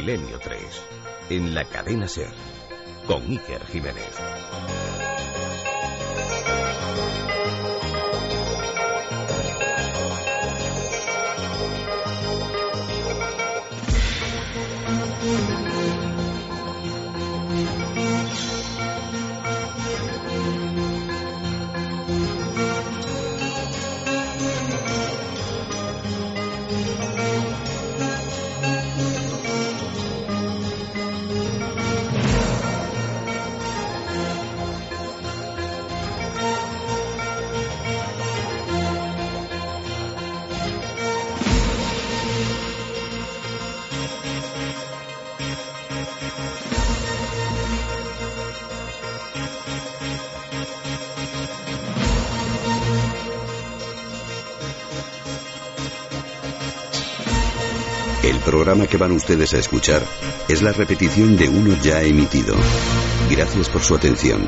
Milenio 3, en la cadena SER, con Iker Jiménez. El programa que van ustedes a escuchar es la repetición de uno ya emitido. Gracias por su atención.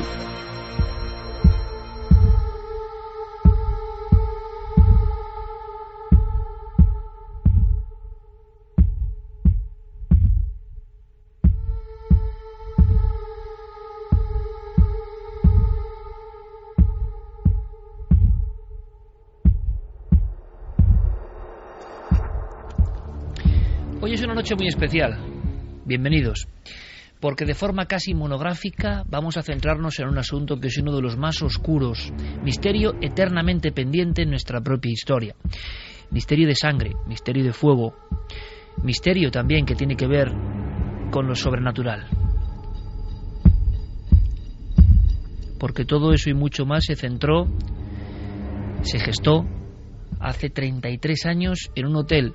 Hoy es una noche muy especial. Bienvenidos. Porque de forma casi monográfica vamos a centrarnos en un asunto que es uno de los más oscuros, misterio eternamente pendiente en nuestra propia historia. Misterio de sangre, misterio de fuego, misterio también que tiene que ver con lo sobrenatural. Porque todo eso y mucho más se gestó hace 33 años en un hotel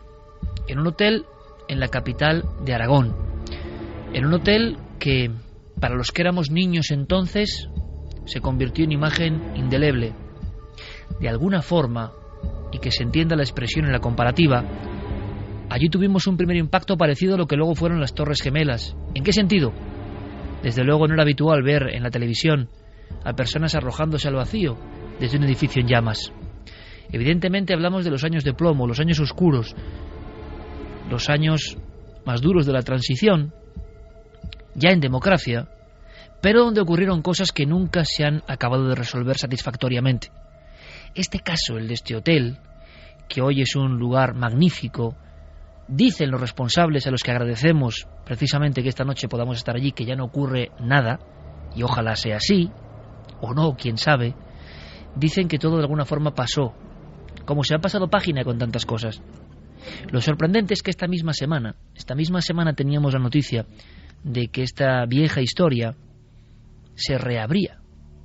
en la capital de Aragón, en un hotel que para los que éramos niños entonces se convirtió en imagen indeleble. De alguna forma, y que se entienda la expresión en la comparativa, allí tuvimos un primer impacto parecido a lo que luego fueron las Torres Gemelas. ¿En qué sentido? Desde luego no era habitual ver en la televisión a personas arrojándose al vacío desde un edificio en llamas. Evidentemente hablamos de los años de plomo, los años oscuros, los años más duros de la transición, ya en democracia, pero donde ocurrieron cosas que nunca se han acabado de resolver satisfactoriamente. Este caso, el de este hotel, que hoy es un lugar magnífico, dicen los responsables a los que agradecemos precisamente que esta noche podamos estar allí, que ya no ocurre nada, y ojalá sea así, o no, quién sabe, dicen que todo de alguna forma pasó, como se ha pasado página con tantas cosas. Lo sorprendente es que esta misma semana teníamos la noticia de que esta vieja historia se reabría.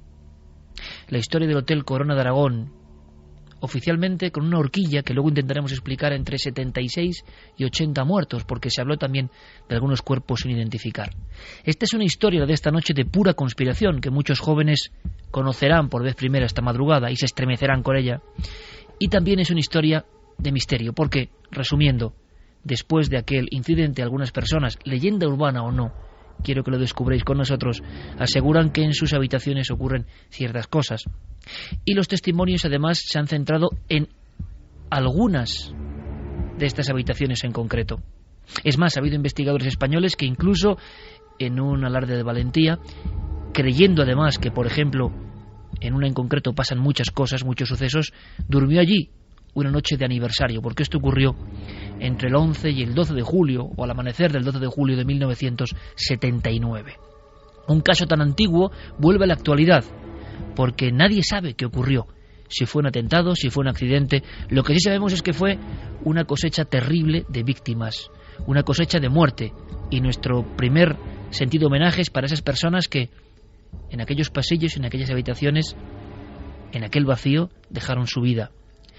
La historia del Hotel Corona de Aragón, oficialmente con una horquilla que luego intentaremos explicar entre 76 y 80 muertos, porque se habló también de algunos cuerpos sin identificar. Esta es una historia de esta noche de pura conspiración que muchos jóvenes conocerán por vez primera esta madrugada y se estremecerán con ella. Y también es una historia de misterio, porque, resumiendo, después de aquel incidente, algunas personas, leyenda urbana o no, quiero que lo descubréis con nosotros, aseguran que en sus habitaciones ocurren ciertas cosas. Y los testimonios además se han centrado en algunas de estas habitaciones en concreto. Es más, ha habido investigadores españoles que incluso en un alarde de valentía, creyendo además que, por ejemplo, en una en concreto pasan muchas cosas, muchos sucesos, durmió allí una noche de aniversario, porque esto ocurrió entre el 11 y el 12 de julio, o al amanecer del 12 de julio de 1979. Un caso tan antiguo vuelve a la actualidad, porque nadie sabe qué ocurrió, si fue un atentado, si fue un accidente. Lo que sí sabemos es que fue una cosecha terrible de víctimas, una cosecha de muerte, y nuestro primer sentido homenaje es para esas personas que en aquellos pasillos, en aquellas habitaciones, en aquel vacío, dejaron su vida.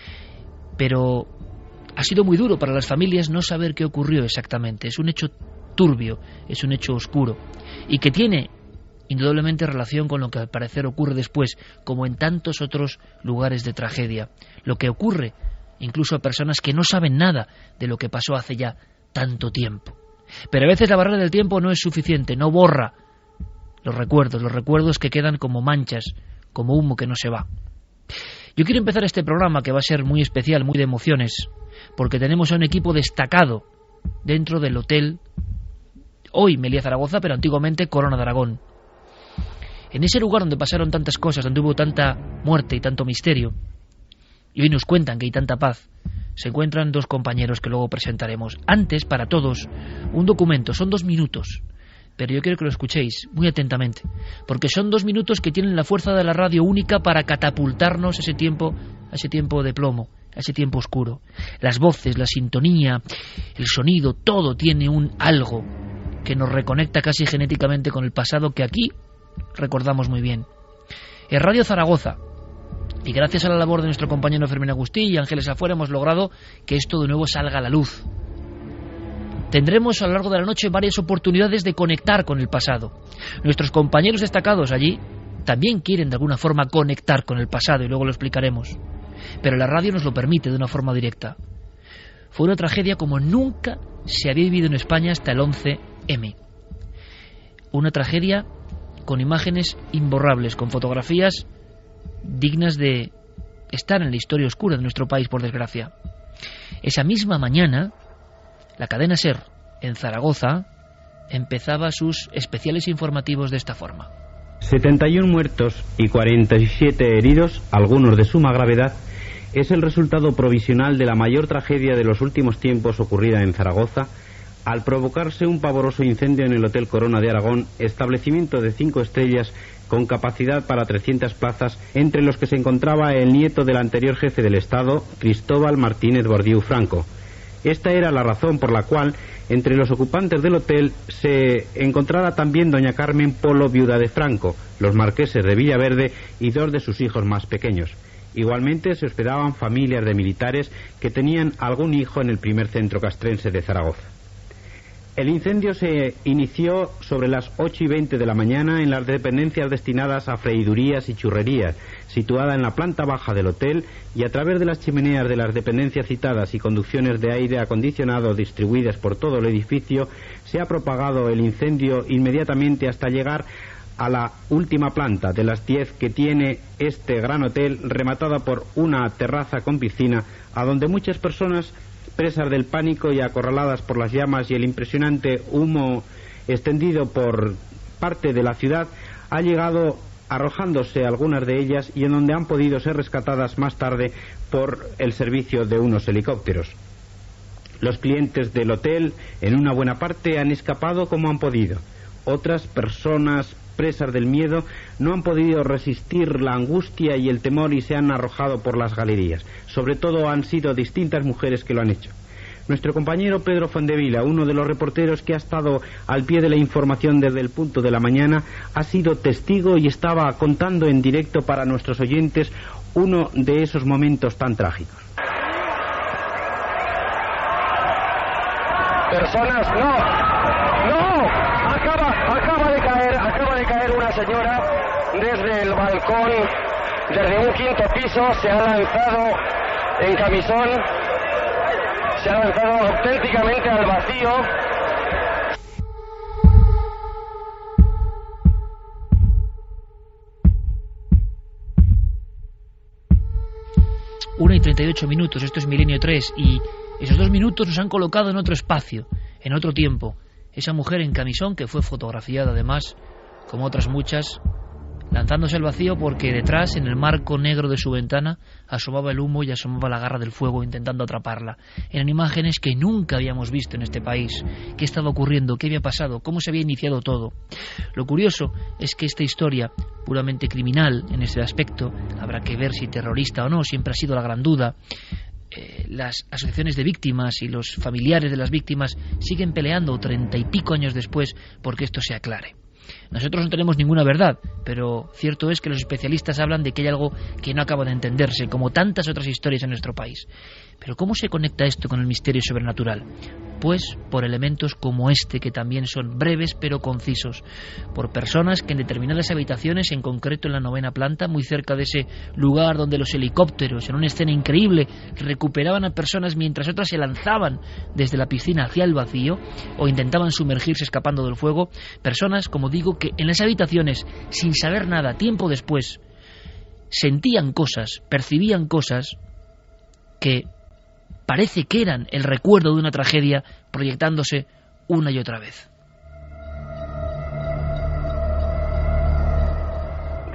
Pero ha sido muy duro para las familias no saber qué ocurrió exactamente. Es un hecho turbio, es un hecho oscuro, y que tiene indudablemente relación con lo que al parecer ocurre después, como en tantos otros lugares de tragedia. Lo que ocurre incluso a personas que no saben nada de lo que pasó hace ya tanto tiempo. Pero a veces la barrera del tiempo no es suficiente, no borra los recuerdos que quedan como manchas, como humo que no se va. Yo quiero empezar este programa, que va a ser muy especial, muy de emociones, porque tenemos a un equipo destacado dentro del hotel Hoy Melilla Zaragoza, pero antiguamente Corona de Aragón. En ese lugar donde pasaron tantas cosas, donde hubo tanta muerte y tanto misterio, y hoy nos cuentan que hay tanta paz, se encuentran dos compañeros que luego presentaremos. Antes, para todos, un documento, son 2 minutos, pero yo quiero que lo escuchéis muy atentamente, porque son 2 minutos que tienen la fuerza de la radio única para catapultarnos a ese tiempo de plomo, a ese tiempo oscuro. Las voces, la sintonía, el sonido, todo tiene un algo que nos reconecta casi genéticamente con el pasado que aquí recordamos muy bien. Es Radio Zaragoza, y gracias a la labor de nuestro compañero Fermín Agustí y Ángeles Afuera hemos logrado que esto de nuevo salga a la luz. Tendremos a lo largo de la noche varias oportunidades de conectar con el pasado. Nuestros compañeros destacados allí también quieren de alguna forma conectar con el pasado, y luego lo explicaremos. Pero la radio nos lo permite de una forma directa. Fue una tragedia como nunca se había vivido en España hasta el 11M. Una tragedia con imágenes imborrables, con fotografías dignas de estar en la historia oscura de nuestro país, por desgracia. Esa misma mañana, la cadena SER, en Zaragoza, empezaba sus especiales informativos de esta forma. 71 muertos y 47 heridos, algunos de suma gravedad, es el resultado provisional de la mayor tragedia de los últimos tiempos ocurrida en Zaragoza, al provocarse un pavoroso incendio en el Hotel Corona de Aragón, establecimiento de 5 estrellas con capacidad para 300 plazas, entre los que se encontraba el nieto del anterior jefe del Estado, Cristóbal Martínez Bordiú Franco. Esta era la razón por la cual entre los ocupantes del hotel se encontrara también doña Carmen Polo, viuda de Franco, los marqueses de Villaverde y 2 de sus hijos más pequeños. Igualmente se hospedaban familias de militares que tenían algún hijo en el primer centro castrense de Zaragoza. El incendio se inició sobre las 8:20 de la mañana en las dependencias destinadas a freidurías y churrerías, situada en la planta baja del hotel, y a través de las chimeneas de las dependencias citadas y conducciones de aire acondicionado distribuidas por todo el edificio, se ha propagado el incendio inmediatamente hasta llegar a la última planta de las 10 que tiene este gran hotel, rematada por una terraza con piscina, a donde muchas personas, presas del pánico y acorraladas por las llamas y el impresionante humo extendido por parte de la ciudad, ha llegado arrojándose algunas de ellas, y en donde han podido ser rescatadas más tarde por el servicio de unos helicópteros. Los clientes del hotel, en una buena parte, han escapado como han podido. Otras personas, presas del miedo, no han podido resistir la angustia y el temor y se han arrojado por las galerías. Sobre todo han sido distintas mujeres que lo han hecho. Nuestro compañero Pedro Fondevila, uno de los reporteros que ha estado al pie de la información desde el punto de la mañana, ha sido testigo y estaba contando en directo para nuestros oyentes uno de esos momentos tan trágicos. Personas, no, acaba de caer una señora desde el balcón, desde un 5.º piso, se ha lanzado en camisón, se ha lanzado auténticamente al vacío. Una y 38 minutos, esto es Milenio 3, y esos 2 minutos nos han colocado en otro espacio, en otro tiempo. Esa mujer en camisón, que fue fotografiada además, como otras muchas, lanzándose al vacío porque detrás, en el marco negro de su ventana, asomaba el humo y asomaba la garra del fuego intentando atraparla. Eran imágenes que nunca habíamos visto en este país. ¿Qué estaba ocurriendo? ¿Qué había pasado? ¿Cómo se había iniciado todo? Lo curioso es que esta historia, puramente criminal en ese aspecto, habrá que ver si terrorista o no, siempre ha sido la gran duda. Las asociaciones de víctimas y los familiares de las víctimas siguen peleando 30 y pico años después porque esto se aclare. Nosotros no tenemos ninguna verdad, pero cierto es que los especialistas hablan de que hay algo que no acaba de entenderse, como tantas otras historias en nuestro país. Pero ¿cómo se conecta esto con el misterio sobrenatural? Pues por elementos como este, que también son breves pero concisos, por personas que en determinadas habitaciones, en concreto en la 9ª planta, muy cerca de ese lugar donde los helicópteros, en una escena increíble, recuperaban a personas mientras otras se lanzaban desde la piscina hacia el vacío o intentaban sumergirse escapando del fuego, personas, como digo, que en las habitaciones, sin saber nada, tiempo después, sentían cosas, percibían cosas que parece que eran el recuerdo de una tragedia proyectándose una y otra vez.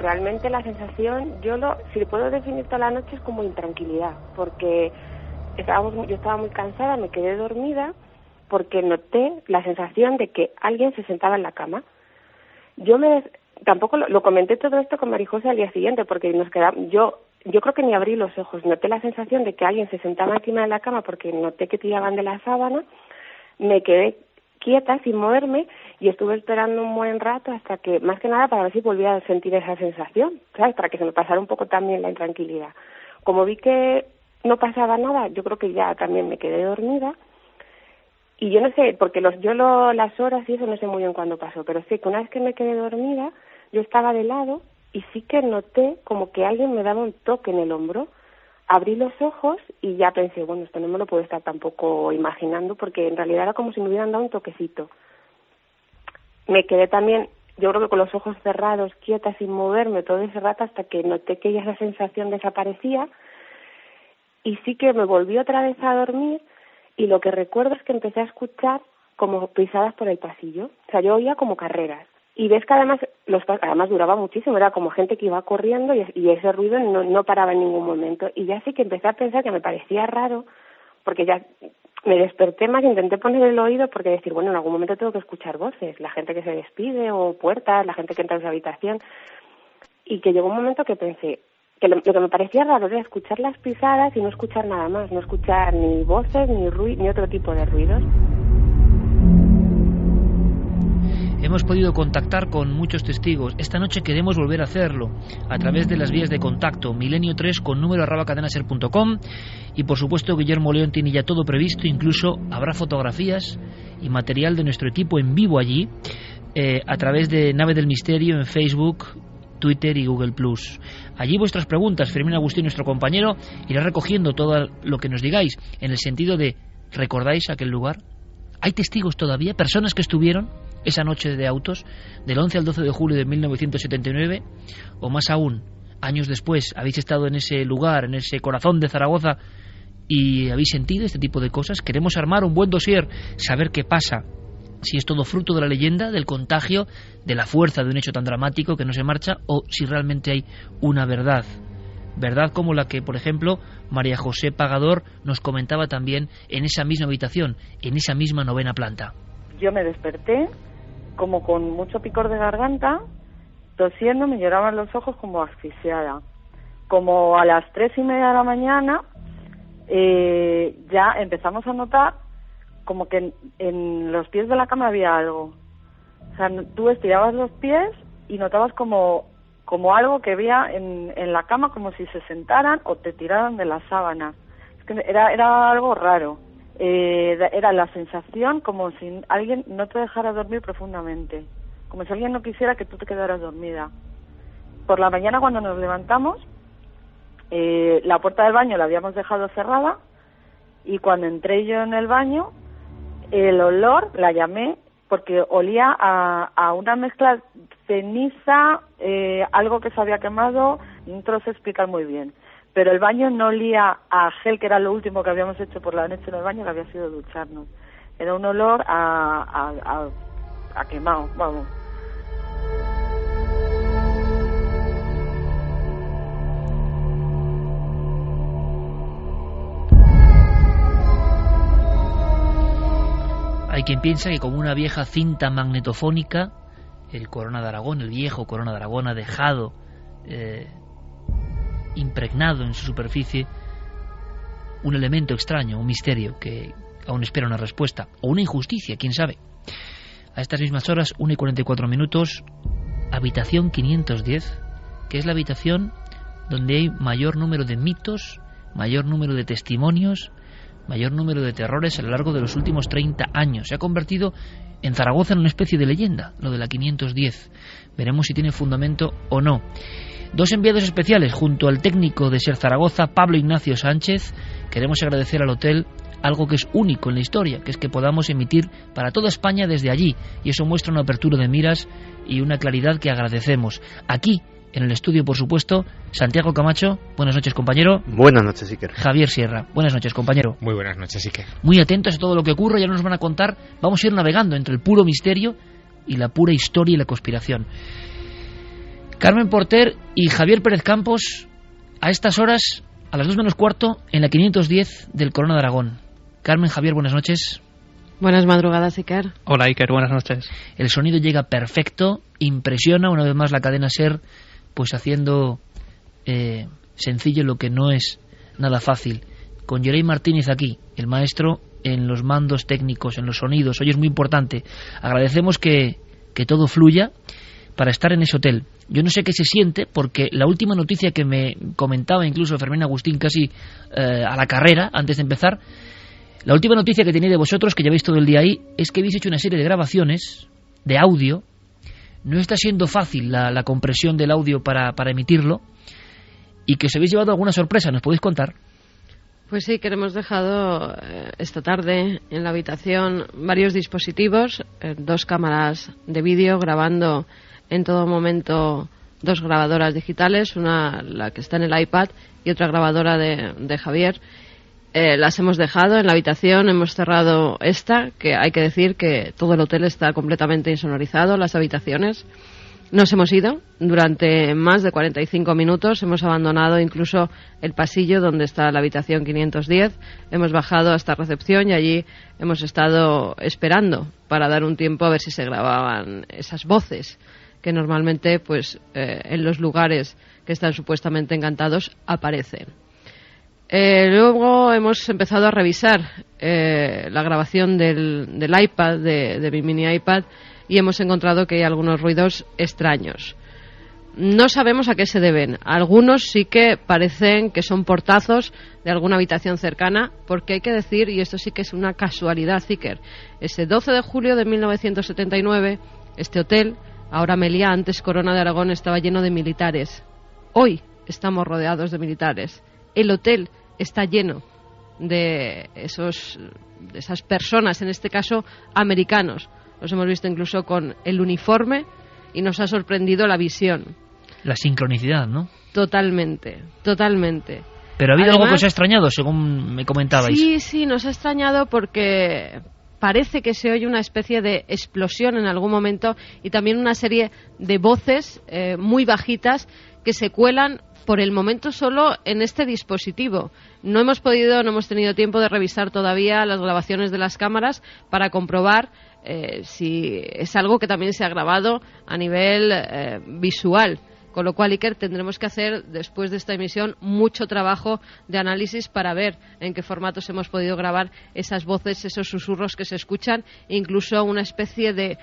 realmente la sensación, si lo puedo definir toda la noche, es como intranquilidad, porque yo estaba muy cansada, me quedé dormida, porque noté la sensación de que alguien se sentaba en la cama. Tampoco lo comenté todo esto con María José al día siguiente, porque yo creo que ni abrí los ojos. Noté la sensación de que alguien se sentaba encima de la cama porque noté que tiraban de la sábana. Me quedé quieta sin moverme y estuve esperando un buen rato hasta que, más que nada, para ver si volvía a sentir esa sensación, ¿sabes? Para que se me pasara un poco también la intranquilidad. Como vi que no pasaba nada, yo creo que ya también me quedé dormida. Y yo no sé, porque las horas y eso no sé muy bien cuándo pasó, pero sé que una vez que me quedé dormida, yo estaba de lado y sí que noté como que alguien me daba un toque en el hombro. Abrí los ojos y ya pensé, bueno, esto no me lo puedo estar tampoco imaginando, porque en realidad era como si me hubieran dado un toquecito. Me quedé también, yo creo que con los ojos cerrados, quieta, sin moverme todo ese rato, hasta que noté que ya esa sensación desaparecía. Y sí que me volví otra vez a dormir, y lo que recuerdo es que empecé a escuchar como pisadas por el pasillo. O sea, yo oía como carreras. Y ves que además duraba muchísimo, era como gente que iba corriendo y ese ruido no paraba en ningún momento. Y ya sí que empecé a pensar que me parecía raro, porque ya me desperté más, intenté poner el oído porque decir, bueno, en algún momento tengo que escuchar voces, la gente que se despide o puertas, la gente que entra en su habitación. Y que llegó un momento que pensé que lo que me parecía raro era escuchar las pisadas y no escuchar nada más, no escuchar ni voces, ni otro tipo de ruidos. Hemos podido contactar con muchos testigos. Esta noche queremos volver a hacerlo a través de las vías de contacto milenio3 con número@cadenaser.com, y por supuesto Guillermo León tiene ya todo previsto, incluso habrá fotografías y material de nuestro equipo en vivo allí, a través de Nave del Misterio en Facebook, Twitter y Google+. Allí vuestras preguntas, Fermín Agustín, nuestro compañero, irá recogiendo todo lo que nos digáis, en el sentido de, ¿recordáis aquel lugar? ¿Hay testigos todavía? ¿Personas que estuvieron esa noche de autos del 11 al 12 de julio de 1979? O más aún, años después, ¿habéis estado en ese lugar, en ese corazón de Zaragoza, y habéis sentido este tipo de cosas? Queremos armar un buen dossier, saber qué pasa, si es todo fruto de la leyenda, del contagio, de la fuerza de un hecho tan dramático que no se marcha, o si realmente hay una verdad. Verdad como la que, por ejemplo, María José Pagador nos comentaba también en esa misma habitación, en esa misma 9ª planta. Yo me desperté como con mucho picor de garganta, tosiendo, me lloraban los ojos como asfixiada. Como a las 3:30 de la mañana ya empezamos a notar como que en los pies de la cama había algo. O sea, tú estirabas los pies y notabas como algo que había en la cama, como si se sentaran o te tiraran de la sábana. Es que era algo raro. Era la sensación como si alguien no te dejara dormir profundamente, como si alguien no quisiera que tú te quedaras dormida. Por la mañana, cuando nos levantamos, la puerta del baño la habíamos dejado cerrada, y cuando entré yo en el baño, el olor, la llamé porque olía a una mezcla ceniza, algo que se había quemado, no te lo sé explicar muy bien. Pero el baño no olía a gel, que era lo último que habíamos hecho por la noche en el baño, que había sido ducharnos. Era un olor a quemado, vamos. Hay quien piensa que como una vieja cinta magnetofónica, el Corona de Aragón, el viejo Corona de Aragón, ha dejado impregnado en su superficie un elemento extraño, un misterio que aún espera una respuesta, o una injusticia, quién sabe. A estas mismas horas, 1:44, habitación 510, que es la habitación donde hay mayor número de mitos, mayor número de testimonios, mayor número de terrores a lo largo de los últimos 30 años. Se ha convertido en Zaragoza en una especie de leyenda, lo de la 510. Veremos si tiene fundamento o no. Dos enviados especiales junto al técnico de Ser Zaragoza, Pablo Ignacio Sánchez. Queremos agradecer al hotel algo que es único en la historia, que es que podamos emitir para toda España desde allí, y eso muestra una apertura de miras y una claridad que agradecemos. Aquí, en el estudio, por supuesto, Santiago Camacho. Buenas noches, compañero. Buenas noches, Iker. Javier Sierra. Buenas noches, compañero. Muy buenas noches, Iker. Muy atentos a todo lo que ocurre, ya nos van a contar. Vamos a ir navegando entre el puro misterio y la pura historia y la conspiración. Carmen Porter y Javier Pérez Campos, a estas horas, a las 2 menos cuarto, en la 510 del Corona de Aragón. Carmen, Javier, buenas noches. Buenas madrugadas, Iker. Hola, Iker, buenas noches. El sonido llega perfecto, impresiona una vez más la cadena SER, pues haciendo sencillo lo que no es nada fácil. Con Yerey Martínez aquí, el maestro en los mandos técnicos, en los sonidos. Hoy es muy importante. Agradecemos que todo fluya para estar en ese hotel. Yo no sé qué se siente, porque la última noticia que me comentaba incluso Fermín Agustín casi a la carrera, antes de empezar, la última noticia que tenía de vosotros, que lleváis todo el día ahí, es que habéis hecho una serie de grabaciones de audio. No está siendo fácil la compresión del audio para emitirlo, y que os habéis llevado alguna sorpresa. ¿Nos podéis contar? Pues sí, que hemos dejado esta tarde en la habitación varios dispositivos, 2 cámaras de vídeo grabando en todo momento 2 grabadoras digitales, una la que está en el iPad y otra grabadora de Javier. Las hemos dejado en la habitación, hemos cerrado esta, que hay que decir que todo el hotel está completamente insonorizado, las habitaciones. Nos hemos ido durante más de 45 minutos, hemos abandonado incluso el pasillo donde está la habitación 510, hemos bajado hasta recepción y allí hemos estado esperando para dar un tiempo a ver si se grababan esas voces que normalmente pues en los lugares que están supuestamente encantados aparecen. Luego hemos empezado a revisar la grabación del iPad, de mi mini iPad, y hemos encontrado que hay algunos ruidos extraños. No sabemos a qué se deben. Algunos sí que parecen que son portazos de alguna habitación cercana, porque hay que decir, y esto sí que es una casualidad, Iker, ese 12 de julio de 1979, este hotel, ahora Meliá, antes Corona de Aragón, estaba lleno de militares. Hoy estamos rodeados de militares. El hotel está lleno de esas personas, en este caso americanos. Los hemos visto incluso con el uniforme y nos ha sorprendido la visión. La sincronicidad, ¿no? Totalmente, totalmente. Pero ha habido algo que os ha extrañado, según me comentabais. Sí, nos ha extrañado porque parece que se oye una especie de explosión en algún momento y también una serie de voces muy bajitas que se cuelan por el momento solo en este dispositivo. No hemos tenido tiempo de revisar todavía las grabaciones de las cámaras para comprobar si es algo que también se ha grabado a nivel visual. Con lo cual, Iker, tendremos que hacer, después de esta emisión, mucho trabajo de análisis para ver en qué formatos hemos podido grabar esas voces, esos susurros que se escuchan, incluso una especie de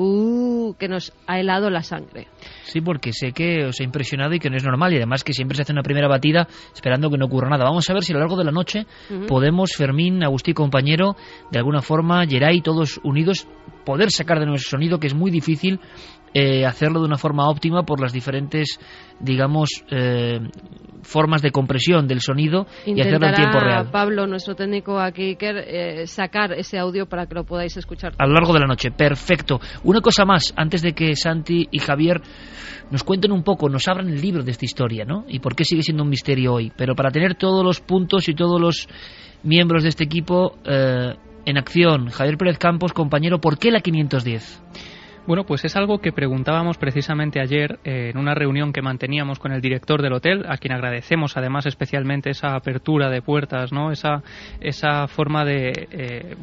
que nos ha helado la sangre. Sí, porque sé que os ha impresionado y que no es normal, y además que siempre se hace una primera batida esperando que no ocurra nada. Vamos a ver si a lo largo de la noche podemos, Fermín, Agustí, compañero, de alguna forma, Yeray, todos unidos, poder sacar de nuestro sonido, que es muy difícil hacerlo de una forma óptima por las diferentes, digamos, formas de compresión del sonido. Intentará, y hacerlo en tiempo real. Pablo, nuestro técnico aquí, Iker, sacar ese audio para que lo podáis escuchar a lo largo de la noche. Perfecto. Una cosa más, antes de que Santi y Javier nos cuenten un poco, nos abran el libro de esta historia, ¿no? Y por qué sigue siendo un misterio hoy. Pero para tener todos los puntos y todos los miembros de este equipo en acción, Javier Pérez Campos, compañero, ¿por qué la 510? Bueno, pues es algo que preguntábamos precisamente ayer en una reunión que manteníamos con el director del hotel, a quien agradecemos además especialmente esa apertura de puertas, ¿no? Esa forma de,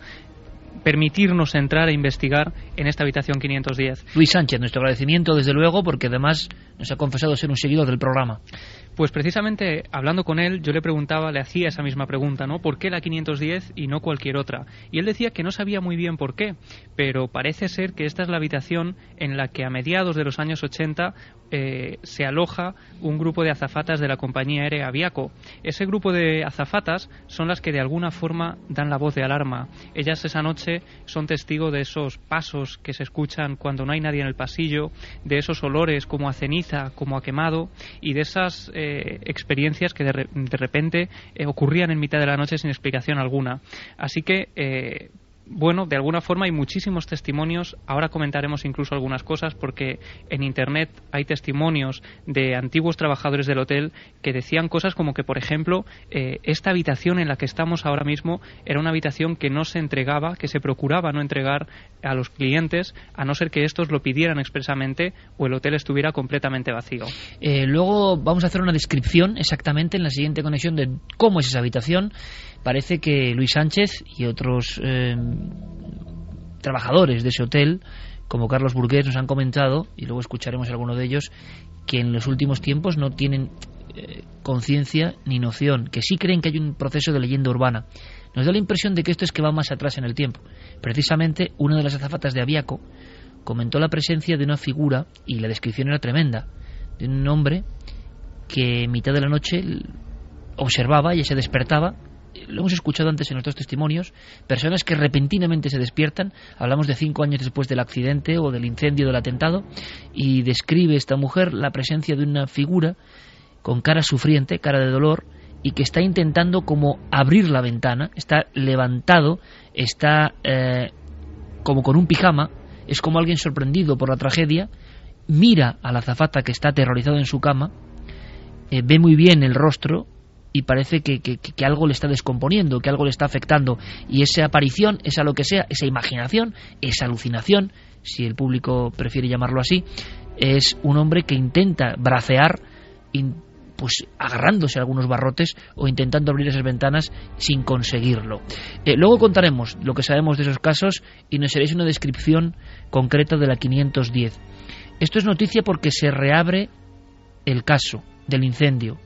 permitirnos entrar e investigar en esta habitación 510. Luis Sánchez, nuestro agradecimiento desde luego, porque además nos ha confesado ser un seguidor del programa. Pues precisamente hablando con él, yo le hacía esa misma pregunta, ¿no? ¿Por qué la 510 y no cualquier otra? Y él decía que no sabía muy bien por qué, pero parece ser que esta es la habitación en la que a mediados de los años 80 se aloja un grupo de azafatas de la compañía aérea Aviaco. Ese grupo de azafatas son las que de alguna forma dan la voz de alarma. Ellas esa noche son testigo de esos pasos que se escuchan cuando no hay nadie en el pasillo, de esos olores como a ceniza, como a quemado, y de esas experiencias que de repente ocurrían en mitad de la noche sin explicación alguna. Así que bueno, de alguna forma hay muchísimos testimonios. Ahora comentaremos incluso algunas cosas, porque en Internet hay testimonios de antiguos trabajadores del hotel que decían cosas como que, por ejemplo, esta habitación en la que estamos ahora mismo era una habitación que no se entregaba, que se procuraba no entregar a los clientes, a no ser que estos lo pidieran expresamente o el hotel estuviera completamente vacío. Luego vamos a hacer una descripción exactamente en la siguiente conexión de cómo es esa habitación. Parece que Luis Sánchez y otros trabajadores de ese hotel, como Carlos Burgués, nos han comentado, y luego escucharemos a alguno de ellos, que en los últimos tiempos no tienen conciencia ni noción, que sí creen que hay un proceso de leyenda urbana. Nos da la impresión de que esto es que va más atrás en el tiempo. Precisamente una de las azafatas de Aviaco comentó la presencia de una figura, y la descripción era tremenda, de un hombre que en mitad de la noche observaba y se despertaba. Lo hemos escuchado antes en nuestros testimonios, personas que repentinamente se despiertan. Hablamos de 5 años después del accidente o del incendio, del atentado, y describe esta mujer la presencia de una figura con cara sufriente, cara de dolor, y que está intentando como abrir la ventana, está levantado, está como con un pijama, es como alguien sorprendido por la tragedia, mira a la azafata que está aterrorizado en su cama, ve muy bien el rostro, y parece que algo le está descomponiendo, que algo le está afectando, y esa aparición, esa lo que sea, esa imaginación, esa alucinación, si el público prefiere llamarlo así, es un hombre que intenta bracear, pues agarrándose a algunos barrotes o intentando abrir esas ventanas sin conseguirlo. Luego contaremos lo que sabemos de esos casos y nos haréis una descripción concreta de la 510. Esto es noticia porque se reabre el caso del incendio.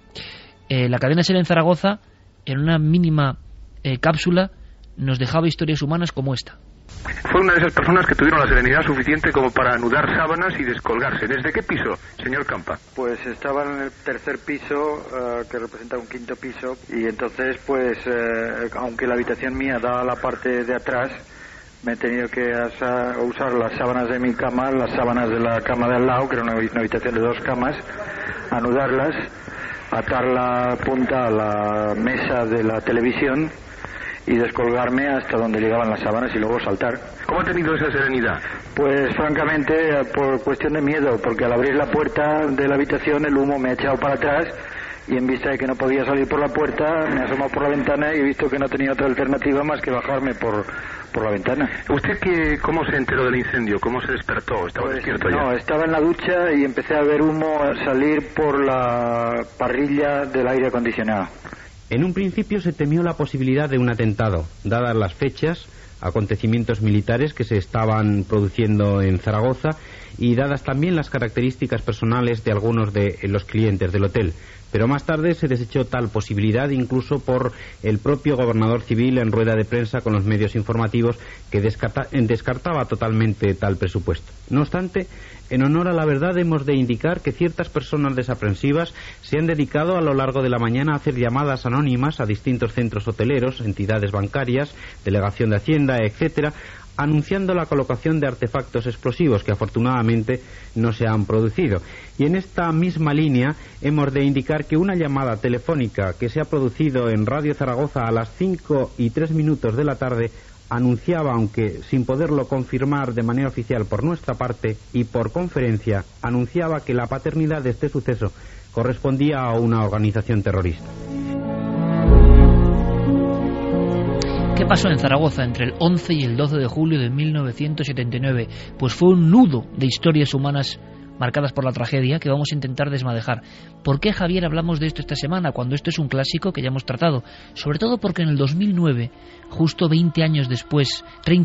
La cadena SER en Zaragoza, en una mínima cápsula, nos dejaba historias humanas como esta. Fue una de esas personas que tuvieron la serenidad suficiente como para anudar sábanas y descolgarse. ¿Desde qué piso, señor Campa? Pues estaba en el tercer piso, que representa un quinto piso, y entonces, pues, aunque la habitación mía daba la parte de atrás, me he tenido que usar las sábanas de mi cama, las sábanas de la cama de al lado, que era una habitación de 2 camas, anudarlas, atar la punta a la mesa de la televisión y descolgarme hasta donde llegaban las sábanas y luego saltar. ¿Cómo ha tenido esa serenidad? Pues francamente por cuestión de miedo, porque al abrir la puerta de la habitación el humo me ha echado para atrás, y en vista de que no podía salir por la puerta me he asomado por la ventana y he visto que no tenía otra alternativa más que bajarme por la ventana. ¿Usted cómo se enteró del incendio? ¿Cómo se despertó? ¿Estaba despierto ya? No, estaba en la ducha y empecé a ver humo salir por la parrilla del aire acondicionado. En un principio se temió la posibilidad de un atentado, dadas las fechas, acontecimientos militares que se estaban produciendo en Zaragoza y dadas también las características personales de algunos de los clientes del hotel. Pero más tarde se desechó tal posibilidad incluso por el propio gobernador civil en rueda de prensa con los medios informativos, que descartaba totalmente tal presupuesto. No obstante, en honor a la verdad hemos de indicar que ciertas personas desaprensivas se han dedicado a lo largo de la mañana a hacer llamadas anónimas a distintos centros hoteleros, entidades bancarias, delegación de Hacienda, etcétera, anunciando la colocación de artefactos explosivos que afortunadamente no se han producido. Y en esta misma línea hemos de indicar que una llamada telefónica que se ha producido en Radio Zaragoza a las 5:03 de la tarde anunciaba, aunque sin poderlo confirmar de manera oficial por nuestra parte y por conferencia, anunciaba que la paternidad de este suceso correspondía a una organización terrorista. ¿Qué pasó en Zaragoza entre el 11 y el 12 de julio de 1979? Pues fue un nudo de historias humanas marcadas por la tragedia que vamos a intentar desmadejar. ¿Por qué, Javier, hablamos de esto esta semana, cuando esto es un clásico que ya hemos tratado? Sobre todo porque en el 2009, justo 30 años después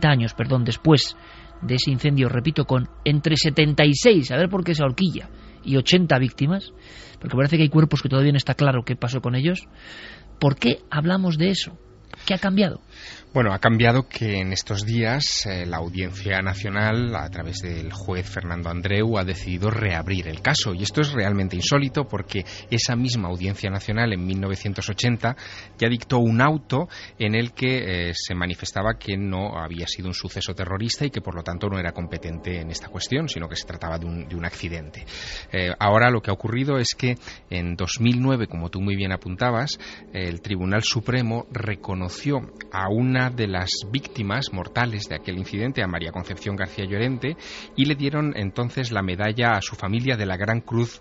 de ese incendio, repito, con entre 76, a ver por qué esa horquilla, y 80 víctimas, porque parece que hay cuerpos que todavía no está claro qué pasó con ellos. ¿Por qué hablamos de eso? ¿Qué ha cambiado? Bueno, ha cambiado que en estos días la Audiencia Nacional, a través del juez Fernando Andreu, ha decidido reabrir el caso. Y esto es realmente insólito porque esa misma Audiencia Nacional en 1980 ya dictó un auto en el que se manifestaba que no había sido un suceso terrorista y que por lo tanto no era competente en esta cuestión, sino que se trataba de un accidente. Ahora lo que ha ocurrido es que en 2009, como tú muy bien apuntabas, el Tribunal Supremo reconoció conoció a una de las víctimas mortales de aquel incidente, a María Concepción García Llorente, y le dieron entonces la medalla a su familia de la Gran Cruz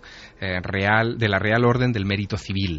Real, de la Real Orden del Mérito Civil.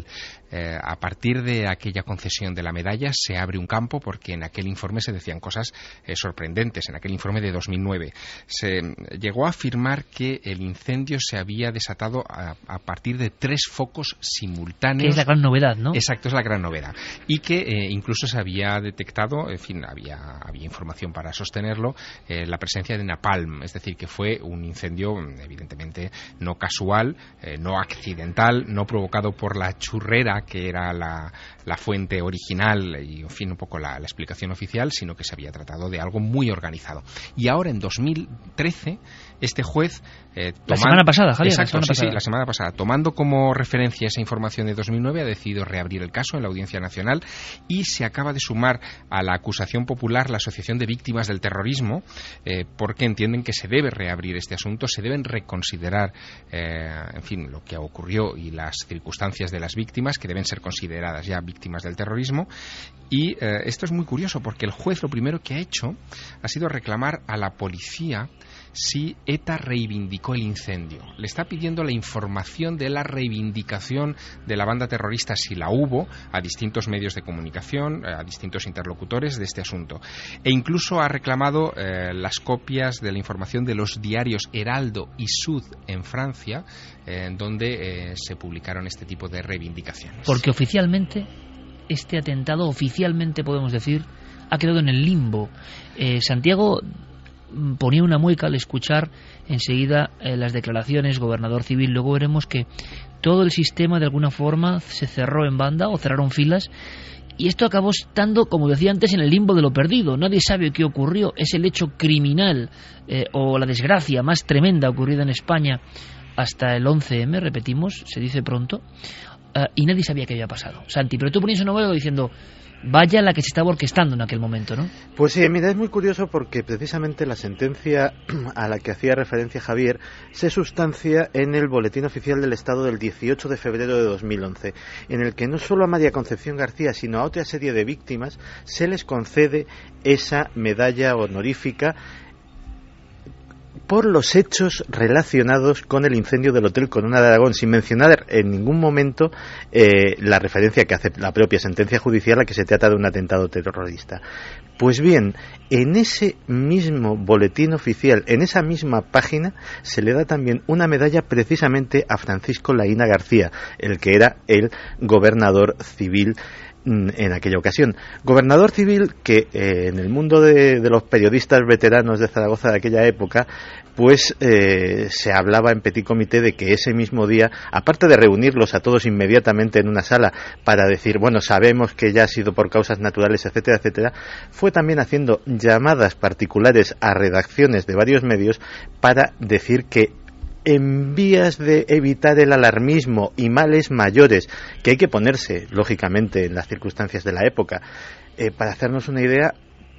A partir de aquella concesión de la medalla se abre un campo, porque en aquel informe se decían cosas sorprendentes. En aquel informe de 2009 se llegó a afirmar que el incendio se había desatado a partir de 3 focos simultáneos. Que es la gran novedad, ¿no? Exacto, es la gran novedad. Y que incluso se había detectado, en fin, había información para sostenerlo, la presencia de napalm, es decir, que fue un incendio evidentemente no casual, no accidental, no provocado por la churrera que era la fuente original y, en fin, un poco la explicación oficial, sino que se había tratado de algo muy organizado. Y ahora, en 2013, este juez... la semana pasada, Javier. Exacto, la semana pasada. Tomando como referencia esa información de 2009, ha decidido reabrir el caso en la Audiencia Nacional y se acaba de sumar a la acusación popular la Asociación de Víctimas del Terrorismo, porque entienden que se debe reabrir este asunto, se deben reconsiderar, en fin, lo que ocurrió y las circunstancias de las víctimas, que deben ser consideradas ya víctimas del terrorismo. Y esto es muy curioso, porque el juez lo primero que ha hecho ha sido reclamar a la policía si ETA reivindicó el incendio. Le está pidiendo la información de la reivindicación de la banda terrorista, si la hubo, a distintos medios de comunicación, a distintos interlocutores de este asunto. E incluso ha reclamado las copias de la información de los diarios Heraldo y Sud en Francia, en donde se publicaron este tipo de reivindicaciones. Porque oficialmente, este atentado, oficialmente podemos decir, ha quedado en el limbo. Santiago ponía una mueca al escuchar enseguida las declaraciones, gobernador civil. Luego veremos que todo el sistema de alguna forma se cerró en banda o cerraron filas, y esto acabó estando, como decía antes, en el limbo de lo perdido. Nadie sabe qué ocurrió. Es el hecho criminal o la desgracia más tremenda ocurrida en España hasta el 11M, repetimos, se dice pronto, y nadie sabía qué había pasado. Santi, pero tú ponías un novelo diciendo... Vaya la que se estaba orquestando en aquel momento, ¿no? Pues sí, mira, es muy curioso porque precisamente la sentencia a la que hacía referencia Javier se sustancia en el Boletín Oficial del Estado del 18 de febrero de 2011, en el que no solo a María Concepción García, sino a otra serie de víctimas se les concede esa medalla honorífica por los hechos relacionados con el incendio del Hotel Corona de Aragón, sin mencionar en ningún momento la referencia que hace la propia sentencia judicial a que se trata de un atentado terrorista. Pues bien, en ese mismo boletín oficial, en esa misma página, se le da también una medalla precisamente a Francisco Laína García, el que era el gobernador civil en aquella ocasión. Gobernador civil que en el mundo de los periodistas veteranos de Zaragoza de aquella época, pues se hablaba en petit comité de que ese mismo día, aparte de reunirlos a todos inmediatamente en una sala para decir, bueno, sabemos que ya ha sido por causas naturales, etcétera, etcétera, fue también haciendo llamadas particulares a redacciones de varios medios para decir que en vías de evitar el alarmismo y males mayores, que hay que ponerse, lógicamente, en las circunstancias de la época. Para hacernos una idea,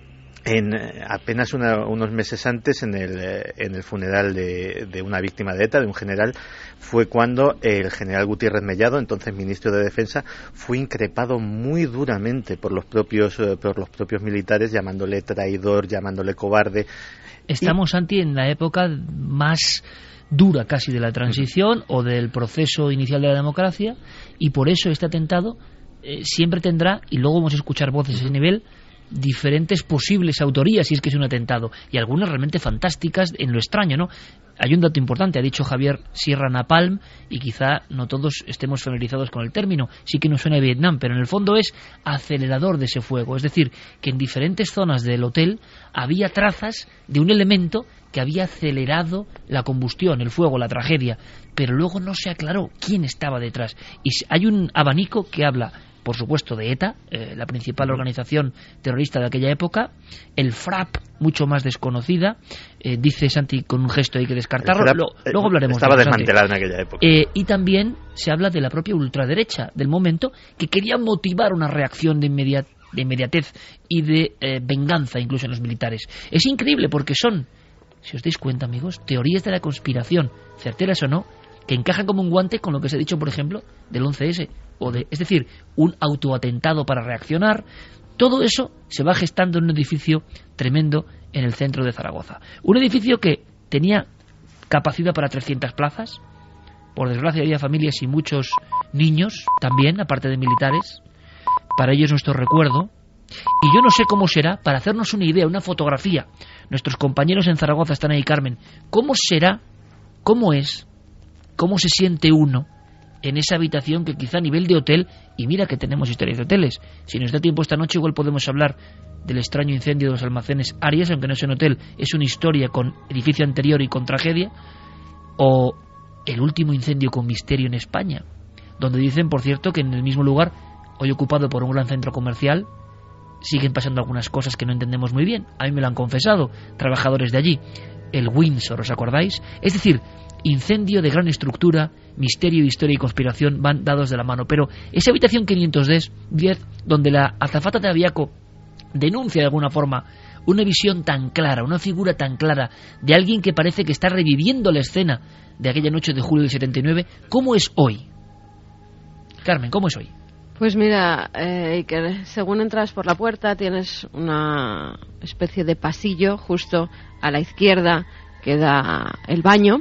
apenas unos meses antes, en el funeral de una víctima de ETA, de un general, fue cuando el general Gutiérrez Mellado, entonces ministro de Defensa, fue increpado muy duramente por los propios militares, llamándole traidor, llamándole cobarde. Estamos, Santi, en la época más dura casi de la transición o del proceso inicial de la democracia, y por eso este atentado siempre tendrá, y luego vamos a escuchar voces a ese nivel, diferentes posibles autorías si es que es un atentado, y algunas realmente fantásticas en lo extraño, ¿no? Hay un dato importante, ha dicho Javier Sierra Napalm, y quizá no todos estemos familiarizados con el término, sí que nos suena a Vietnam, pero en el fondo es acelerador de ese fuego, es decir, que en diferentes zonas del hotel había trazas de un elemento que había acelerado la combustión, el fuego, la tragedia, pero luego no se aclaró quién estaba detrás. Y hay un abanico que habla, por supuesto, de ETA, la principal organización terrorista de aquella época, el FRAP, mucho más desconocida, dice Santi con un gesto hay que descartarlo, luego hablaremos. Estaba desmantelada en aquella época. Y también se habla de la propia ultraderecha del momento, que quería motivar una reacción de inmediatez y de venganza incluso en los militares. Es increíble porque son, si os dais cuenta, amigos, teorías de la conspiración, certeras o no, que encajan como un guante con lo que se ha dicho, por ejemplo, del 11S. Es decir, un autoatentado para reaccionar, Todo eso se va gestando en un edificio tremendo en el centro de Zaragoza. Un edificio que tenía capacidad para 300 plazas. Por desgracia había familias y muchos niños también, aparte de militares. Para ellos nuestro recuerdo. Y yo no sé cómo será, para hacernos una idea, una fotografía. Nuestros compañeros en Zaragoza están ahí, Carmen. ¿Cómo será, cómo es, cómo se siente uno en esa habitación que quizá a nivel de hotel, y mira que tenemos historias de hoteles, si nos da tiempo esta noche igual podemos hablar del extraño incendio de los almacenes Arias, aunque no es un hotel, es una historia con edificio anterior y con tragedia, o el último incendio con misterio en España, donde dicen, por cierto, que en el mismo lugar, hoy ocupado por un gran centro comercial, siguen pasando algunas cosas que no entendemos muy bien. A mí me lo han confesado trabajadores de allí. El Windsor, ¿os acordáis? Es decir, incendio de gran estructura, misterio, historia y conspiración van dados de la mano. Pero esa habitación 510, donde la azafata de Aviaco denuncia de alguna forma una visión tan clara, una figura tan clara de alguien que parece que está reviviendo la escena de aquella noche de julio del 79, ¿cómo es hoy? Carmen, ¿cómo es hoy? Pues mira, Iker, según entras por la puerta tienes una especie de pasillo justo a la izquierda que da el baño.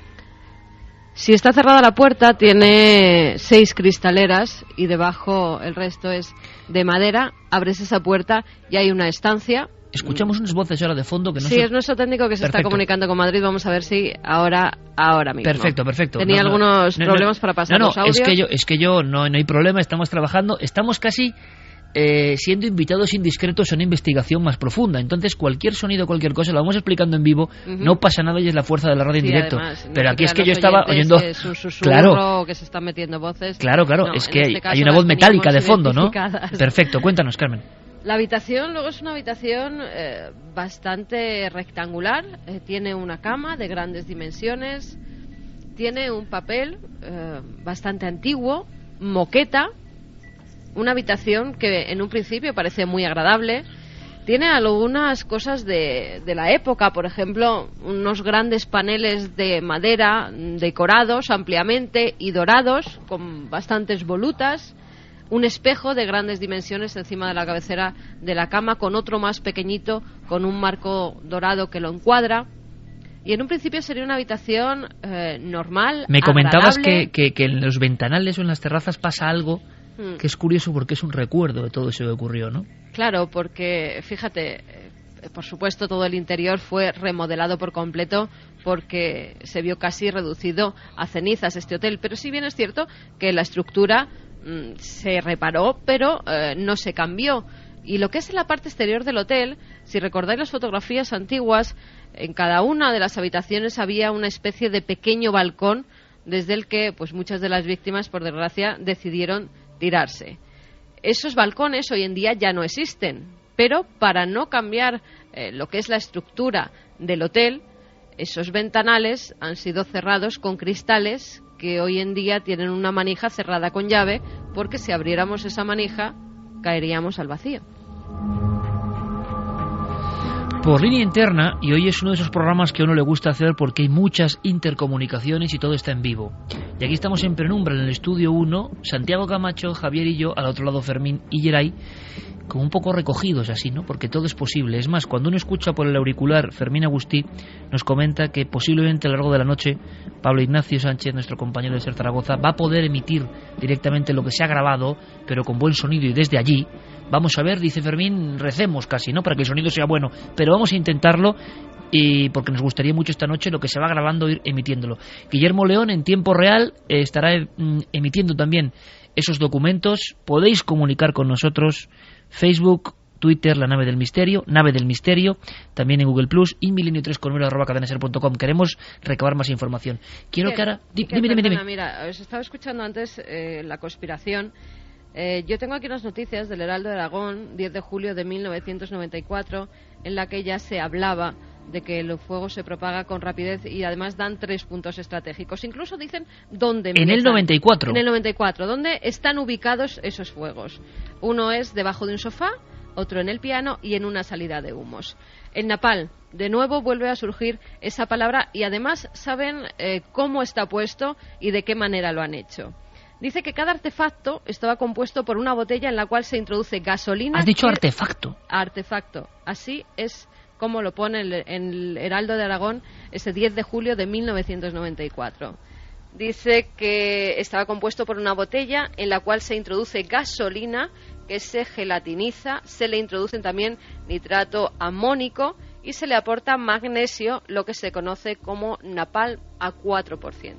Si está cerrada la puerta tiene 6 cristaleras y debajo el resto es de madera. Abres esa puerta y hay una estancia. Escuchamos unas voces ahora de fondo que no Sí, es nuestro técnico que se está comunicando con Madrid. Vamos a ver si ahora mismo. Perfecto. Tenía algunos problemas para pasar los audios. Es que yo no hay problema, estamos trabajando, estamos casi siendo invitados indiscretos a una investigación más profunda. Entonces cualquier sonido, cualquier cosa, lo vamos explicando en vivo, no pasa nada y es la fuerza de la radio en directo. Además, pero aquí es que yo estaba oyendo es un susurro, que se están metiendo voces. Claro, no, es que este hay una voz metálica de fondo, ¿no? Perfecto, cuéntanos, Carmen. La habitación luego es una habitación bastante rectangular, tiene una cama de grandes dimensiones, tiene un papel bastante antiguo, moqueta, una habitación que en un principio parece muy agradable, tiene algunas cosas de la época, por ejemplo, unos grandes paneles de madera decorados ampliamente y dorados con bastantes volutas, un espejo de grandes dimensiones encima de la cabecera de la cama con otro más pequeñito con un marco dorado que lo encuadra. Y en un principio sería una habitación normal, Me comentabas agradable. que en los ventanales o en las terrazas pasa algo que es curioso porque es un recuerdo de todo eso que ocurrió, ¿no? Claro, porque fíjate, por supuesto todo el interior fue remodelado por completo porque se vio casi reducido a cenizas este hotel, pero sí bien es cierto que la estructura se reparó, pero no se cambió. Y lo que es en la parte exterior del hotel, si recordáis las fotografías antiguas, en cada una de las habitaciones había una especie de pequeño balcón desde el que pues muchas de las víctimas, por desgracia, decidieron tirarse. Esos balcones hoy en día ya no existen, pero para no cambiar lo que es la estructura del hotel, esos ventanales han sido cerrados con cristales que hoy en día tienen una manija cerrada con llave, porque si abriéramos esa manija caeríamos al vacío. Por línea interna, y hoy es uno de esos programas que a uno le gusta hacer porque hay muchas intercomunicaciones y todo está en vivo. Y aquí estamos en penumbra, en el estudio 1, Santiago Camacho, Javier y yo, al otro lado Fermín y Geray, como un poco recogidos así, ¿no? Porque todo es posible. Es más, cuando uno escucha por el auricular, Fermín Agustí nos comenta que posiblemente a lo largo de la noche Pablo Ignacio Sánchez, nuestro compañero de Ser Zaragoza, va a poder emitir directamente lo que se ha grabado, pero con buen sonido y desde allí. Vamos a ver, dice Fermín, recemos casi, ¿no? Para que el sonido sea bueno, pero vamos a intentarlo y porque nos gustaría mucho esta noche lo que se va grabando ir emitiéndolo. Guillermo León en tiempo real estará emitiendo también esos documentos. Podéis comunicar con nosotros, Facebook, Twitter, La Nave del Misterio, también en Google Plus y milenio3.com. Queremos recabar más información. Quiero que ahora... Dime. Mira, os estaba escuchando antes la conspiración. Yo tengo aquí unas noticias del Heraldo de Aragón, 10 de julio de 1994, en la que ya se hablaba de que el fuego se propaga con rapidez y además dan 3 puntos estratégicos. Incluso dicen dónde empiezan. En el 94. En el 94, ¿dónde están ubicados esos fuegos? Uno es debajo de un sofá, otro en el piano y en una salida de humos. En Napal, de nuevo vuelve a surgir esa palabra y además saben cómo está puesto y de qué manera lo han hecho. Dice que cada artefacto estaba compuesto por una botella en la cual se introduce gasolina... ¿Has dicho artefacto? Artefacto. Así es como lo pone en el Heraldo de Aragón ese 10 de julio de 1994. Dice que estaba compuesto por una botella en la cual se introduce gasolina que se gelatiniza, se le introducen también nitrato amónico y se le aporta magnesio, lo que se conoce como napalm a 4%.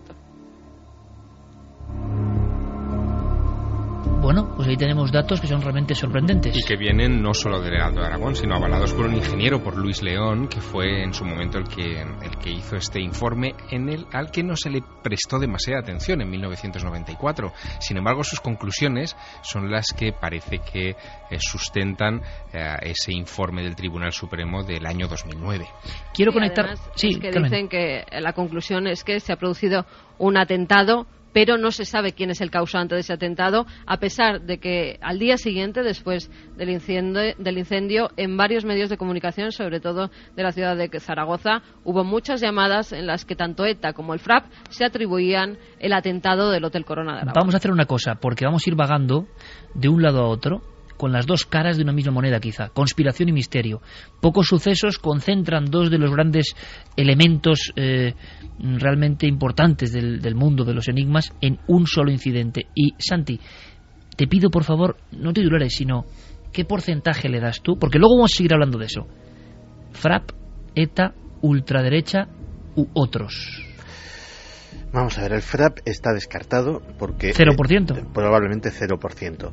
Bueno, pues ahí tenemos datos que son realmente sorprendentes. Y que vienen no solo del Heraldo de Aragón, sino avalados por un ingeniero, por Luis León, que fue en su momento el que hizo este informe, al que no se le prestó demasiada atención en 1994. Sin embargo, sus conclusiones son las que parece que sustentan ese informe del Tribunal Supremo del año 2009. Quiero conectar... Además, sí, es que Carmen. dicen que la conclusión es que se ha producido un atentado, pero no se sabe quién es el causante de ese atentado, a pesar de que al día siguiente, después del incendio, en varios medios de comunicación, sobre todo de la ciudad de Zaragoza, hubo muchas llamadas en las que tanto ETA como el FRAP se atribuían el atentado del Hotel Corona de Aragón. Vamos a hacer una cosa, porque vamos a ir vagando de un lado a otro, con las dos caras de una misma moneda quizá, conspiración y misterio. Pocos sucesos concentran dos de los grandes elementos realmente importantes del mundo de los enigmas en un solo incidente. Y Santi, te pido por favor, no titulares, sino ¿qué porcentaje le das tú? Porque luego vamos a seguir hablando de eso. FRAP, ETA, ultraderecha u otros. Vamos a ver, el FRAP está descartado porque... 0%. Probablemente 0%.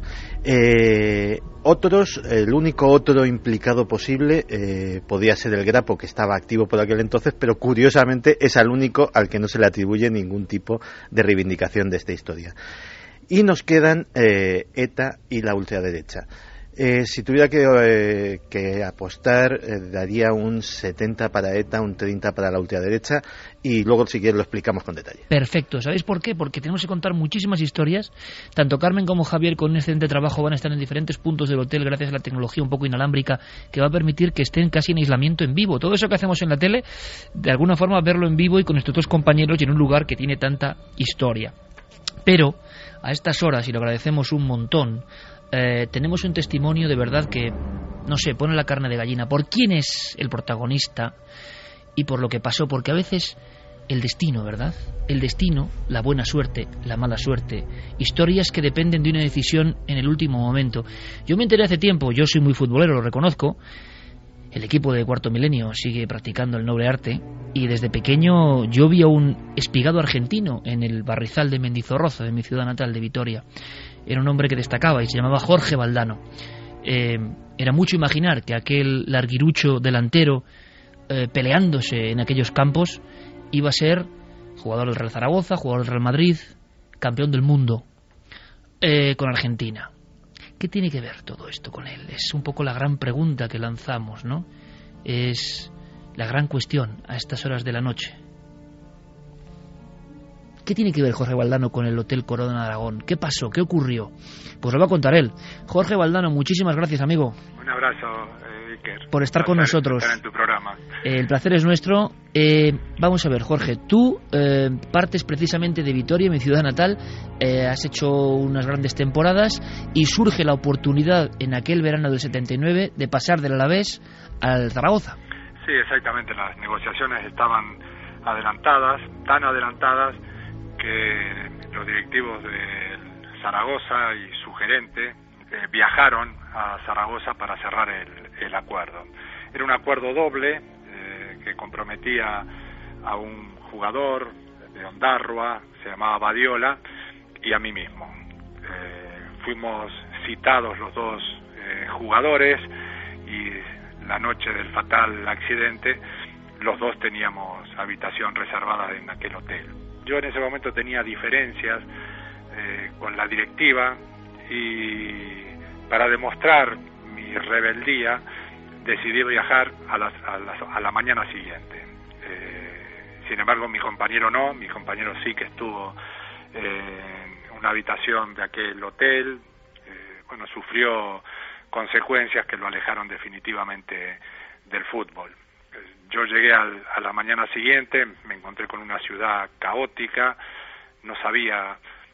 Otros, el único otro implicado posible podía ser el Grapo, que estaba activo por aquel entonces, pero curiosamente es al único al que no se le atribuye ningún tipo de reivindicación de esta historia. Y nos quedan ETA y la ultraderecha. Si tuviera que apostar, daría un 70 para ETA, un 30 para la ultraderecha, y luego si quieres lo explicamos con detalle. Perfecto. ¿Sabéis por qué? Porque tenemos que contar muchísimas historias. Tanto Carmen como Javier, con un excelente trabajo, van a estar en diferentes puntos del hotel gracias a la tecnología un poco inalámbrica que va a permitir que estén casi en aislamiento en vivo. Todo eso que hacemos en la tele, de alguna forma verlo en vivo y con nuestros dos compañeros y en un lugar que tiene tanta historia. Pero a estas horas, y lo agradecemos un montón, tenemos un testimonio de verdad que, no sé, pone la carne de gallina por quién es el protagonista y por lo que pasó, porque a veces el destino, ¿verdad? El destino, la buena suerte, la mala suerte, historias que dependen de una decisión en el último momento. Yo me enteré hace tiempo, yo soy muy futbolero, lo reconozco, el equipo de Cuarto Milenio sigue practicando el noble arte y desde pequeño yo vi a un espigado argentino en el barrizal de Mendizorroza, de mi ciudad natal, de Vitoria. Era un hombre que destacaba y se llamaba Jorge Valdano. Era mucho imaginar que aquel larguirucho delantero peleándose en aquellos campos iba a ser jugador del Real Zaragoza, jugador del Real Madrid, campeón del mundo con Argentina. ¿Qué tiene que ver todo esto con él? Es un poco la gran pregunta que lanzamos, ¿no? Es la gran cuestión a estas horas de la noche. ¿Qué tiene que ver Jorge Valdano con el Hotel Corona de Aragón? ¿Qué pasó? ¿Qué ocurrió? Pues lo va a contar él. Jorge Valdano, muchísimas gracias, amigo. Un abrazo, Iker. Por estar con nosotros. Estar en tu programa. El placer es nuestro. Vamos a ver, Jorge, tú partes precisamente de Vitoria, mi ciudad natal, has hecho unas grandes temporadas y surge la oportunidad en aquel verano del 79 de pasar del Alavés al Zaragoza. Sí, exactamente, las negociaciones estaban adelantadas, tan adelantadas que los directivos de Zaragoza y su gerente viajaron a Zaragoza para cerrar el acuerdo. Era un acuerdo doble que comprometía a un jugador de Ondarroa, se llamaba Badiola, y a mí mismo. Fuimos citados los dos jugadores y la noche del fatal accidente los dos teníamos habitación reservada en aquel hotel. Yo en ese momento tenía diferencias con la directiva y para demostrar mi rebeldía decidí viajar a la mañana siguiente. Sin embargo, mi compañero no, mi compañero sí que estuvo en una habitación de aquel hotel, sufrió consecuencias que lo alejaron definitivamente del fútbol. Yo llegué a la mañana siguiente, me encontré con una ciudad caótica, no sabía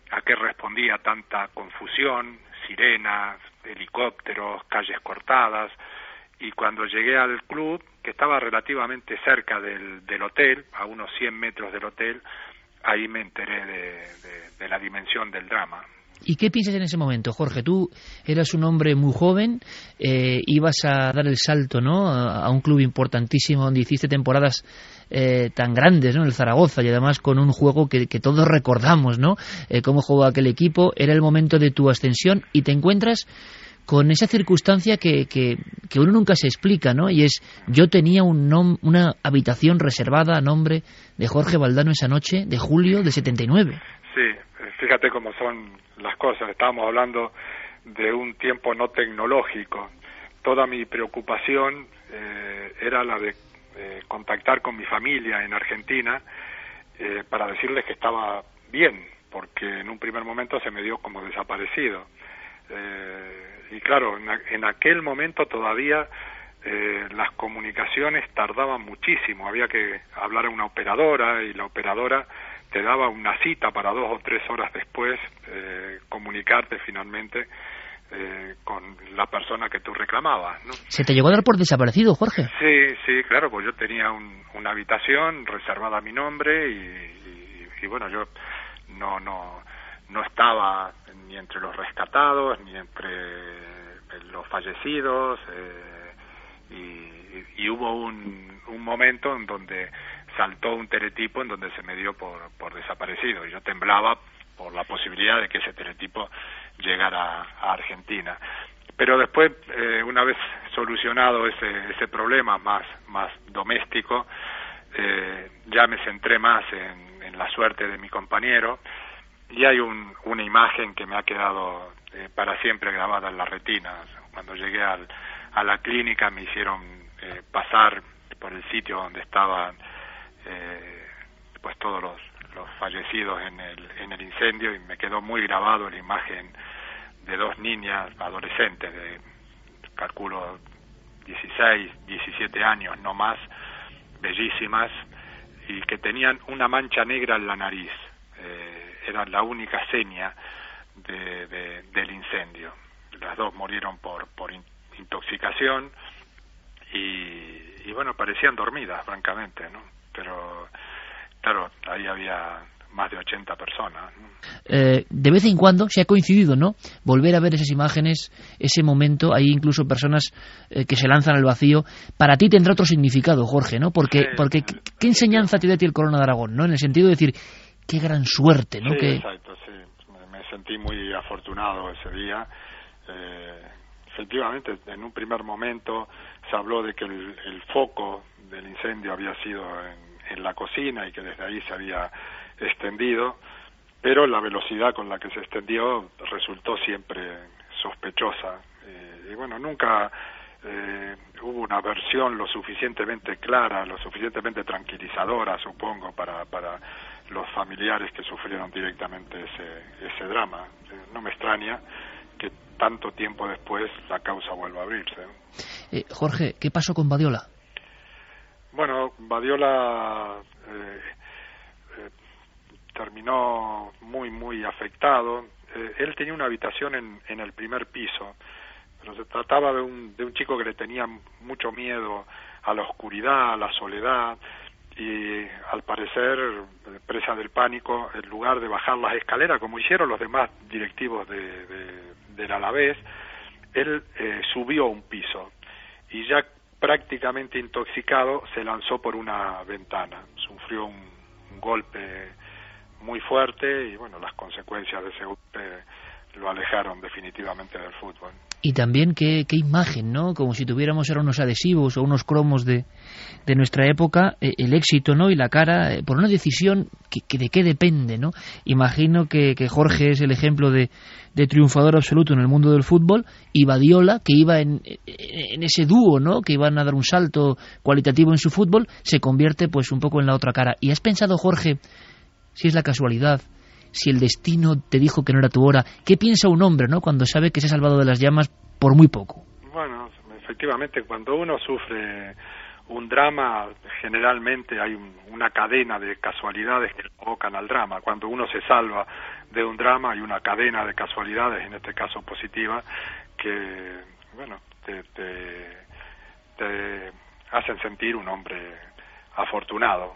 a qué respondía tanta confusión, sirenas, helicópteros, calles cortadas. Y cuando llegué al club, que estaba relativamente cerca del hotel, a unos 100 metros del hotel, ahí me enteré de la dimensión del drama. ¿Y qué piensas en ese momento, Jorge? Tú eras un hombre muy joven, ibas a dar el salto, ¿no?, a un club importantísimo donde hiciste temporadas tan grandes, ¿no?, el Zaragoza, y además con un juego que todos recordamos, ¿no?, cómo jugó aquel equipo. Era el momento de tu ascensión y te encuentras con esa circunstancia que uno nunca se explica, ¿no? Y es, yo tenía una habitación reservada a nombre de Jorge Valdano esa noche de julio de 79. Sí, fíjate cómo son las cosas. Estábamos hablando de un tiempo no tecnológico. Toda mi preocupación era la de contactar con mi familia en Argentina para decirles que estaba bien, porque en un primer momento se me dio como desaparecido. Y claro, en aquel momento todavía las comunicaciones tardaban muchísimo. Había que hablar a una operadora y la operadora te daba una cita para 2 o 3 horas después comunicarte finalmente con la persona que tú reclamabas, ¿no? ¿Se te llegó a dar por desaparecido, Jorge? Sí, claro, pues yo tenía una habitación reservada a mi nombre y bueno, yo no estaba ni entre los rescatados ni entre los fallecidos y hubo un momento en donde saltó un teletipo en donde se me dio por desaparecido y yo temblaba por la posibilidad de que ese teletipo llegara a Argentina. Pero después, una vez solucionado ese problema más doméstico, ya me centré más en la suerte de mi compañero. Y hay una imagen que me ha quedado para siempre grabada en la retina. Cuando llegué a la clínica me hicieron pasar por el sitio donde estaban pues todos los fallecidos en el incendio y me quedó muy grabado la imagen de 2 niñas adolescentes de, calculo, 16, 17 años, no más, bellísimas, y que tenían una mancha negra en la nariz. Era la única seña del incendio. Las 2 murieron por intoxicación y bueno, parecían dormidas, francamente, ¿no? Pero claro, ahí había más de 80 personas, ¿no? De vez en cuando se ha coincidido, ¿no?, volver a ver esas imágenes, ese momento. Hay incluso personas que se lanzan al vacío. Para ti tendrá otro significado, Jorge, ¿no? Porque ¿qué enseñanza te da a ti el Corona de Aragón, ¿no? En el sentido de decir, qué gran suerte, ¿no? Sí, exacto, sí. Me sentí muy afortunado ese día. Efectivamente, en un primer momento se habló de que el foco del incendio había sido en la cocina y que desde ahí se había extendido, pero la velocidad con la que se extendió resultó siempre sospechosa. Y bueno, nunca hubo una versión lo suficientemente clara, lo suficientemente tranquilizadora, supongo, para los familiares que sufrieron directamente ese drama. No me extraña que tanto tiempo después la causa vuelva a abrirse. Jorge, ¿qué pasó con Badiola? Bueno, Badiola terminó muy afectado. Él tenía una habitación en el primer piso, pero se trataba de un chico que le tenía mucho miedo a la oscuridad, a la soledad, y al parecer, presa del pánico, en lugar de bajar las escaleras como hicieron los demás directivos del Alavés, él subió un piso y ya prácticamente intoxicado se lanzó por una ventana. Sufrió un golpe muy fuerte y bueno, las consecuencias de ese golpe lo alejaron definitivamente del fútbol. Y también qué imagen, ¿no? Como si tuviéramos ahora unos adhesivos o unos cromos de nuestra época, el éxito, ¿no?, y la cara, por una decisión que de qué depende, ¿no? Imagino que Jorge es el ejemplo de triunfador absoluto en el mundo del fútbol, y Badiola, que iba en ese dúo, ¿no?, que iban a dar un salto cualitativo en su fútbol, se convierte pues un poco en la otra cara. ¿Y has pensado, Jorge, si es la casualidad, si el destino te dijo que no era tu hora? ¿Qué piensa un hombre, ¿no?, cuando sabe que se ha salvado de las llamas por muy poco? Bueno, efectivamente, cuando uno sufre un drama, generalmente hay una cadena de casualidades que provocan al drama. Cuando uno se salva de un drama y una cadena de casualidades, en este caso positivas, que, bueno, te hacen sentir un hombre afortunado.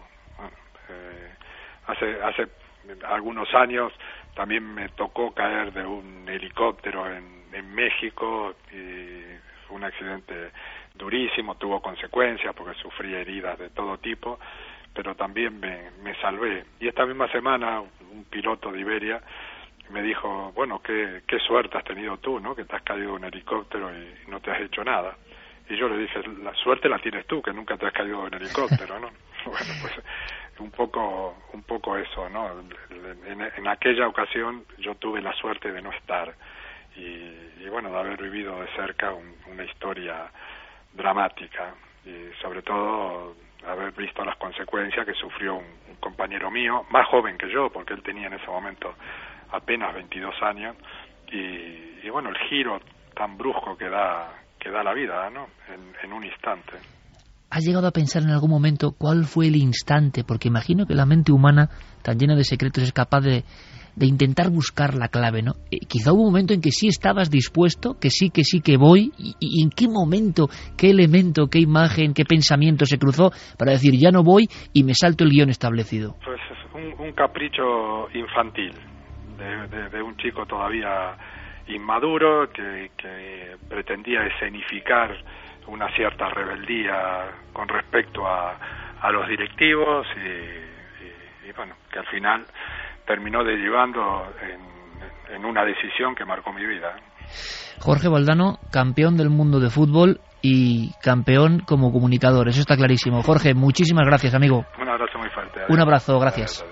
Hace algunos años también me tocó caer de un helicóptero en México y fue un accidente durísimo, tuvo consecuencias porque sufrí heridas de todo tipo, pero también me salvé. Y esta misma semana un piloto de Iberia me dijo, bueno, qué suerte has tenido tú, ¿no? Que te has caído de un helicóptero y no te has hecho nada. Y yo le dije, la suerte la tienes tú, que nunca te has caído de un helicóptero, ¿no? Bueno, pues un poco eso, ¿no? En aquella ocasión yo tuve la suerte de no estar y bueno, de haber vivido de cerca una historia dramática y sobre todo haber visto las consecuencias que sufrió un compañero mío, más joven que yo, porque él tenía en ese momento apenas 22 años y bueno, el giro tan brusco que da la vida, ¿no? En un instante. ¿Has llegado a pensar en algún momento cuál fue el instante? Porque imagino que la mente humana, tan llena de secretos, es capaz de intentar buscar la clave, ¿no? Quizá hubo un momento en que sí estabas dispuesto, que sí que voy, y ¿en qué momento, qué elemento, qué imagen, qué pensamiento se cruzó para decir ya no voy y me salto el guión establecido? Pues un capricho infantil de un chico todavía inmaduro que pretendía escenificar una cierta rebeldía con respecto a los directivos y bueno, que al final terminó derivando en una decisión que marcó mi vida. Jorge Valdano, campeón del mundo de fútbol y campeón como comunicador, eso está clarísimo. Jorge, muchísimas gracias, amigo. Un abrazo muy fuerte. Un abrazo, gracias.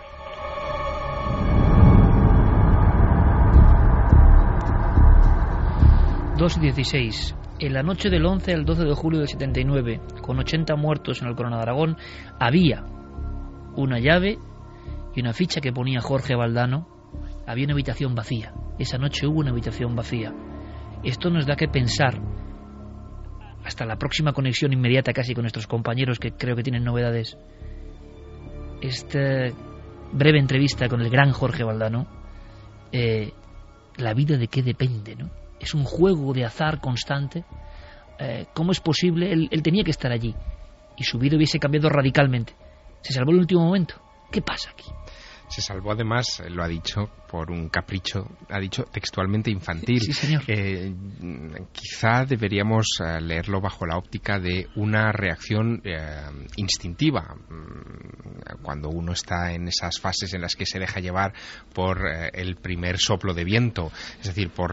2:16. En la noche del 11 al 12 de julio del 79, con 80 muertos en el Corona de Aragón, había una llave y una ficha que ponía Jorge Valdano. Había una habitación vacía. Esa noche hubo una habitación vacía. Esto nos da que pensar, hasta la próxima conexión inmediata casi con nuestros compañeros que creo que tienen novedades, esta breve entrevista con el gran Jorge Valdano, la vida de qué depende, ¿no? Es un juego de azar constante. ¿Cómo es posible? Él tenía que estar allí y su vida hubiese cambiado radicalmente. Se salvó en el último momento. ¿Qué pasa aquí? Se salvó además, lo ha dicho, por un capricho, ha dicho textualmente infantil. Sí, señor. Quizá deberíamos leerlo bajo la óptica de una reacción instintiva. Cuando uno está en esas fases en las que se deja llevar por el primer soplo de viento, es decir, por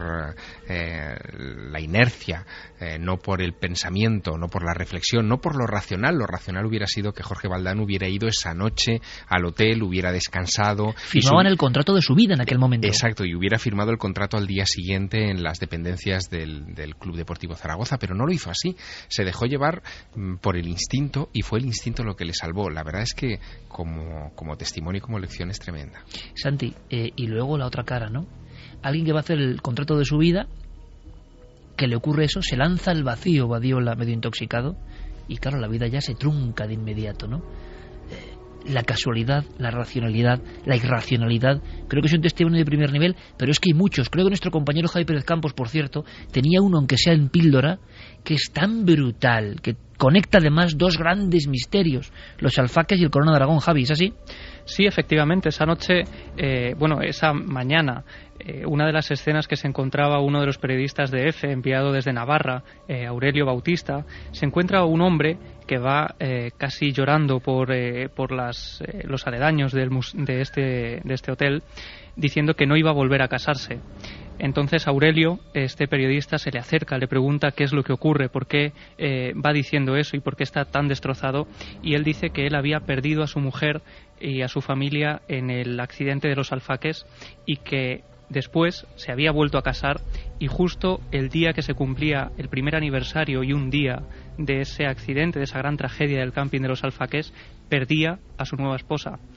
la inercia, no por el pensamiento, no por la reflexión, no por lo racional. Lo racional hubiera sido que Jorge Valdano hubiera ido esa noche al hotel, hubiera descansado. Firmaban el contrato de su vida en aquel momento. Exacto, y hubiera firmado el contrato al día siguiente en las dependencias del Club Deportivo Zaragoza, pero no lo hizo así. Se dejó llevar por el instinto y fue el instinto lo que le salvó. La verdad es que como testimonio y como lección es tremenda. Santi, y luego la otra cara, ¿no? Alguien que va a hacer el contrato de su vida, que le ocurre eso, se lanza al vacío, Badiola, medio intoxicado, y claro, la vida ya se trunca de inmediato, ¿no? La casualidad, la racionalidad, la irracionalidad, creo que es un testimonio de primer nivel, pero es que hay muchos. Creo que nuestro compañero Javi Pérez Campos, por cierto, tenía uno, aunque sea en píldora, que es tan brutal, que conecta además dos grandes misterios, los alfaques y el Corona de Aragón. Javi, ¿es así? Sí, efectivamente, esa noche, esa mañana, una de las escenas que se encontraba uno de los periodistas de EFE, enviado desde Navarra, Aurelio Bautista, se encuentra un hombre que va casi llorando por los aledaños de este hotel, diciendo que no iba a volver a casarse. Entonces Aurelio, este periodista, se le acerca, le pregunta qué es lo que ocurre, por qué va diciendo eso y por qué está tan destrozado, y él dice que él había perdido a su mujer y a su familia en el accidente de los alfaques y que después se había vuelto a casar, y justo el día que se cumplía el primer aniversario y un día de ese accidente, de esa gran tragedia del camping de los alfaques, perdía a su nueva esposa.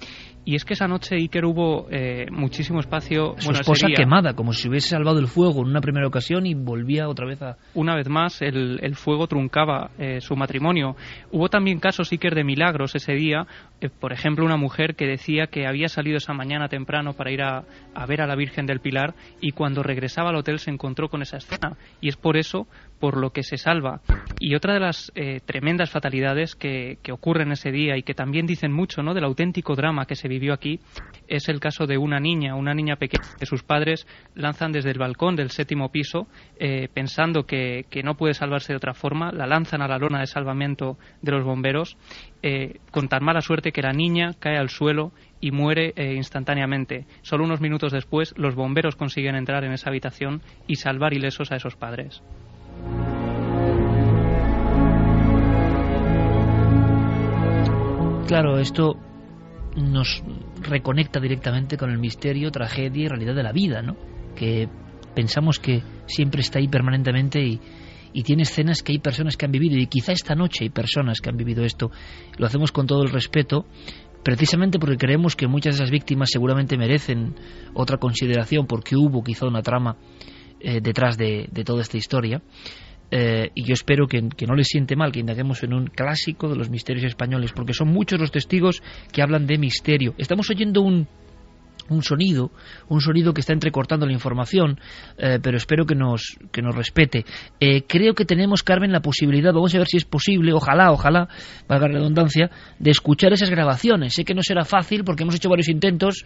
Y es que esa noche, Iker, hubo muchísimo espacio. Su esposa quemada, como si hubiese salvado el fuego en una primera ocasión y volvía otra vez a... Una vez más, el fuego truncaba su matrimonio. Hubo también casos, Iker, de milagros ese día. Por ejemplo, una mujer que decía que había salido esa mañana temprano para ir a ver a la Virgen del Pilar, y cuando regresaba al hotel se encontró con esa escena. Y es por eso por lo que se salva. Y otra de las tremendas fatalidades que ocurren ese día y que también dicen mucho, ¿no?, del auténtico drama que se vivió aquí, es el caso de una niña pequeña que sus padres lanzan desde el balcón del 7º piso, pensando que no puede salvarse de otra forma, la lanzan a la lona de salvamento de los bomberos, con tan mala suerte que la niña cae al suelo y muere instantáneamente. Solo unos minutos después, los bomberos consiguen entrar en esa habitación y salvar ilesos a esos padres. Claro, esto nos reconecta directamente con el misterio, tragedia y realidad de la vida, ¿no? Que pensamos que siempre está ahí permanentemente y tiene escenas que hay personas que han vivido, y quizá esta noche hay personas que han vivido esto. Lo hacemos con todo el respeto, precisamente porque creemos que muchas de esas víctimas seguramente merecen otra consideración, porque hubo quizá una trama detrás de toda esta historia. Y yo espero que no les siente mal que indaguemos en un clásico de los misterios españoles, porque son muchos los testigos que hablan de misterio. Estamos oyendo un sonido que está entrecortando la información, pero espero que nos respete. Creo que tenemos, Carmen, la posibilidad, vamos a ver si es posible, ojalá, valga la redundancia, de escuchar esas grabaciones. Sé que no será fácil porque hemos hecho varios intentos,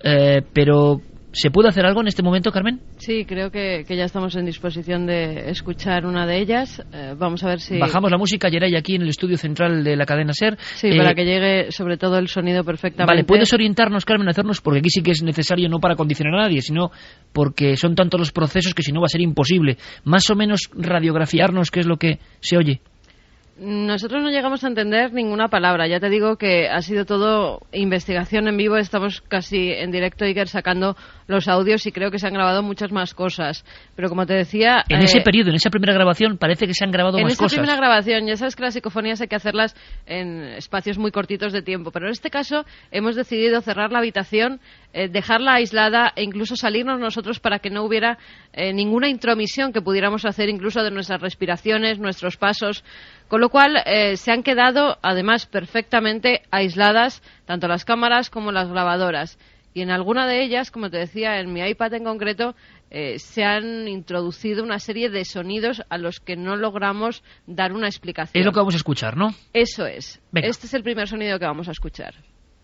pero ¿se puede hacer algo en este momento, Carmen? Sí, creo que ya estamos en disposición de escuchar una de ellas. Vamos a ver si... Bajamos la música, Yeray, aquí en el estudio central de la cadena SER. Sí, para que llegue sobre todo el sonido perfectamente. Vale, ¿puedes orientarnos, Carmen, hacernos? Porque aquí sí que es necesario, no para condicionar a nadie, sino porque son tantos los procesos que si no va a ser imposible. Más o menos radiografiarnos qué es lo que se oye. Nosotros no llegamos a entender ninguna palabra. Ya te digo que ha sido todo investigación en vivo. Estamos casi en directo, Iker, sacando los audios, y creo que se han grabado muchas más cosas. Pero como te decía... En ese periodo, en esa primera grabación, parece que se han grabado más cosas. En esa primera grabación, ya sabes que las psicofonías hay que hacerlas en espacios muy cortitos de tiempo. Pero en este caso hemos decidido cerrar la habitación, dejarla aislada e incluso salirnos nosotros para que no hubiera ninguna intromisión que pudiéramos hacer incluso de nuestras respiraciones, nuestros pasos. Con lo cual se han quedado, además, perfectamente aisladas tanto las cámaras como las grabadoras. Y en alguna de ellas, como te decía, en mi iPad en concreto, se han introducido una serie de sonidos a los que no logramos dar una explicación. Es lo que vamos a escuchar, ¿no? Eso es. Venga. Este es el primer sonido que vamos a escuchar.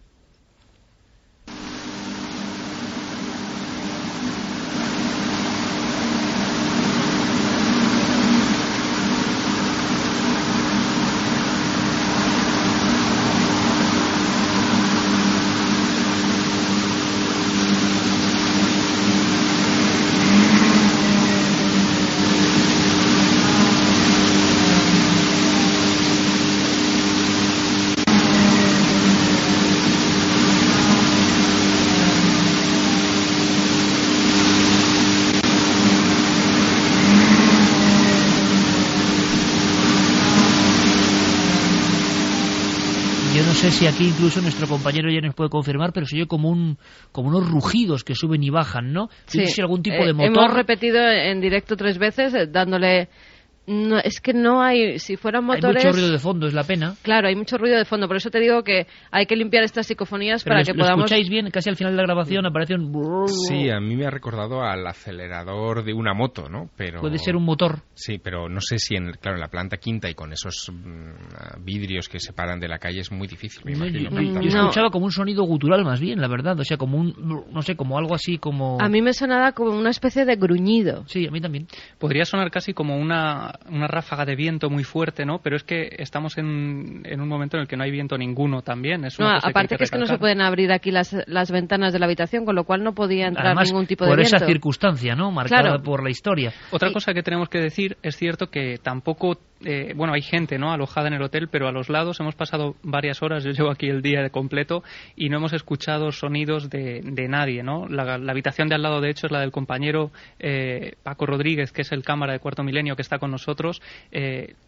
No sé si aquí incluso nuestro compañero ya nos puede confirmar, pero se oye como unos rugidos que suben y bajan, ¿no? Sí. No sé si algún tipo de motor. Hemos repetido en directo 3 veces, dándole... No, es que no hay, si fueran motores... Hay mucho ruido de fondo, es la pena. Claro, hay mucho ruido de fondo, por eso te digo que hay que limpiar estas psicofonías. Pero para que podamos... ¿Lo escucháis bien? Casi al final de la grabación aparece un... Sí, a mí me ha recordado al acelerador de una moto, ¿no? Pero... Puede ser un motor. Sí, pero no sé si en la planta quinta y con esos vidrios que separan de la calle es muy difícil, me imagino. Yo escuchaba como un sonido gutural más bien, la verdad, o sea, como un, no sé, como algo así como... A mí me sonaba como una especie de gruñido. Sí, a mí también. Podría sonar casi como una ráfaga de viento muy fuerte, ¿no? Pero es que estamos en un momento en el que no hay viento ninguno también. Es una cosa aparte que es que no se pueden abrir aquí las ventanas de la habitación, con lo cual no podía entrar además, ningún tipo de viento. Por esa circunstancia, ¿no? Marcada por la historia. Otra cosa que tenemos que decir, es cierto que tampoco... bueno, hay gente, ¿no?, alojada en el hotel, pero a los lados hemos pasado varias horas, yo llevo aquí el día de completo, y no hemos escuchado sonidos de nadie, ¿no? La habitación de al lado, de hecho, es la del compañero Paco Rodríguez, que es el cámara de Cuarto Milenio que está con nosotros.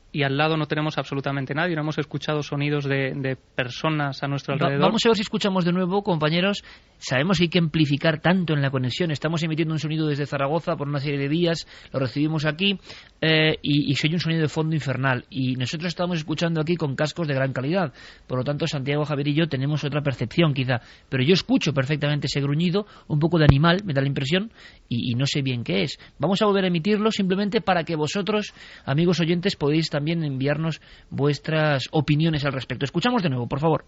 y al lado no tenemos absolutamente nadie, no hemos escuchado sonidos de personas a nuestro alrededor. Vamos a ver si escuchamos de nuevo, compañeros. Sabemos que hay que amplificar tanto en la conexión. Estamos emitiendo un sonido desde Zaragoza por una serie de vías, lo recibimos aquí y se oye un sonido de fondo infernal. Y nosotros estamos escuchando aquí con cascos de gran calidad. Por lo tanto, Santiago, Javier y yo tenemos otra percepción quizá. Pero yo escucho perfectamente ese gruñido, un poco de animal, me da la impresión, y no sé bien qué es. Vamos a volver a emitirlo simplemente para que vosotros, amigos oyentes, podéis también enviarnos vuestras opiniones al respecto. Escuchamos de nuevo, por favor.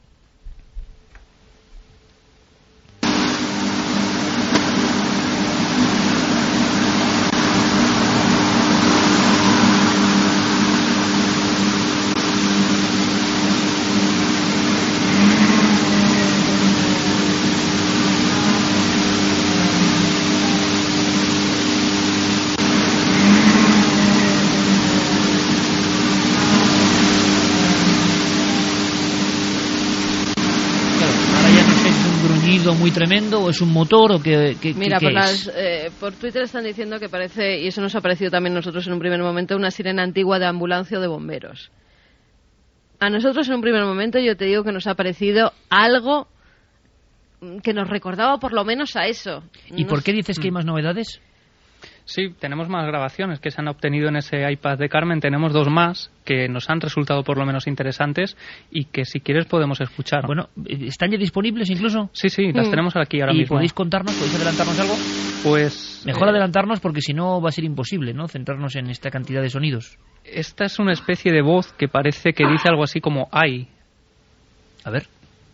Muy tremendo, o es un motor, o que mira, ¿qué por Twitter están diciendo que parece, y eso nos ha parecido también nosotros en un primer momento, una sirena antigua de ambulancia o de bomberos. A nosotros en un primer momento yo te digo que nos ha parecido algo que nos recordaba por lo menos a eso. ¿Y por qué dices que hay más novedades? Sí, tenemos más grabaciones que se han obtenido en ese iPad de Carmen. Tenemos 2 más que nos han resultado por lo menos interesantes y que si quieres podemos escuchar. Bueno, ¿están ya disponibles incluso? Sí, las tenemos aquí ahora mismo. ¿Y podéis contarnos, podéis adelantarnos algo? Pues mejor adelantarnos porque si no va a ser imposible, ¿no?, centrarnos en esta cantidad de sonidos. Esta es una especie de voz que parece que dice algo así como ¡ay! A ver.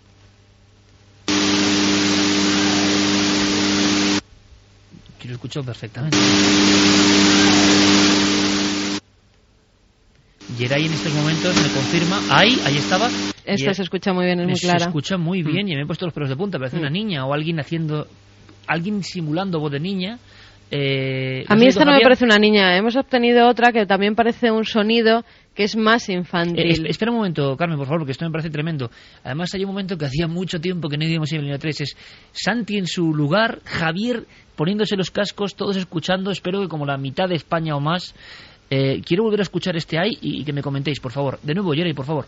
Yo lo escucho perfectamente. Geray en estos momentos me confirma. Ahí estaba. Esta se escucha muy bien, es muy clara. Se escucha muy bien y me he puesto los pelos de punta. Parece una niña o alguien simulando voz de niña. A mí esta no me parece una niña. Hemos obtenido otra que también parece un sonido que es más infantil. Espera un momento, Carmen, por favor, porque esto me parece tremendo. Además hay un momento que hacía mucho tiempo que no íbamos a ir en línea 3. Es Santi en su lugar, Javier poniéndose los cascos, todos escuchando. Espero que como la mitad de España o más. Quiero volver a escuchar este ahí y que me comentéis, por favor. De nuevo, Geray, por favor.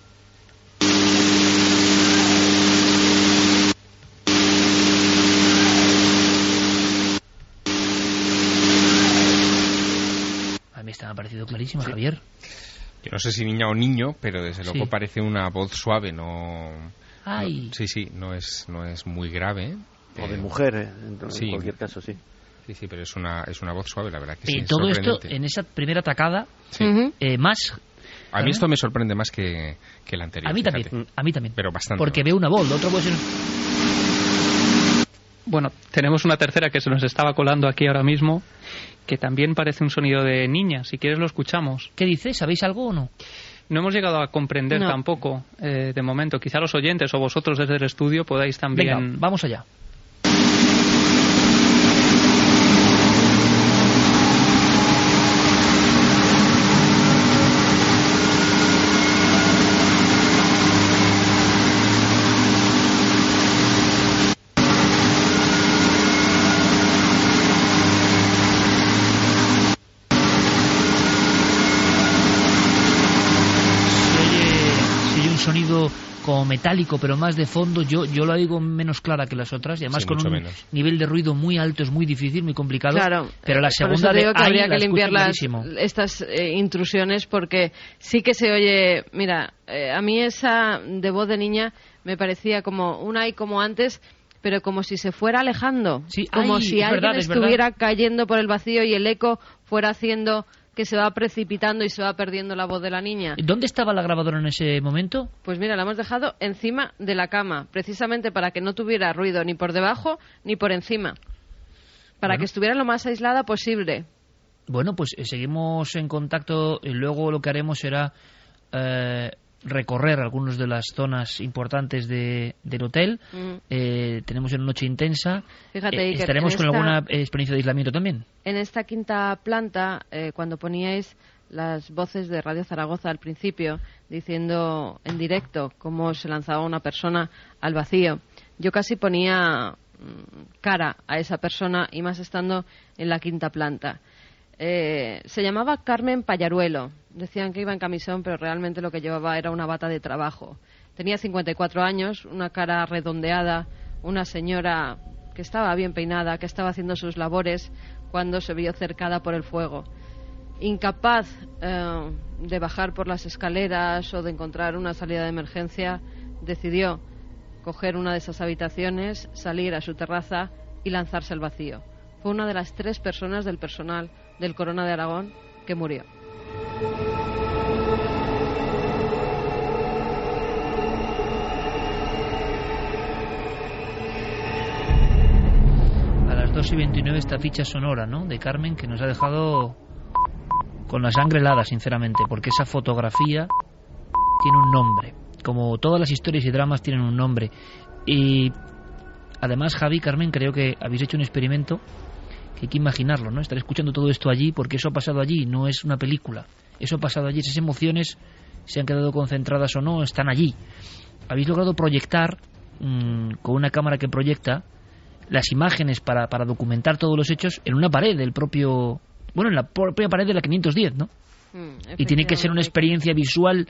A mí esta me ha parecido clarísima, sí. Javier. Yo no sé si niña o niño, pero desde luego parece una voz suave, no... Ay. No es muy grave. O de mujer, en cualquier caso, sí. Sí, pero es una voz suave, la verdad que sí. Todo esto en esa primera tacada, más... A mí esto me sorprende más que el anterior. A mí también. Pero bastante. Porque veo una voz, lo otro puede ser... Bueno, tenemos una tercera que se nos estaba colando aquí ahora mismo, que también parece un sonido de niña. Si quieres lo escuchamos. ¿Qué dice? ¿Sabéis algo o no? No hemos llegado a comprender tampoco, de momento. Quizá los oyentes o vosotros desde el estudio podáis también... Venga, vamos allá. Como metálico, pero más de fondo. Yo lo digo menos clara que las otras y además con un nivel de ruido muy alto, es muy difícil, muy complicado. Claro, pero la segunda digo que habría que limpiar estas intrusiones porque sí que se oye. Mira, a mí esa de voz de niña me parecía como una y como antes, pero como si se fuera alejando, como si alguien estuviera cayendo por el vacío y el eco fuera haciendo que se va precipitando y se va perdiendo la voz de la niña. ¿Dónde estaba la grabadora en ese momento? Pues mira, la hemos dejado encima de la cama, precisamente para que no tuviera ruido ni por debajo ni por encima, para que estuviera lo más aislada posible. Bueno, pues seguimos en contacto y luego lo que haremos será recorrer algunas de las zonas importantes del hotel. Tenemos una noche intensa. Fíjate, estaremos con alguna experiencia de aislamiento también. En esta quinta planta, cuando poníais las voces de Radio Zaragoza al principio, diciendo en directo cómo se lanzaba una persona al vacío, yo casi ponía cara a esa persona y más estando en la quinta planta. Se llamaba Carmen Pallaruelo. Decían que iba en camisón, pero realmente lo que llevaba era una bata de trabajo. Tenía 54 años, una cara redondeada, una señora que estaba bien peinada, que estaba haciendo sus labores cuando se vio cercada por el fuego. Incapaz de bajar por las escaleras o de encontrar una salida de emergencia, decidió coger una de esas habitaciones, salir a su terraza y lanzarse al vacío. Fue una de las 3 personas del personal del Corona de Aragón que murió. A las 2:29 esta ficha sonora, ¿no?, de Carmen, que nos ha dejado con la sangre helada, sinceramente, porque esa fotografía tiene un nombre, como todas las historias y dramas tienen un nombre. Y además, Javi, Carmen, creo que habéis hecho un experimento que hay que imaginarlo, ¿no? Estar escuchando todo esto allí, porque eso ha pasado allí, no es una película. Eso ha pasado allí, esas emociones, se han quedado concentradas o no, están allí. Habéis logrado proyectar, con una cámara que proyecta, las imágenes para documentar todos los hechos en una pared del propio... Bueno, en la propia pared de la 510, ¿no? Y tiene que ser una experiencia visual...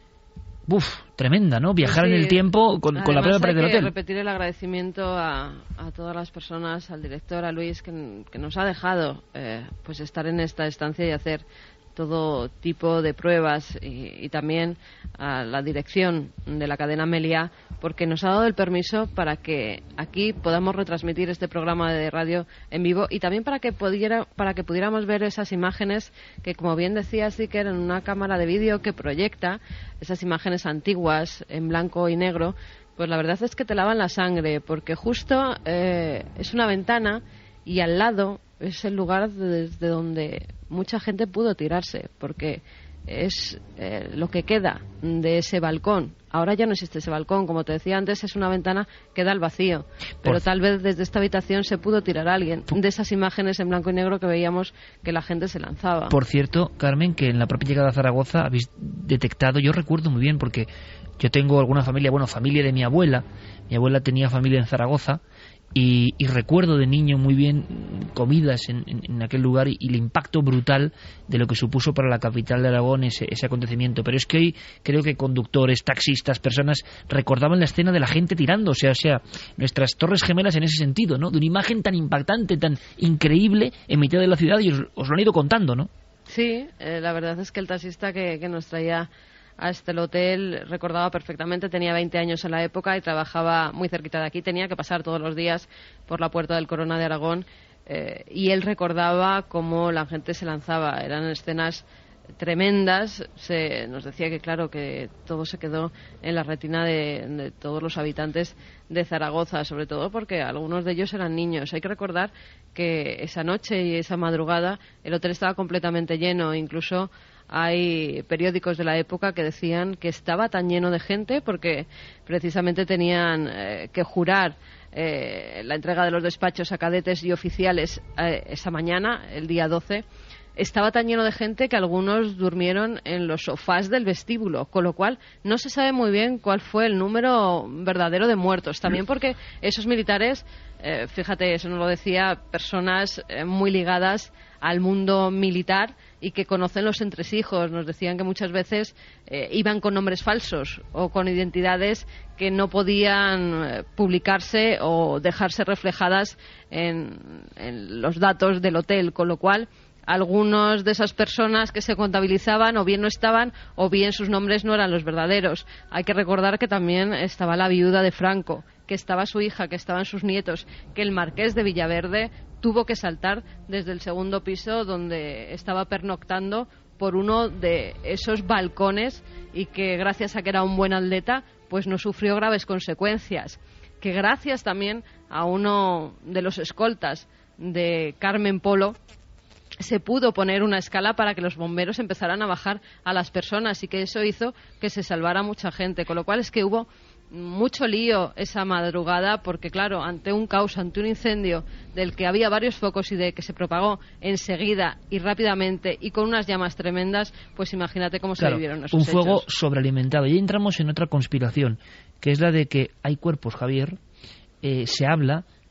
tremenda, ¿no? Viajar en el tiempo con la propia pared del hotel. Hay que repetir el agradecimiento a todas las personas, al director, a Luis, que nos ha dejado pues estar en esta estancia y hacer todo tipo de pruebas, y también a la dirección de la cadena Meliá, porque nos ha dado el permiso para que aquí podamos retransmitir este programa de radio en vivo, y también para que pudiéramos ver esas imágenes que, como bien decía Iker, en una cámara de vídeo que proyecta esas imágenes antiguas en blanco y negro, pues la verdad es que te lavan la sangre, porque justo es una ventana y al lado es el lugar desde donde mucha gente pudo tirarse, porque es lo que queda de ese balcón. Ahora ya no existe ese balcón, como te decía antes, es una ventana que da al vacío, pero tal vez desde esta habitación se pudo tirar a alguien de esas imágenes en blanco y negro que veíamos que la gente se lanzaba. Por cierto, Carmen, que en la propia llegada a Zaragoza habéis detectado, yo recuerdo muy bien, porque yo tengo alguna familia, familia de mi abuela tenía familia en Zaragoza, y recuerdo de niño muy bien comidas en aquel lugar y el impacto brutal de lo que supuso para la capital de Aragón ese acontecimiento. Pero es que hoy creo que conductores, taxistas, personas recordaban la escena de la gente tirándose, o sea, nuestras Torres Gemelas en ese sentido, ¿no? De una imagen tan impactante, tan increíble en mitad de la ciudad, y os lo han ido contando, ¿no? Sí, la verdad es que el taxista que nos traía a este hotel recordaba perfectamente, tenía 20 años en la época y trabajaba muy cerquita de aquí, tenía que pasar todos los días por la puerta del Corona de Aragón, y él recordaba cómo la gente se lanzaba, eran escenas tremendas. Nos decía que claro, que todo se quedó en la retina de todos los habitantes de Zaragoza, sobre todo porque algunos de ellos eran niños. Hay que recordar que esa noche y esa madrugada el hotel estaba completamente lleno, incluso hay periódicos de la época que decían que estaba tan lleno de gente porque precisamente tenían que jurar la entrega de los despachos a cadetes y oficiales esa mañana, el día 12. Estaba tan lleno de gente que algunos durmieron en los sofás del vestíbulo, con lo cual no se sabe muy bien cuál fue el número verdadero de muertos. También porque esos militares, fíjate, eso nos lo decía personas muy ligadas al mundo militar y que conocen los entresijos. Nos decían que muchas veces iban con nombres falsos o con identidades que no podían publicarse o dejarse reflejadas en los datos del hotel, con lo cual algunos de esas personas que se contabilizaban o bien no estaban o bien sus nombres no eran los verdaderos. Hay que recordar que también estaba la viuda de Franco, que estaba su hija, que estaban sus nietos, que el marqués de Villaverde tuvo que saltar desde el segundo piso donde estaba pernoctando por uno de esos balcones y que gracias a que era un buen atleta pues no sufrió graves consecuencias, que gracias también a uno de los escoltas de Carmen Polo se pudo poner una escala para que los bomberos empezaran a bajar a las personas y que eso hizo que se salvara mucha gente, con lo cual es que hubo mucho lío esa madrugada porque claro, ante un caos, ante un incendio del que había varios focos y de que se propagó enseguida y rápidamente y con unas llamas tremendas, pues imagínate cómo se vivieron esos hechos. Un fuego sobrealimentado. Y entramos en otra conspiración, que es la de que hay cuerpos, Javier, se habla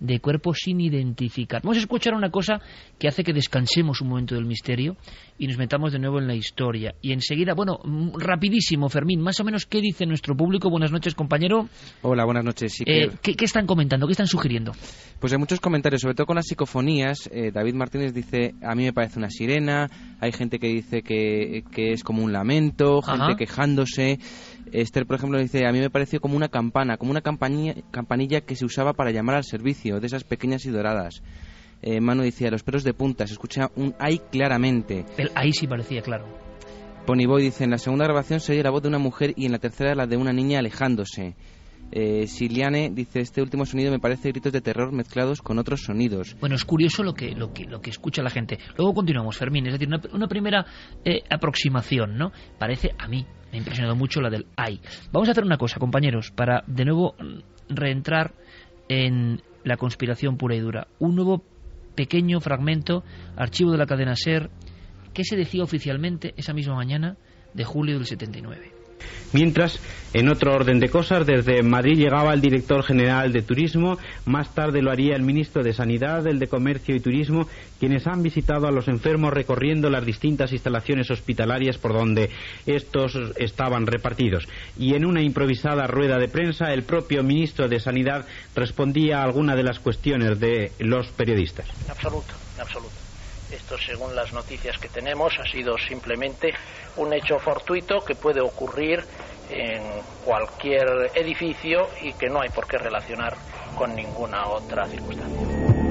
de cuerpos sin identificar. Vamos a escuchar una cosa que hace que descansemos un momento del misterio y nos metamos de nuevo en la historia. Y enseguida, bueno, rapidísimo, Fermín, más o menos, ¿qué dice nuestro público? Buenas noches, compañero. Hola, buenas noches. Sí, ¿qué están comentando? ¿Qué están sugiriendo? Pues hay muchos comentarios, sobre todo con las psicofonías. David Martínez dice, a mí me parece una sirena. Hay gente que dice que es como un lamento, gente quejándose. Esther, por ejemplo, dice, a mí me pareció como una campana, como una campanilla que se usaba para llamar al servicio, de esas pequeñas y doradas. Manu decía, los pelos de punta, se escucha un ay claramente. El ay sí parecía claro. Ponyboy dice, en la segunda grabación se oye la voz de una mujer y en la tercera la de una niña alejándose. Siliane dice, este último sonido me parece gritos de terror mezclados con otros sonidos. Bueno, es curioso lo que escucha la gente. Luego continuamos, Fermín, es decir, una primera aproximación, ¿no? Parece, a mí, me ha impresionado mucho la del ay. Vamos a hacer una cosa, compañeros, para de nuevo reentrar en la conspiración pura y dura. Un nuevo pequeño fragmento, archivo de la cadena SER, que se decía oficialmente esa misma mañana de julio del 79. Mientras, en otro orden de cosas, desde Madrid llegaba el director general de Turismo, más tarde lo haría el ministro de Sanidad, el de Comercio y Turismo, quienes han visitado a los enfermos recorriendo las distintas instalaciones hospitalarias por donde estos estaban repartidos. Y en una improvisada rueda de prensa, el propio ministro de Sanidad respondía a alguna de las cuestiones de los periodistas. En absoluto. Esto, según las noticias que tenemos, ha sido simplemente un hecho fortuito que puede ocurrir en cualquier edificio y que no hay por qué relacionar con ninguna otra circunstancia.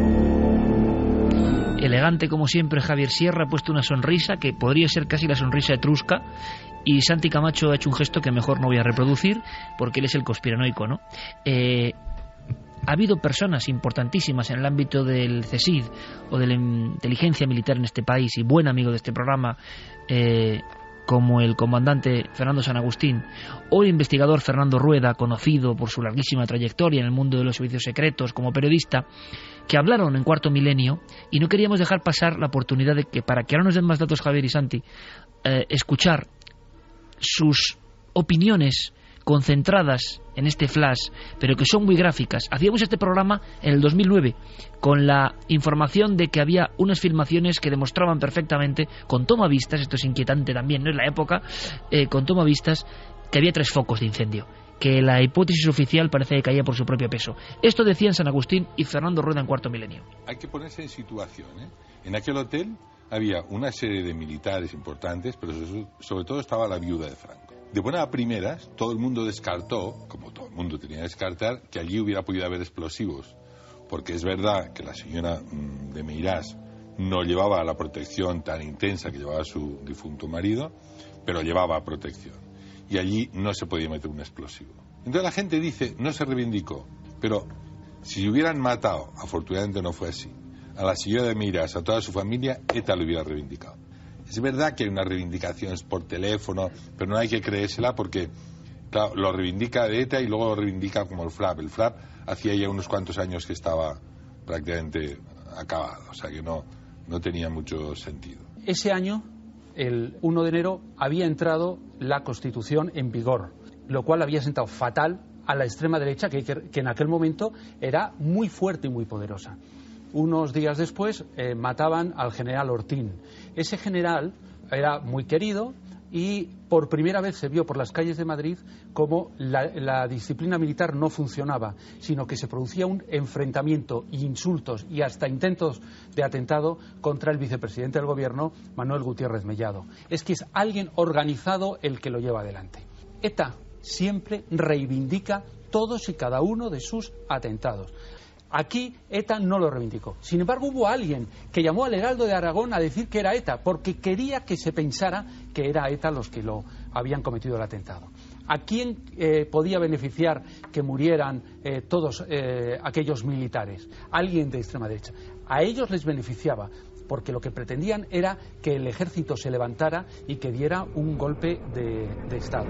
Elegante como siempre, Javier Sierra ha puesto una sonrisa que podría ser casi la sonrisa etrusca, y Santi Camacho ha hecho un gesto que mejor no voy a reproducir porque él es el conspiranoico, ¿no? Ha habido personas importantísimas en el ámbito del CSID o de la inteligencia militar en este país, y buen amigo de este programa, como el comandante Fernando San Agustín, o el investigador Fernando Rueda, conocido por su larguísima trayectoria en el mundo de los servicios secretos como periodista, que hablaron en Cuarto Milenio, y no queríamos dejar pasar la oportunidad de que, para que ahora nos den más datos Javier y Santi, escuchar sus opiniones concentradas en este flash, pero que son muy gráficas. Hacíamos este programa en el 2009 con la información de que había unas filmaciones que demostraban perfectamente, con tomavistas, esto es inquietante también, no es la época, con tomavistas, que había 3 focos de incendio, que la hipótesis oficial parece que caía por su propio peso. Esto decían San Agustín y Fernando Rueda en Cuarto Milenio. Hay que ponerse en situación, ¿eh? En aquel hotel había una serie de militares importantes, pero sobre todo estaba la viuda de Franco. De buenas a primeras, todo el mundo descartó, como todo el mundo tenía que descartar, que allí hubiera podido haber explosivos. Porque es verdad que la señora de Meirás no llevaba la protección tan intensa que llevaba su difunto marido, pero llevaba protección. Y allí no se podía meter un explosivo. Entonces la gente dice, no se reivindicó. Pero si hubieran matado, afortunadamente no fue así, a la señora de Meirás, a toda su familia, ETA lo hubiera reivindicado. Es verdad que hay unas reivindicaciones por teléfono, pero no hay que creérsela porque, claro, lo reivindica de ETA y luego lo reivindica como el FRAP. El FRAP hacía ya unos cuantos años que estaba prácticamente acabado, o sea que no tenía mucho sentido. Ese año, el 1 de enero, había entrado la Constitución en vigor, lo cual había sentado fatal a la extrema derecha, que en aquel momento era muy fuerte y muy poderosa. Unos días después mataban al general Ortín. Ese general era muy querido y por primera vez se vio por las calles de Madrid como la disciplina militar no funcionaba, sino que se producía un enfrentamiento, insultos y hasta intentos de atentado contra el vicepresidente del gobierno, Manuel Gutiérrez Mellado. Es que es alguien organizado el que lo lleva adelante. ETA siempre reivindica todos y cada uno de sus atentados. Aquí ETA no lo reivindicó. Sin embargo, hubo alguien que llamó al Heraldo de Aragón a decir que era ETA, porque quería que se pensara que era ETA los que lo habían cometido el atentado. ¿A quién podía beneficiar que murieran todos aquellos militares? Alguien de extrema derecha. A ellos les beneficiaba, porque lo que pretendían era que el ejército se levantara y que diera un golpe de Estado.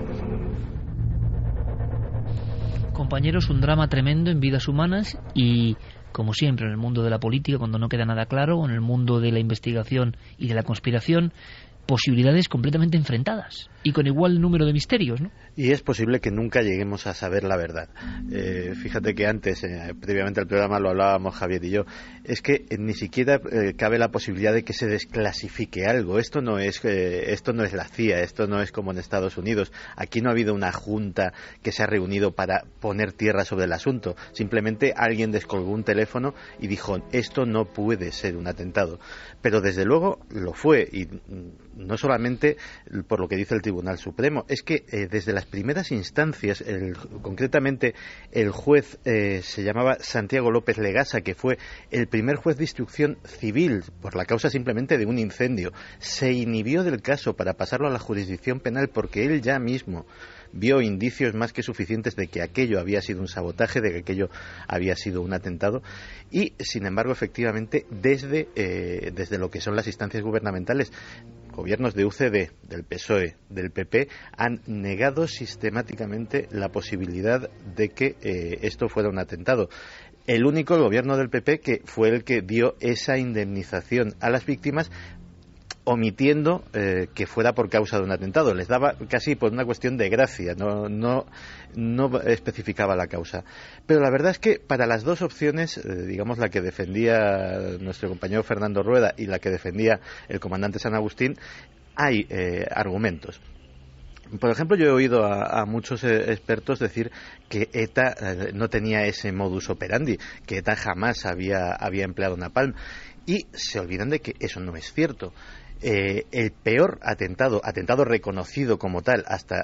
Compañeros, un drama tremendo en vidas humanas y, como siempre, en el mundo de la política, cuando no queda nada claro, o en el mundo de la investigación y de la conspiración, posibilidades completamente enfrentadas y con igual número de misterios, ¿no? Y es posible que nunca lleguemos a saber la verdad. Fíjate que antes, previamente al programa, lo hablábamos Javier y yo, es que ni siquiera cabe la posibilidad de que se desclasifique algo. Esto no es la CIA, esto no es como en Estados Unidos. Aquí no ha habido una junta que se ha reunido para poner tierra sobre el asunto. Simplemente alguien descolgó un teléfono y dijo, esto no puede ser un atentado. Pero desde luego lo fue, y no solamente por lo que dice el Tribunal Supremo, es que desde las primeras instancias, concretamente el juez se llamaba Santiago López Legasa, que fue el primer juez de instrucción civil por la causa simplemente de un incendio, se inhibió del caso para pasarlo a la jurisdicción penal porque él ya mismo vio indicios más que suficientes de que aquello había sido un sabotaje, de que aquello había sido un atentado, y sin embargo efectivamente desde lo que son las instancias gubernamentales, gobiernos de UCD, del PSOE, del PP, han negado sistemáticamente la posibilidad de que esto fuera un atentado. El único, el gobierno del PP, que fue el que dio esa indemnización a las víctimas, omitiendo que fuera por causa de un atentado. Les daba casi por una cuestión de gracia, no especificaba la causa. Pero la verdad es que para las dos opciones, digamos la que defendía nuestro compañero Fernando Rueda y la que defendía el comandante San Agustín, hay argumentos. Por ejemplo, yo he oído a muchos expertos decir que ETA no tenía ese modus operandi, que ETA jamás había empleado napalm, y se olvidan de que eso no es cierto. El peor atentado reconocido como tal hasta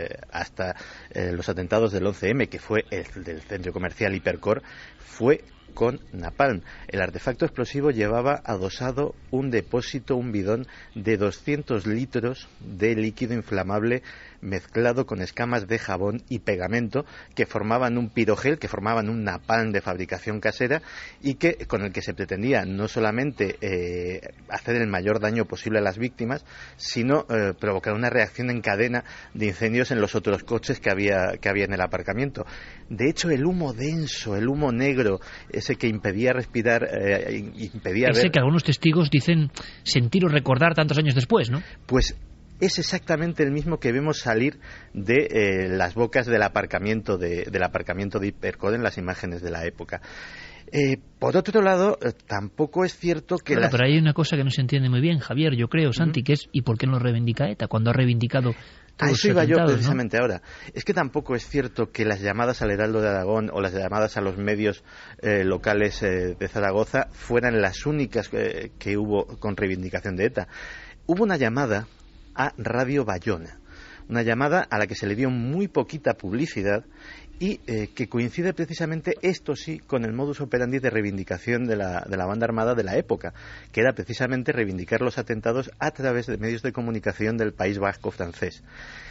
los atentados del 11M, que fue el del centro comercial Hipercor, fue con napalm. El artefacto explosivo llevaba adosado un depósito, un bidón de 200 litros de líquido inflamable mezclado con escamas de jabón y pegamento que formaban un pirogel, que formaban un napalm de fabricación casera y con el que se pretendía no solamente hacer el mayor daño posible a las víctimas, sino provocar una reacción en cadena de incendios en los otros coches que había en el aparcamiento. De hecho, el humo denso, el humo negro, ese que impedía respirar, impedía ver... Ese que algunos testigos dicen sentir o recordar tantos años después, ¿no? Pues es exactamente el mismo que vemos salir de las bocas del aparcamiento de Hipercor en las imágenes de la época. Por otro lado, tampoco es cierto que... Claro, pero hay una cosa que no se entiende muy bien, Javier, yo creo, Santi, que es ¿y por qué no lo reivindica ETA cuando ha reivindicado todos a eso iba yo precisamente, ¿no? Ahora. Es que tampoco es cierto que las llamadas al Heraldo de Aragón o las llamadas a los medios locales de Zaragoza fueran las únicas que hubo con reivindicación de ETA. Hubo una llamada a Radio Bayona, una llamada a la que se le dio muy poquita publicidad y que coincide precisamente, esto sí, con el modus operandi de reivindicación de la banda armada de la época, que era precisamente reivindicar los atentados a través de medios de comunicación del País Vasco francés.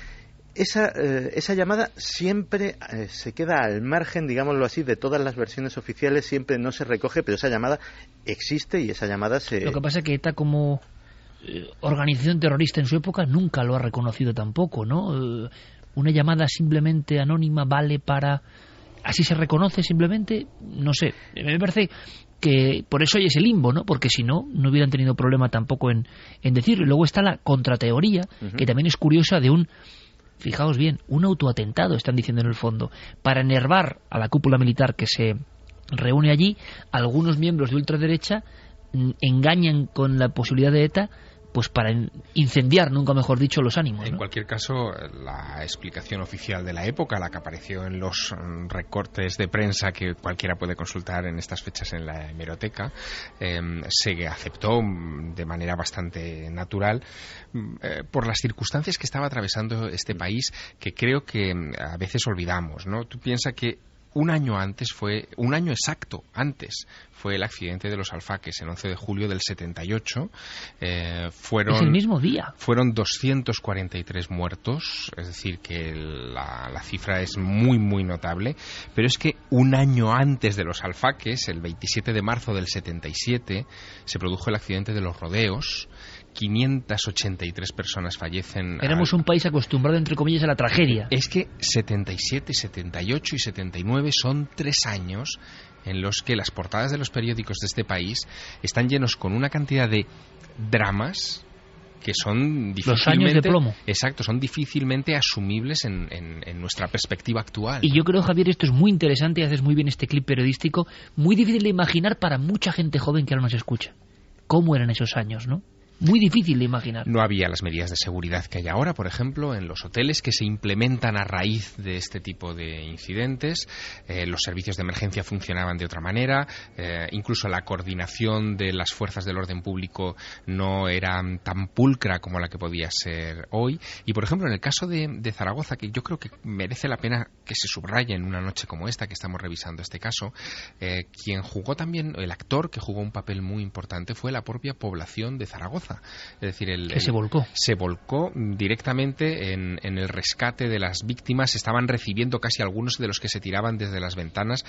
Esa llamada siempre se queda al margen, digámoslo así, de todas las versiones oficiales, siempre no se recoge, pero esa llamada existe y esa llamada se... Lo que pasa es que ETA como organización terrorista en su época nunca lo ha reconocido tampoco, ¿no? Una llamada simplemente anónima vale para... ¿Así se reconoce simplemente? No sé. Me parece que por eso hay ese limbo, ¿no? Porque si no, no hubieran tenido problema tampoco en decirlo. Y luego está la contrateoría, que también es curiosa, de fijaos bien, un autoatentado, están diciendo en el fondo, para enervar a la cúpula militar que se reúne allí. Algunos miembros de ultraderecha engañan con la posibilidad de ETA, pues para incendiar, nunca mejor dicho, los ánimos, ¿no? En cualquier caso, la explicación oficial de la época, la que apareció en los recortes de prensa que cualquiera puede consultar en estas fechas en la hemeroteca, se aceptó de manera bastante natural por las circunstancias que estaba atravesando este país, que creo que a veces olvidamos, ¿no? Tú piensas que un año exacto antes fue el accidente de los Alfaques, el 11 de julio del 78. Es el mismo día. Fueron 243 muertos, es decir, que la cifra es muy, muy notable. Pero es que un año antes de los Alfaques, el 27 de marzo del 77, se produjo el accidente de los rodeos. 583 personas fallecen. Éramos un país acostumbrado, entre comillas, a la tragedia. Es que 77, 78 y 79 son 3 años en los que las portadas de los periódicos de este país están llenos con una cantidad de dramas que son difícilmente... Los años de plomo. Exacto, son difícilmente asumibles en nuestra perspectiva actual. Y yo creo, Javier, esto es muy interesante y haces muy bien este clip periodístico, muy difícil de imaginar para mucha gente joven que ahora nos escucha. ¿Cómo eran esos años, no? Muy difícil de imaginar. No había las medidas de seguridad que hay ahora, por ejemplo, en los hoteles, que se implementan a raíz de este tipo de incidentes. Los servicios de emergencia funcionaban de otra manera. Incluso la coordinación de las fuerzas del orden público no era tan pulcra como la que podía ser hoy. Y, por ejemplo, en el caso de Zaragoza, que yo creo que merece la pena que se subraye en una noche como esta, que estamos revisando este caso, quien jugó también, el actor que jugó un papel muy importante fue la propia población de Zaragoza. Es decir, se volcó directamente en el rescate de las víctimas. Estaban recibiendo casi algunos de los que se tiraban desde las ventanas.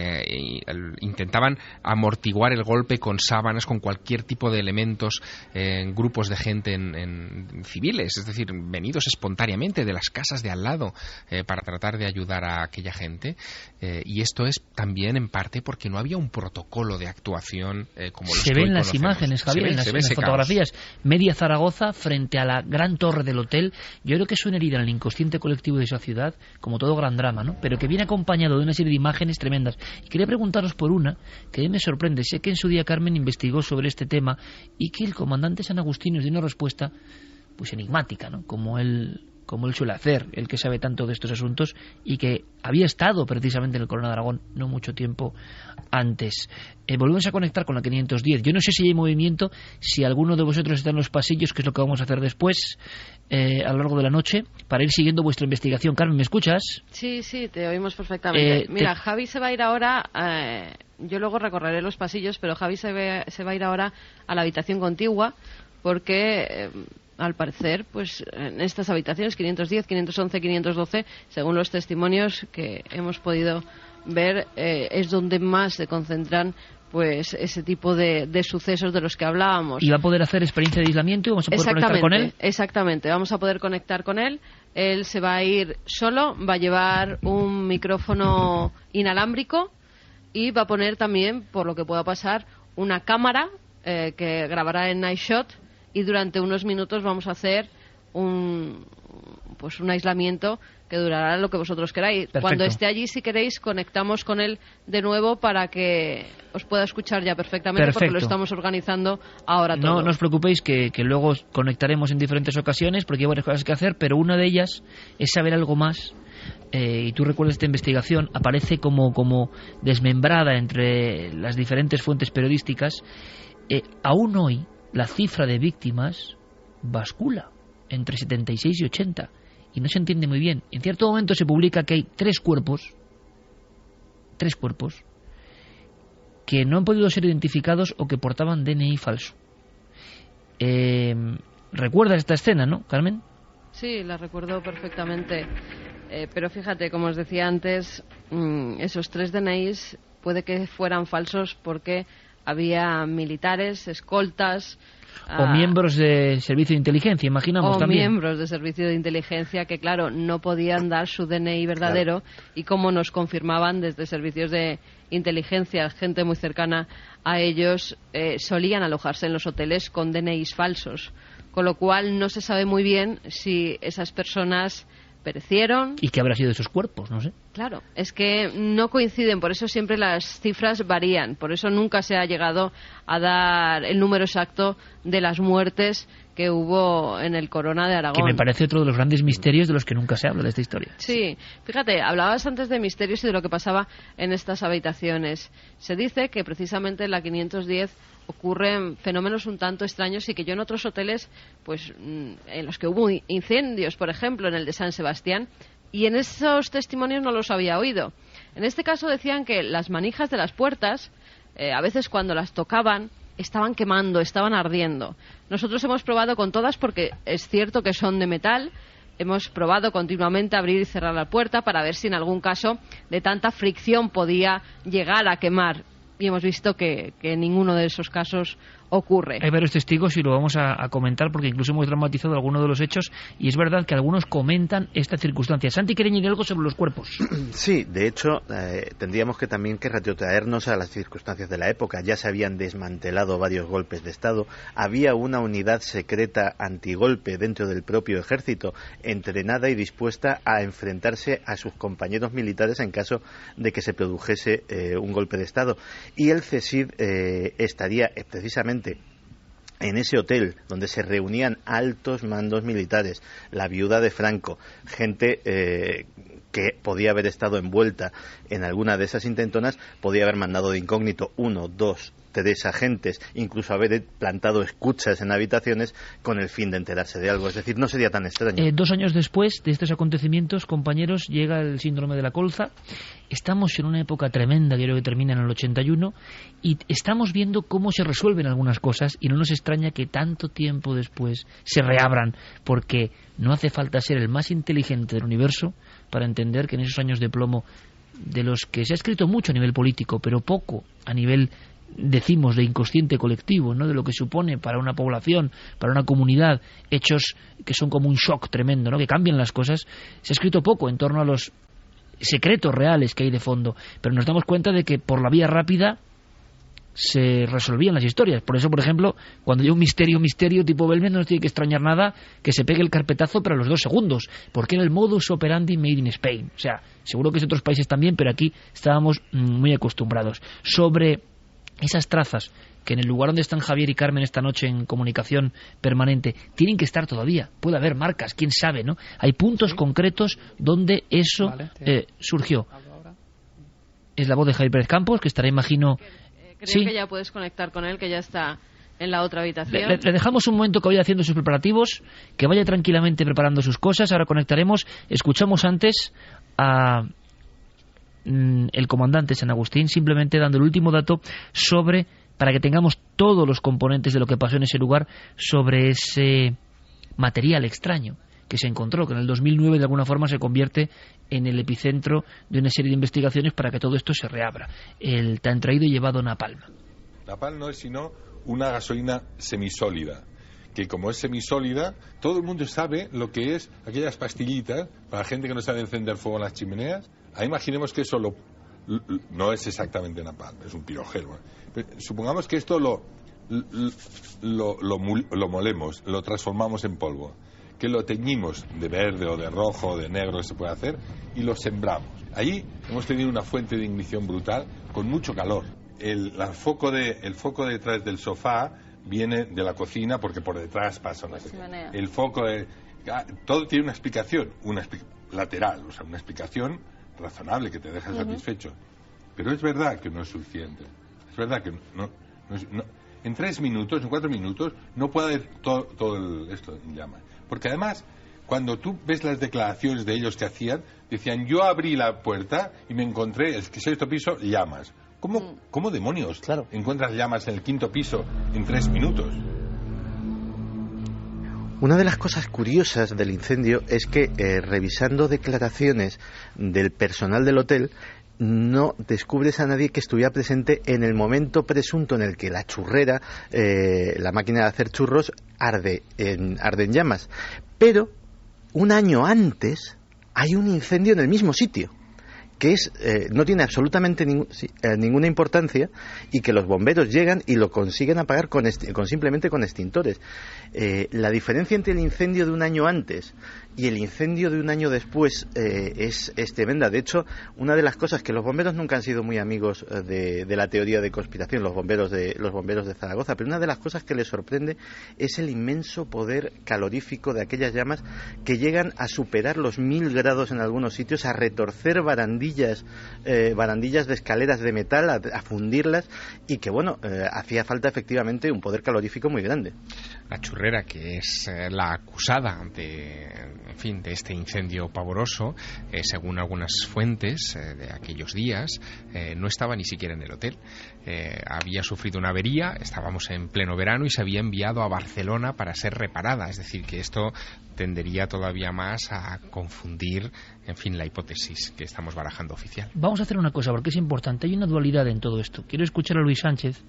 Intentaban amortiguar el golpe con sábanas, con cualquier tipo de elementos, grupos de gente en civiles, es decir, venidos espontáneamente de las casas de al lado para tratar de ayudar a aquella gente. Y esto es también en parte porque no había un protocolo de actuación como los que hoy conocemos. Se ven las imágenes, Javier, en las fotografías. Media Zaragoza frente a la gran torre del hotel. Yo creo que es una herida en el inconsciente colectivo de esa ciudad, como todo gran drama, ¿no? Pero que viene acompañado de una serie de imágenes tremendas. Y quería preguntaros por una que a mí me sorprende. Sé que en su día Carmen investigó sobre este tema y que el comandante San Agustín nos dio una respuesta pues enigmática, ¿no? Como él suele hacer, el que sabe tanto de estos asuntos y que había estado precisamente en el Corona de Aragón no mucho tiempo antes. Volvemos a conectar con la 510. Yo no sé si hay movimiento, si alguno de vosotros está en los pasillos, que es lo que vamos a hacer después, a lo largo de la noche, para ir siguiendo vuestra investigación. Carmen, ¿me escuchas? Sí, te oímos perfectamente. Mira, Javi se va a ir ahora... yo luego recorreré los pasillos, pero Javi se va a ir ahora a la habitación contigua, porque... al parecer, pues en estas habitaciones 510, 511, 512, según los testimonios que hemos podido ver, es donde más se concentran pues ese tipo de sucesos de los que hablábamos. ¿Y va a poder hacer experiencia de aislamiento y vamos a poder conectar con él? Exactamente, vamos a poder conectar con él. Él se va a ir solo, va a llevar un micrófono inalámbrico y va a poner también, por lo que pueda pasar, una cámara que grabará en Night Shot. Y durante unos minutos vamos a hacer un aislamiento que durará lo que vosotros queráis. Perfecto. Cuando esté allí, si queréis, conectamos con él de nuevo para que os pueda escuchar ya perfectamente. Perfecto. Porque lo estamos organizando ahora todo. No os preocupéis que luego conectaremos en diferentes ocasiones porque hay varias cosas que hacer, pero una de ellas es saber algo más. Y tú recuerdas esta investigación, aparece como desmembrada entre las diferentes fuentes periodísticas. Aún hoy la cifra de víctimas bascula entre 76 y 80 y no se entiende muy bien. En cierto momento se publica que hay tres cuerpos que no han podido ser identificados o que portaban DNI falso. ¿Recuerdas esta escena, no, Carmen? Sí, la recuerdo perfectamente. Pero fíjate, como os decía antes, esos tres DNIs puede que fueran falsos porque había militares, escoltas... o miembros de servicio de inteligencia, imaginamos también. O miembros de servicio de inteligencia que, claro, no podían dar su DNI verdadero. Claro. Y como nos confirmaban desde servicios de inteligencia, gente muy cercana a ellos, solían alojarse en los hoteles con DNIs falsos. Con lo cual no se sabe muy bien si esas personas perecieron. ¿Y qué habrá sido de esos cuerpos? No sé. Claro, es que no coinciden, por eso siempre las cifras varían, por eso nunca se ha llegado a dar el número exacto de las muertes que hubo en el Corona de Aragón. Que me parece otro de los grandes misterios de los que nunca se habla de esta historia. Sí, fíjate, hablabas antes de misterios y de lo que pasaba en estas habitaciones. Se dice que precisamente en la 510 ocurren fenómenos un tanto extraños y que yo en otros hoteles, pues en los que hubo incendios, por ejemplo, en el de San Sebastián, y en esos testimonios no los había oído. En este caso decían que las manijas de las puertas, a veces cuando las tocaban, estaban quemando, estaban ardiendo. Nosotros hemos probado con todas porque es cierto que son de metal. Hemos probado continuamente abrir y cerrar la puerta para ver si en algún caso de tanta fricción podía llegar a quemar. Y hemos visto que en ninguno de esos casos ocurre. Hay varios testigos y lo vamos a comentar porque incluso hemos dramatizado algunos de los hechos y es verdad que algunos comentan esta circunstancia. Santi quiere añadir algo sobre los cuerpos. Sí, de hecho, tendríamos que también que retrotraernos a las circunstancias de la época. Ya se habían desmantelado varios golpes de Estado, había una unidad secreta antigolpe dentro del propio ejército, entrenada y dispuesta a enfrentarse a sus compañeros militares en caso de que se produjese un golpe de Estado. Y el CSID estaría precisamente en ese hotel donde se reunían altos mandos militares, la viuda de Franco, gente que podía haber estado envuelta en alguna de esas intentonas, podía haber mandado de incógnito 1, 2, 3 agentes, incluso haber plantado escuchas en habitaciones con el fin de enterarse de algo. Es decir, no sería tan extraño. 2 años después de estos acontecimientos, compañeros, llega el síndrome de la colza. Estamos en una época tremenda, que creo que termina en el 81, y estamos viendo cómo se resuelven algunas cosas y no nos extraña que tanto tiempo después se reabran, porque no hace falta ser el más inteligente del universo para entender que en esos años de plomo, de los que se ha escrito mucho a nivel político, pero poco a nivel, decimos, de inconsciente colectivo, ¿no?, de lo que supone para una población, para una comunidad, hechos que son como un shock tremendo, ¿no?, que cambian las cosas. Se ha escrito poco en torno a los secretos reales que hay de fondo, pero nos damos cuenta de que por la vía rápida se resolvían las historias. Por eso, por ejemplo, cuando hay un misterio tipo Belmez, no nos tiene que extrañar nada que se pegue el carpetazo para los 2 segundos, porque era el modus operandi made in Spain. O sea, seguro que es de otros países también, pero aquí estábamos muy acostumbrados. Sobre esas trazas que en el lugar donde están Javier y Carmen esta noche en comunicación permanente tienen que estar todavía, puede haber marcas, quién sabe, ¿no? Hay puntos concretos donde eso surgió. Es la voz de Javier Pérez Campos, que estará, imagino... Creo que ya puedes conectar con él, que ya está en la otra habitación. Le dejamos un momento que vaya haciendo sus preparativos, que vaya tranquilamente preparando sus cosas. Ahora conectaremos. Escuchamos antes a el comandante San Agustín, simplemente dando el último dato sobre, para que tengamos todos los componentes de lo que pasó en ese lugar, sobre ese material extraño que se encontró, que en el 2009 de alguna forma se convierte en el epicentro de una serie de investigaciones para que todo esto se reabra. El tan traído y llevado napalm. Napalm no es sino una gasolina semisólida, que como es semisólida, todo el mundo sabe lo que es aquellas pastillitas para la gente que no sabe encender fuego en las chimeneas. Ahí imaginemos que eso no es exactamente napalm, es un pirogel. Pero supongamos que esto lo molemos, lo transformamos en polvo, que lo teñimos de verde o de rojo o de negro, que se puede hacer, y lo sembramos. Allí hemos tenido una fuente de ignición brutal con mucho calor. El foco detrás del sofá viene de la cocina porque por detrás pasa una... El foco todo tiene una explicación, lateral, o sea, una explicación razonable que te deja satisfecho. Pero es verdad que no es suficiente. Es verdad que no en 3 minutos, en 4 minutos, no puede haber todo esto en llamas. Porque además, cuando tú ves las declaraciones de ellos que hacían, decían, yo abrí la puerta y me encontré, el 6º piso, llamas. ¿Cómo demonios encuentras llamas en el 5º piso en 3 minutos? Una de las cosas curiosas del incendio es que, revisando declaraciones del personal del hotel, no descubres a nadie que estuviera presente en el momento presunto en el que la churrera, la máquina de hacer churros, arde en llamas. Pero un año antes hay un incendio en el mismo sitio, que no tiene absolutamente ninguna importancia, y que los bomberos llegan y lo consiguen apagar simplemente con extintores. La diferencia entre el incendio de un año antes y el incendio de un año después es tremenda. De hecho, una de las cosas que los bomberos nunca han sido muy amigos de la teoría de conspiración, los bomberos de Zaragoza, pero una de las cosas que les sorprende es el inmenso poder calorífico de aquellas llamas, que llegan a superar los 1000 grados en algunos sitios, a retorcer barandillas de escaleras de metal, a fundirlas, y que hacía falta efectivamente un poder calorífico muy grande. La churrera, que es la acusada de este incendio pavoroso, según algunas fuentes de aquellos días, no estaba ni siquiera en el hotel. Había sufrido una avería, estábamos en pleno verano y se había enviado a Barcelona para ser reparada. Es decir, que esto tendería todavía más a confundir, la hipótesis que estamos barajando oficial. Vamos a hacer una cosa, porque es importante. Hay una dualidad en todo esto. Quiero escuchar a Luis Sánchez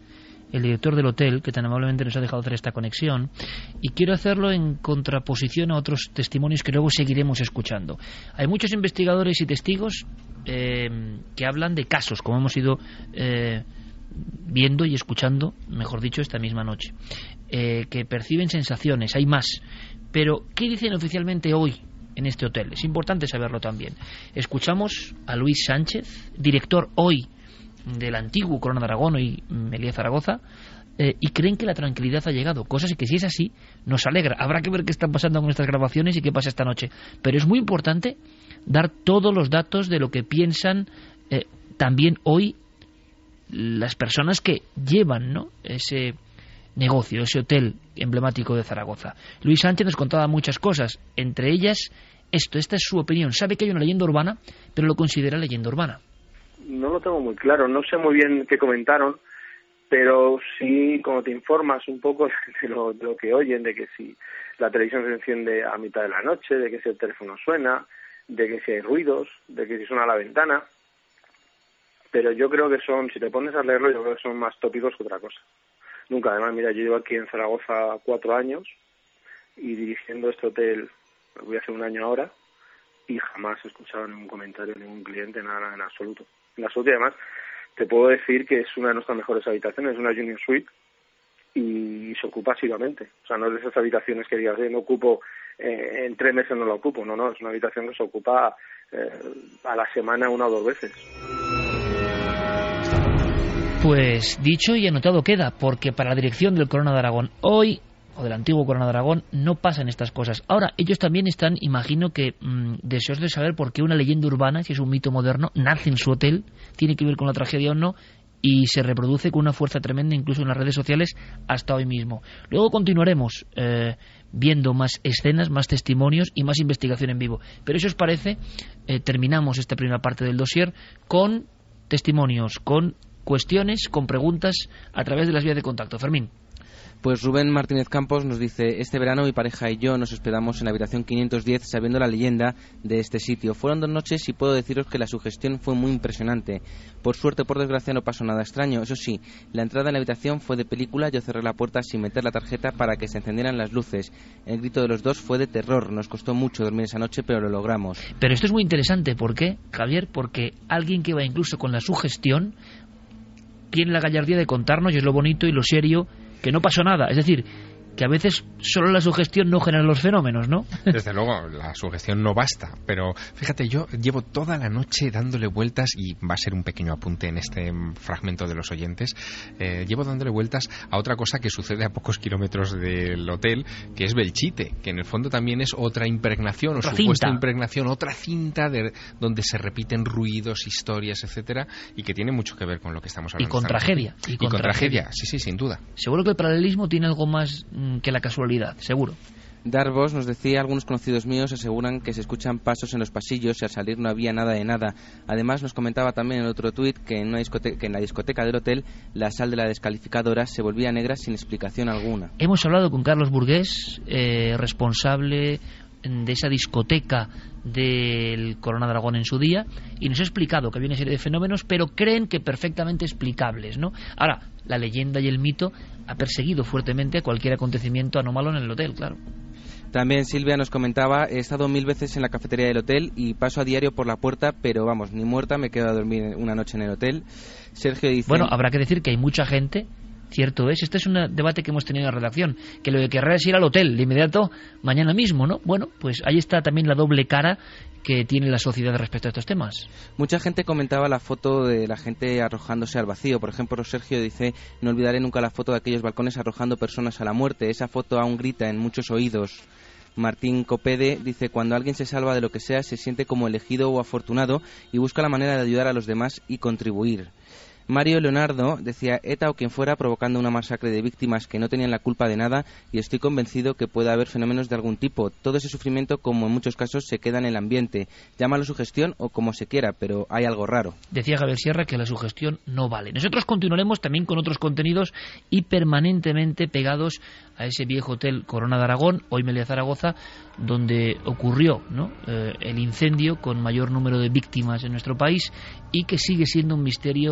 el director del hotel, que tan amablemente nos ha dejado hacer esta conexión, y quiero hacerlo en contraposición a otros testimonios que luego seguiremos escuchando. Hay muchos investigadores y testigos que hablan de casos, como hemos ido viendo y escuchando, mejor dicho, esta misma noche, que perciben sensaciones, hay más. Pero, ¿qué dicen oficialmente hoy en este hotel? Es importante saberlo también. Escuchamos a Luis Sánchez, director hoy del antiguo Corona de Aragón, hoy Meliá Zaragoza, y creen que la tranquilidad ha llegado, cosas que si es así nos alegra. Habrá que ver qué están pasando con estas grabaciones y qué pasa esta noche, pero es muy importante dar todos los datos de lo que piensan también hoy las personas que llevan, ¿no?, ese negocio, ese hotel emblemático de Zaragoza. Luis Sánchez nos contaba muchas cosas, entre ellas esta es su opinión. Sabe que hay una leyenda urbana, pero lo considera leyenda urbana. No lo tengo muy claro, no sé muy bien qué comentaron, pero sí, como te informas un poco de lo que oyen, de que si la televisión se enciende a mitad de la noche, de que si el teléfono suena, de que si hay ruidos, de que si suena la ventana, pero yo creo que son, si te pones a leerlo, yo creo que son más tópicos que otra cosa. Nunca, además, mira, yo llevo aquí en Zaragoza 4 años y dirigiendo este hotel, voy a hacer 1 año ahora, y jamás he escuchado ningún comentario de ningún cliente, nada en absoluto. En absoluto, y además te puedo decir que es una de nuestras mejores habitaciones, es una Junior Suite, y se ocupa asiduamente. O sea, no es de esas habitaciones que digas, no ocupo, en 3 meses no la ocupo, no, es una habitación que se ocupa a la semana 1 o 2 veces. Pues dicho y anotado queda, porque para la dirección del Corona de Aragón hoy, o del antiguo Corona de Aragón, no pasan estas cosas. Ahora, ellos también están, imagino que deseosos de saber por qué una leyenda urbana, si es un mito moderno, nace en su hotel, tiene que ver con la tragedia o no, y se reproduce con una fuerza tremenda incluso en las redes sociales hasta hoy mismo. Luego continuaremos viendo más escenas, más testimonios y más investigación en vivo. Pero si os parece, terminamos esta primera parte del dossier con testimonios, con cuestiones, con preguntas a través de las vías de contacto. Fermín. Pues Rubén Martínez Campos nos dice: este verano mi pareja y yo nos hospedamos en la habitación 510 sabiendo la leyenda de este sitio. Fueron 2 noches y puedo deciros que la sugestión fue muy impresionante. Por suerte o por desgracia no pasó nada extraño. Eso sí, la entrada en la habitación fue de película. Yo cerré la puerta sin meter la tarjeta para que se encendieran las luces. El grito de los dos fue de terror. Nos costó mucho dormir esa noche, pero lo logramos. Pero esto es muy interesante. ¿Por qué, Javier? Porque alguien que va incluso con la sugestión tiene la gallardía de contarnos, y es lo bonito y lo serio, que no pasó nada. Es decir, que a veces solo la sugestión no genera los fenómenos, ¿no? Desde luego, la sugestión no basta. Pero fíjate, yo llevo toda la noche dándole vueltas, y va a ser un pequeño apunte en este fragmento de los oyentes, llevo dándole vueltas a otra cosa que sucede a pocos kilómetros del hotel, que es Belchite, que en el fondo también es otra impregnación, otra supuesta impregnación, otra cinta donde se repiten ruidos, historias, etcétera, y que tiene mucho que ver con lo que estamos hablando. Y con tragedia. Y con tragedia, sí, sin duda. Seguro que el paralelismo tiene algo más que la casualidad, seguro. Darvos nos decía: algunos conocidos míos aseguran que se escuchan pasos en los pasillos y al salir no había nada de nada. Además nos comentaba también en otro tuit que en la discoteca del hotel la sal de la descalificadora se volvía negra sin explicación alguna. Hemos hablado con Carlos Burgués, responsable de esa discoteca del Corona de Aragón en su día, y nos ha explicado que había una serie de fenómenos, pero creen que perfectamente explicables, ¿no? Ahora, la leyenda y el mito ha perseguido fuertemente a cualquier acontecimiento anómalo en el hotel, claro. También Silvia nos comentaba: he estado 1000 veces en la cafetería del hotel y paso a diario por la puerta, pero vamos, ni muerta me quedo a dormir una noche en el hotel. Sergio dice... Bueno, habrá que decir que hay mucha gente, cierto es, este es un debate que hemos tenido en la redacción, que lo que querrá es ir al hotel de inmediato mañana mismo, ¿no? Bueno, pues ahí está también la doble cara que tiene la sociedad respecto a estos temas. Mucha gente comentaba la foto de la gente arrojándose al vacío. Por ejemplo, Sergio dice: no olvidaré nunca la foto de aquellos balcones arrojando personas a la muerte. Esa foto aún grita en muchos oídos. Martín Copede dice: cuando alguien se salva de lo que sea, se siente como elegido o afortunado y busca la manera de ayudar a los demás y contribuir. Mario Leonardo decía: ETA o quien fuera provocando una masacre de víctimas que no tenían la culpa de nada, y estoy convencido que puede haber fenómenos de algún tipo. Todo ese sufrimiento, como en muchos casos, se queda en el ambiente. Llámalo sugestión o como se quiera, pero hay algo raro. Decía Javier Sierra que la sugestión no vale. Nosotros continuaremos también con otros contenidos y permanentemente pegados a ese viejo hotel Corona de Aragón, hoy Meliá Zaragoza, donde ocurrió, ¿no?, el incendio con mayor número de víctimas en nuestro país, y que sigue siendo un misterio sin resolver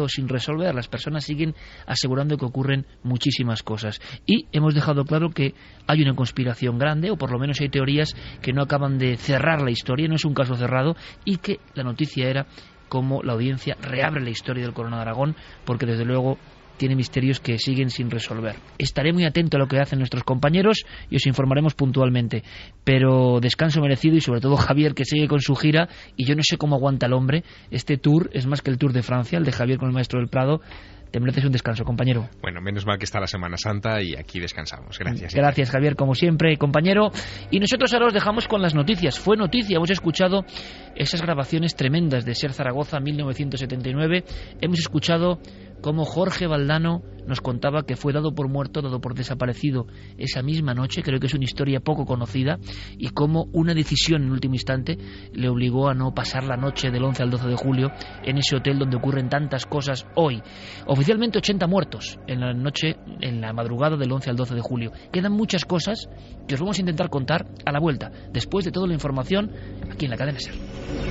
resolver. Las personas siguen asegurando que ocurren muchísimas cosas. Y hemos dejado claro que hay una conspiración grande, o por lo menos hay teorías que no acaban de cerrar la historia, no es un caso cerrado, y que la noticia era cómo la audiencia reabre la historia del Corona de Aragón, porque desde luego tiene misterios que siguen sin resolver. Estaré muy atento a lo que hacen nuestros compañeros y os informaremos puntualmente. Pero descanso merecido, y sobre todo Javier, que sigue con su gira, y yo no sé cómo aguanta el hombre. Este tour es más que el Tour de Francia, el de Javier con el Maestro del Prado. Te mereces un descanso, compañero. Bueno, menos mal que está la Semana Santa y aquí descansamos. Gracias. Gracias, Javier, como siempre, compañero. Y nosotros ahora os dejamos con las noticias. Fue noticia, hemos escuchado esas grabaciones tremendas de Ser Zaragoza 1979. Hemos escuchado cómo Jorge Valdano nos contaba que fue dado por muerto, dado por desaparecido esa misma noche. Creo que es una historia poco conocida, y cómo una decisión en último instante le obligó a no pasar la noche del 11 al 12 de julio en ese hotel donde ocurren tantas cosas hoy. Oficialmente 80 muertos en la noche, en la madrugada del 11 al 12 de julio. Quedan muchas cosas que os vamos a intentar contar a la vuelta, después de toda la información aquí en la cadena SER.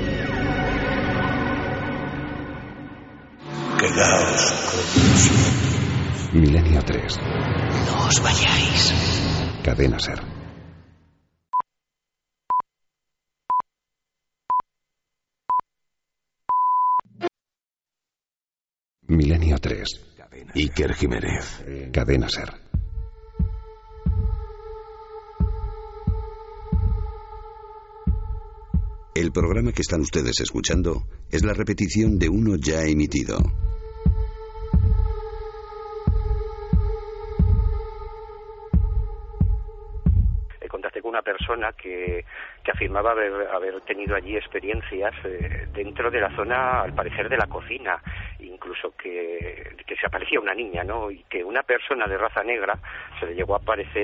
Quedaos con Milenio 3. No os vayáis. Cadena SER. Milenio 3. Iker Jiménez. Cadena SER. El programa que están ustedes escuchando es la repetición de uno ya emitido. Contacté con una persona que afirmaba haber tenido allí experiencias dentro de la zona, al parecer, de la cocina, incluso que se aparecía una niña, ¿no? Y que una persona de raza negra se le llegó a aparecer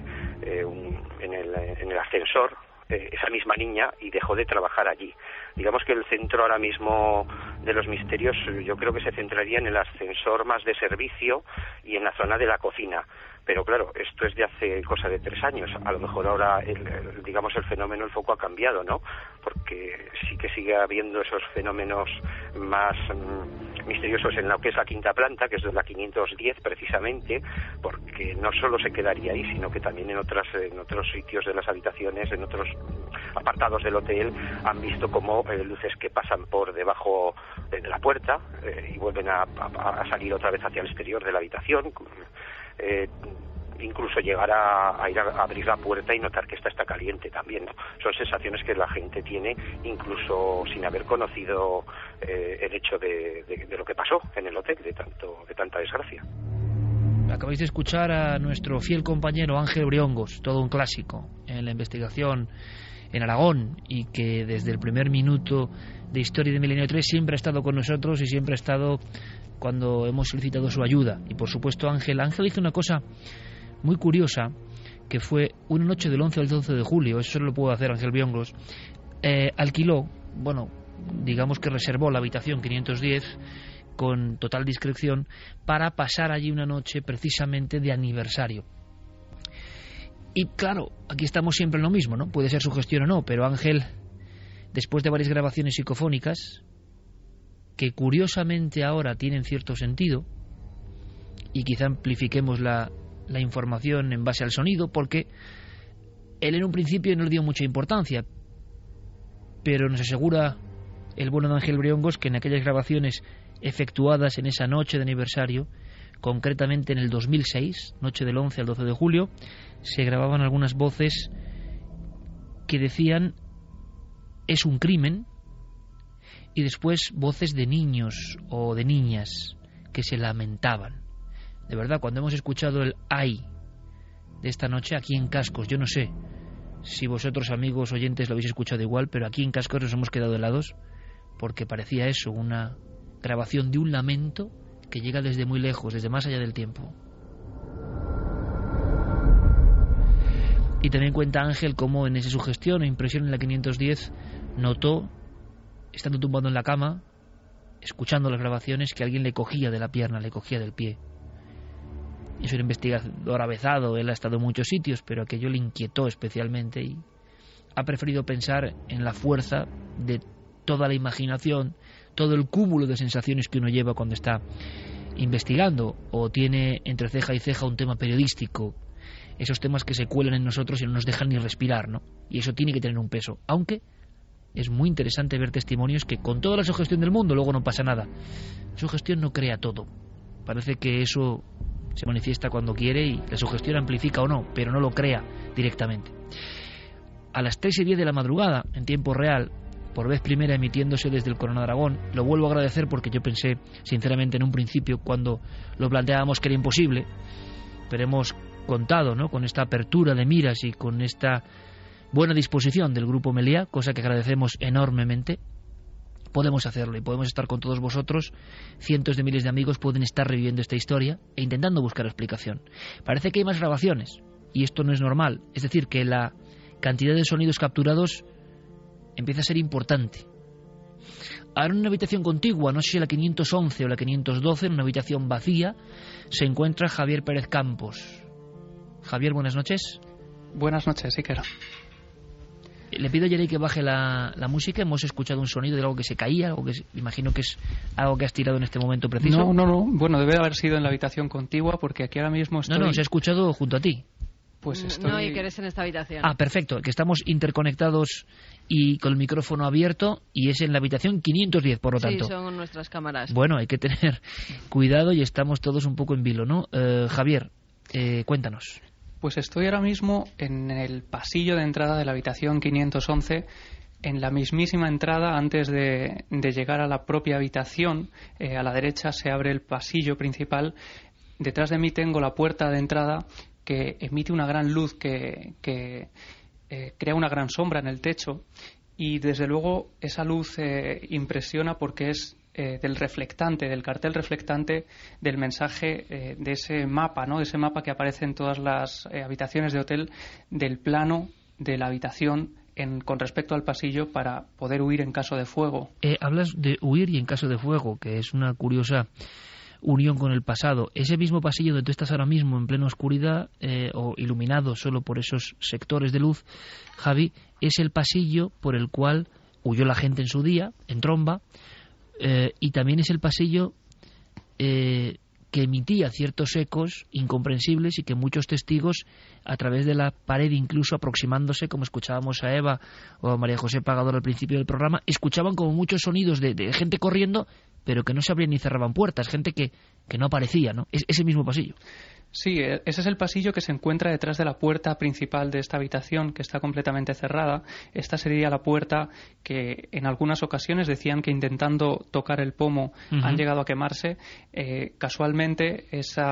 en el ascensor, esa misma niña, y dejó de trabajar allí. Digamos que el centro ahora mismo de los misterios, yo creo que se centraría en el ascensor más de servicio y en la zona de la cocina. Pero claro, esto es de hace cosa de 3 años. A lo mejor ahora, digamos, el fenómeno, el foco ha cambiado, ¿no? Porque sí que sigue habiendo esos fenómenos más misteriosos en lo que es la quinta planta, que es de la 510 precisamente, porque no solo se quedaría ahí, sino que también en otros sitios de las habitaciones, en otros apartados del hotel, han visto como luces que pasan por debajo de la puerta y vuelven a salir otra vez hacia el exterior de la habitación. Incluso llegar a ir a abrir la puerta y notar que está caliente también, ¿no? Son sensaciones que la gente tiene incluso sin haber conocido el hecho de lo que pasó en el hotel, de tanta desgracia. Acabáis de escuchar a nuestro fiel compañero Ángel Briongos, todo un clásico en la investigación en Aragón, y que desde el primer minuto de Historia de Milenio 3 siempre ha estado con nosotros y siempre ha estado cuando hemos solicitado su ayuda. Y por supuesto Ángel hizo una cosa muy curiosa, que fue una noche del 11 al 12 de julio, eso solo lo pudo hacer Ángel Briongos, alquiló, digamos que reservó la habitación 510 con total discreción para pasar allí una noche precisamente de aniversario. Y claro, aquí estamos siempre en lo mismo, ¿no? Puede ser su gestión o no, pero Ángel, después de varias grabaciones psicofónicas, que curiosamente ahora tienen cierto sentido, y quizá amplifiquemos la información en base al sonido, porque él en un principio no le dio mucha importancia, pero nos asegura el bueno de Ángel Briongos que en aquellas grabaciones efectuadas en esa noche de aniversario, concretamente en el 2006, noche del 11 al 12 de julio, se grababan algunas voces que decían es un crimen, y después voces de niños o de niñas que se lamentaban. De verdad, cuando hemos escuchado el ay de esta noche aquí en Cascos, yo no sé si vosotros, amigos oyentes, lo habéis escuchado igual, pero aquí en Cascos nos hemos quedado helados, porque parecía eso, una grabación de un lamento que llega desde muy lejos, desde más allá del tiempo. Y también cuenta Ángel cómo en esa sugestión o impresión en la 510 notó, estando tumbado en la cama, escuchando las grabaciones, que alguien le cogía de la pierna, le cogía del pie. Es un investigador avezado, él ha estado en muchos sitios, pero aquello le inquietó especialmente y ha preferido pensar en la fuerza de toda la imaginación, todo el cúmulo de sensaciones que uno lleva cuando está investigando o tiene entre ceja y ceja un tema periodístico, esos temas que se cuelan en nosotros y no nos dejan ni respirar, ¿no? Y eso tiene que tener un peso, aunque es muy interesante ver testimonios que con toda la sugestión del mundo luego no pasa nada. La sugestión no crea todo. Parece que eso se manifiesta cuando quiere y la sugestión amplifica o no, pero no lo crea directamente. A las 3:10 de la madrugada, en tiempo real, por vez primera emitiéndose desde el Corona de Aragón, lo vuelvo a agradecer porque yo pensé, sinceramente, en un principio, cuando lo planteábamos, que era imposible, pero hemos contado, ¿no?, con esta apertura de miras y con esta buena disposición del Grupo Meliá, cosa que agradecemos enormemente. Podemos hacerlo y podemos estar con todos vosotros. Cientos de miles de amigos pueden estar reviviendo esta historia e intentando buscar explicación. Parece que hay más grabaciones y esto no es normal, es decir, que la cantidad de sonidos capturados empieza a ser importante. Ahora, en una habitación contigua, no sé si la 511 o la 512, en una habitación vacía, se encuentra Javier Pérez Campos. Javier, buenas noches. Buenas noches, Iker. Le pido a Jerry que baje la música. Hemos escuchado un sonido de algo que se caía, algo que imagino que es algo que has tirado en este momento preciso. No. Bueno, debe haber sido en la habitación contigua, porque aquí ahora mismo estoy... No, se ha escuchado junto a ti. Pues estoy... No, y que eres en esta habitación. Ah, perfecto, que estamos interconectados y con el micrófono abierto, y es en la habitación 510, por lo tanto. Sí, son nuestras cámaras. Bueno, hay que tener cuidado y estamos todos un poco en vilo, ¿no? Javier, cuéntanos. Pues estoy ahora mismo en el pasillo de entrada de la habitación 511, en la mismísima entrada antes de llegar a la propia habitación. A la derecha se abre el pasillo principal. Detrás de mí tengo la puerta de entrada que emite una gran luz que crea una gran sombra en el techo, y desde luego esa luz impresiona porque es del reflectante, del cartel reflectante del mensaje de ese mapa, ¿no? De ese mapa que aparece en todas las habitaciones de hotel, del plano de la habitación con respecto al pasillo para poder huir en caso de fuego. Hablas de huir y en caso de fuego, que es una curiosa unión con el pasado. Ese mismo pasillo donde tú estás ahora mismo en plena oscuridad o iluminado solo por esos sectores de luz, Javi, es el pasillo por el cual huyó la gente en su día, en tromba, y también es el pasillo que emitía ciertos ecos incomprensibles y que muchos testigos, a través de la pared, incluso aproximándose, como escuchábamos a Eva o a María José Pagador al principio del programa, escuchaban como muchos sonidos de gente corriendo, pero que no se abrían ni cerraban puertas, gente que no aparecía, ¿no? Es ese mismo pasillo. Sí, ese es el pasillo que se encuentra detrás de la puerta principal de esta habitación, que está completamente cerrada. Esta sería la puerta que en algunas ocasiones decían que intentando tocar el pomo han llegado a quemarse. Casualmente,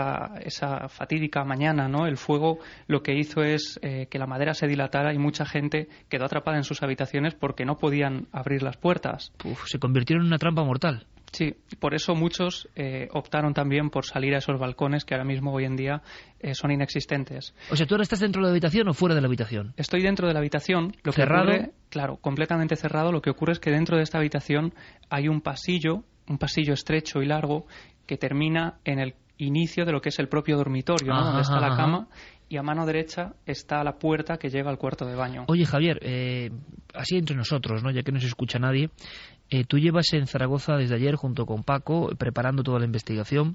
esa fatídica mañana, ¿no?, el fuego lo que hizo es que la madera se dilatara y mucha gente quedó atrapada en sus habitaciones porque no podían abrir las puertas. Se convirtieron en una trampa mortal. Sí, por eso muchos optaron también por salir a esos balcones que ahora mismo, hoy en día, son inexistentes. O sea, ¿tú ahora estás dentro de la habitación o fuera de la habitación? Estoy dentro de la habitación. ¿Cerrado? Claro, completamente cerrado. Lo que ocurre es que dentro de esta habitación hay un pasillo estrecho y largo que termina en el inicio de lo que es el propio dormitorio, ¿no?, donde está la cama, y a mano derecha está la puerta que lleva al cuarto de baño. Oye, Javier, así entre nosotros, ¿no?, ya que no se escucha nadie, tú llevas en Zaragoza desde ayer junto con Paco preparando toda la investigación,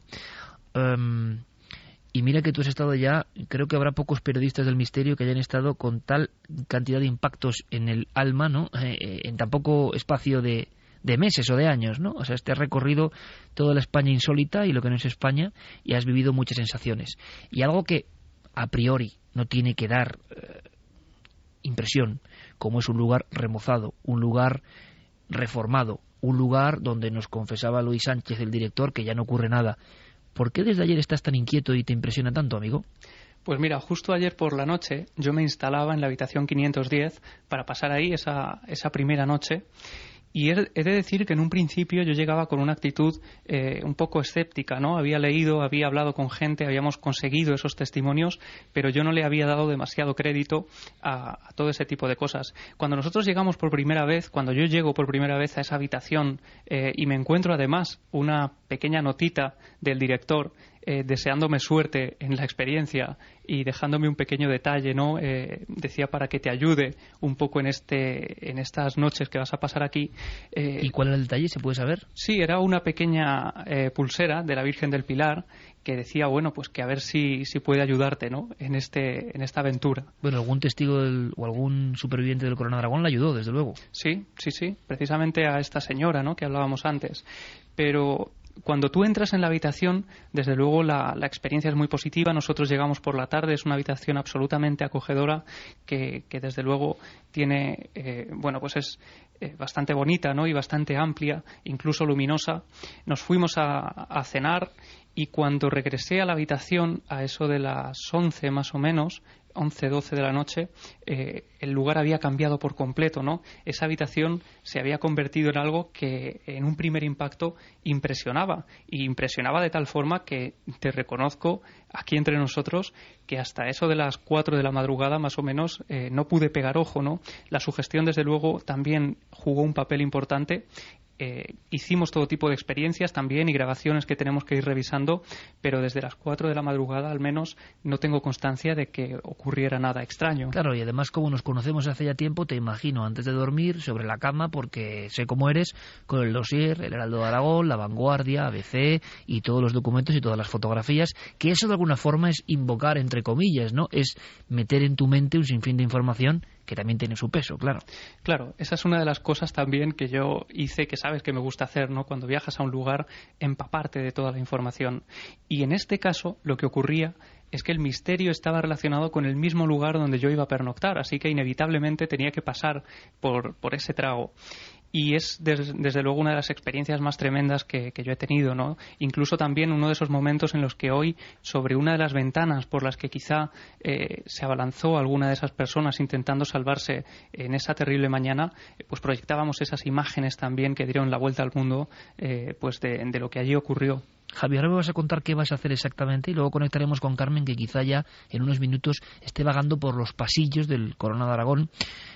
y mira que tú has estado ya, creo que habrá pocos periodistas del misterio que hayan estado con tal cantidad de impactos en el alma, ¿no?, en tan poco espacio de meses o de años, ¿no? O sea, te has recorrido toda la España insólita y lo que no es España, y has vivido muchas sensaciones. Y algo que a priori no tiene que dar impresión, como es un lugar remozado, un lugar reformado, un lugar donde nos confesaba Luis Sánchez, el director, que ya no ocurre nada. ¿Por qué desde ayer estás tan inquieto y te impresiona tanto, amigo? Pues mira, justo ayer por la noche yo me instalaba en la habitación 510 para pasar ahí esa primera noche. Y he de decir que en un principio yo llegaba con una actitud un poco escéptica, ¿no? Había leído, había hablado con gente, habíamos conseguido esos testimonios, pero yo no le había dado demasiado crédito a todo ese tipo de cosas. Cuando nosotros llegamos por primera vez, cuando yo llego por primera vez a esa habitación y me encuentro además una pequeña notita del director deseándome suerte en la experiencia y dejándome un pequeño detalle, ¿no? Decía para que te ayude un poco en estas noches que vas a pasar aquí. ¿Y cuál era el detalle? ¿Se puede saber? Sí, era una pequeña pulsera de la Virgen del Pilar que decía, bueno, pues que a ver si puede ayudarte, ¿no? En esta aventura. Bueno, algún testigo o algún superviviente del Corona de Aragón la ayudó, desde luego. Sí, precisamente a esta señora, ¿no? Que hablábamos antes. Pero cuando tú entras en la habitación, desde luego la experiencia es muy positiva. Nosotros llegamos por la tarde, es una habitación absolutamente acogedora que desde luego tiene, pues es bastante bonita, ¿no? Y bastante amplia, incluso luminosa. Nos fuimos a cenar y cuando regresé a la habitación, a eso de las 11 más o menos, 11, 12 de la noche, el lugar había cambiado por completo, ¿no? Esa habitación se había convertido en algo que en un primer impacto impresionaba, y impresionaba de tal forma que te reconozco aquí entre nosotros que hasta eso de las 4 de la madrugada más o menos no pude pegar ojo, ¿no? La sugestión desde luego también jugó un papel importante. Hicimos todo tipo de experiencias también y grabaciones que tenemos que ir revisando, pero desde las 4 de la madrugada al menos no tengo constancia de que ocurriera nada extraño. Claro, y además como nos conocemos hace ya tiempo, te imagino antes de dormir sobre la cama, porque sé cómo eres, con el dossier, el Heraldo de Aragón, La Vanguardia, ABC y todos los documentos y todas las fotografías, que eso de alguna forma es invocar, entre comillas, ¿no? Es meter en tu mente un sinfín de información que también tiene su peso, claro. Claro, esa es una de las cosas también que yo hice, que sabes que me gusta hacer, ¿no? Cuando viajas a un lugar, empaparte de toda la información. Y en este caso, lo que ocurría es que el misterio estaba relacionado con el mismo lugar donde yo iba a pernoctar, así que inevitablemente tenía que pasar por ese trago. Y es desde luego una de las experiencias más tremendas que yo he tenido, ¿no? Incluso también uno de esos momentos en los que hoy, sobre una de las ventanas por las que quizá se abalanzó alguna de esas personas intentando salvarse en esa terrible mañana, pues proyectábamos esas imágenes también que dieron la vuelta al mundo, pues de lo que allí ocurrió. Javier, ahora me vas a contar qué vas a hacer exactamente y luego conectaremos con Carmen, que quizá ya en unos minutos esté vagando por los pasillos del Corona de Aragón,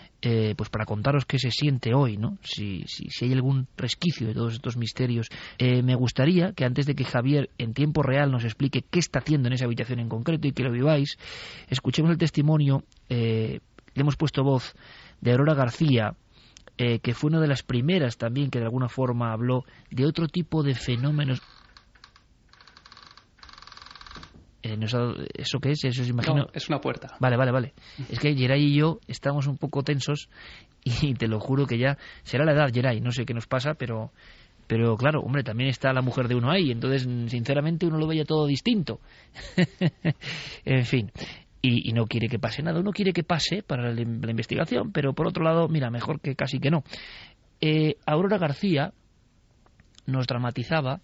pues para contaros qué se siente hoy, ¿no? Si hay algún resquicio de todos estos misterios. Me gustaría que antes de que Javier en tiempo real nos explique qué está haciendo en esa habitación en concreto y que lo viváis, escuchemos el testimonio, le hemos puesto voz, de Aurora García, que fue una de las primeras también que de alguna forma habló de otro tipo de fenómenos. ¿Eso qué es? Eso es, imagino... No, es una puerta. Vale. Es que Geray y yo estamos un poco tensos y te lo juro que ya será la edad, Geray, no sé qué nos pasa, pero claro, hombre, también está la mujer de uno ahí, entonces sinceramente uno lo veía todo distinto. En fin, y no quiere que pase nada, uno quiere que pase para la investigación, pero por otro lado, mira, mejor que casi que no. Aurora García nos dramatizaba...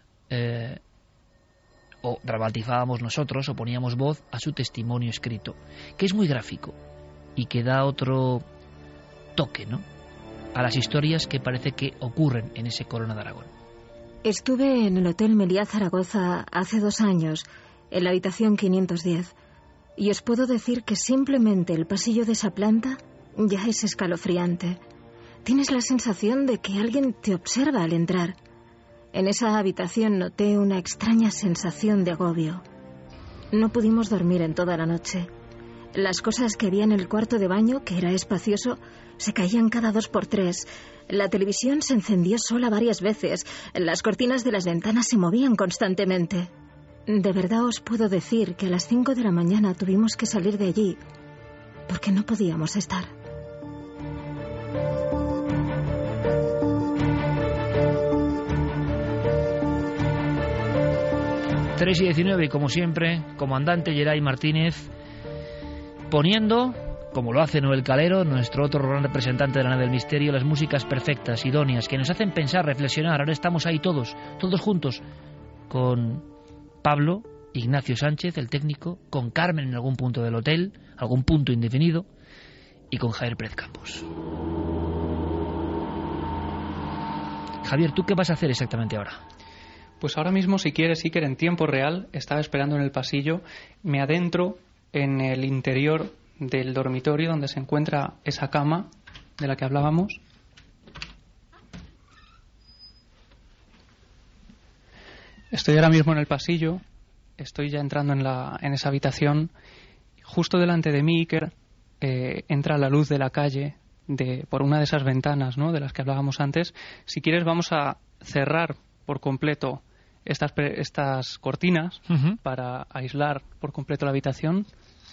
o dramatizábamos nosotros o poníamos voz a su testimonio escrito, que es muy gráfico y que da otro toque, ¿no?, a las historias que parece que ocurren en ese Corona de Aragón. Estuve en el Hotel Meliá Zaragoza hace 2 años, en la habitación 510, y os puedo decir que simplemente el pasillo de esa planta ya es escalofriante. Tienes la sensación de que alguien te observa al entrar. En esa habitación noté una extraña sensación de agobio. No pudimos dormir en toda la noche. Las cosas que había en el cuarto de baño, que era espacioso, se caían cada 2 por 3. La televisión se encendió sola varias veces. Las cortinas de las ventanas se movían constantemente. De verdad os puedo decir que a las 5 de la mañana tuvimos que salir de allí porque no podíamos estar. Tres y 19, y como siempre, comandante Geray Martínez, poniendo, como lo hace Noel Calero, nuestro otro gran representante de la nave del misterio, las músicas perfectas, idóneas, que nos hacen pensar, reflexionar. Ahora estamos ahí todos juntos, con Pablo, Ignacio Sánchez, el técnico, con Carmen en algún punto del hotel, algún punto indefinido, y con Javier Pérez Campos. Javier, ¿tú qué vas a hacer exactamente ahora? Pues ahora mismo, si quieres, Iker, en tiempo real, estaba esperando en el pasillo, me adentro en el interior del dormitorio donde se encuentra esa cama de la que hablábamos. Estoy ahora mismo en el pasillo, estoy ya entrando en esa habitación. Justo delante de mí, Iker, entra la luz de la calle por una de esas ventanas, ¿no?, de las que hablábamos antes. Si quieres, vamos a cerrar por completo estas cortinas para aislar por completo la habitación.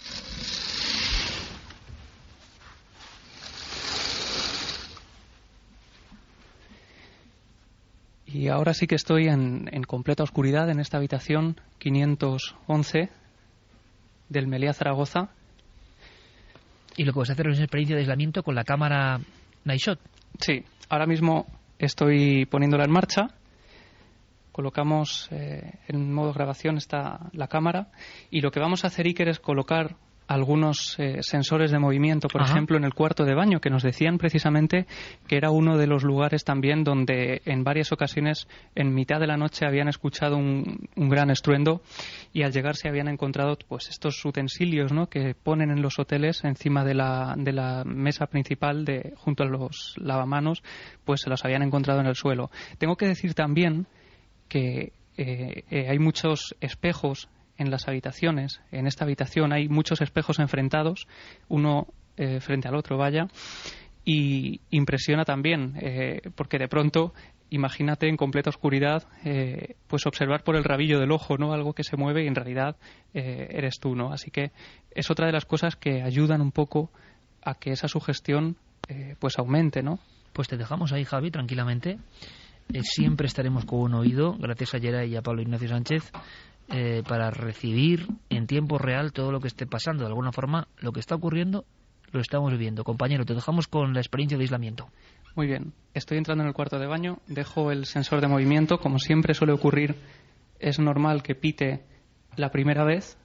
Y ahora sí que estoy en completa oscuridad en esta habitación 511 del Meliá Zaragoza. Y lo que vas a hacer es una experiencia de aislamiento con la cámara Night Shot. Sí, ahora mismo estoy poniéndola en marcha. Colocamos en modo grabación la cámara, y lo que vamos a hacer, Iker, es colocar algunos sensores de movimiento, por ejemplo, en el cuarto de baño, que nos decían precisamente que era uno de los lugares también donde en varias ocasiones en mitad de la noche habían escuchado un gran estruendo, y al llegar se habían encontrado pues estos utensilios, ¿no?, que ponen en los hoteles encima de la mesa principal junto a los lavamanos, pues se los habían encontrado en el suelo. Tengo que decir también que hay muchos espejos en las habitaciones. En esta habitación hay muchos espejos enfrentados, uno frente al otro, vaya, y impresiona también, porque de pronto, imagínate en completa oscuridad, pues observar por el rabillo del ojo, ¿no?, algo que se mueve y en realidad eres tú, ¿no? Así que es otra de las cosas que ayudan un poco a que esa sugestión pues aumente, ¿no? Pues te dejamos ahí, Javi, tranquilamente. Siempre estaremos con un oído, gracias a Geray y a Pablo Ignacio Sánchez, para recibir en tiempo real todo lo que esté pasando. De alguna forma, lo que está ocurriendo lo estamos viviendo. Compañero, te dejamos con la experiencia de aislamiento. Muy bien, estoy entrando en el cuarto de baño, dejo el sensor de movimiento. Como siempre suele ocurrir, es normal que pite la primera vez,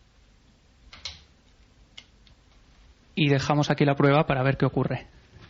y dejamos aquí la prueba para ver qué ocurre.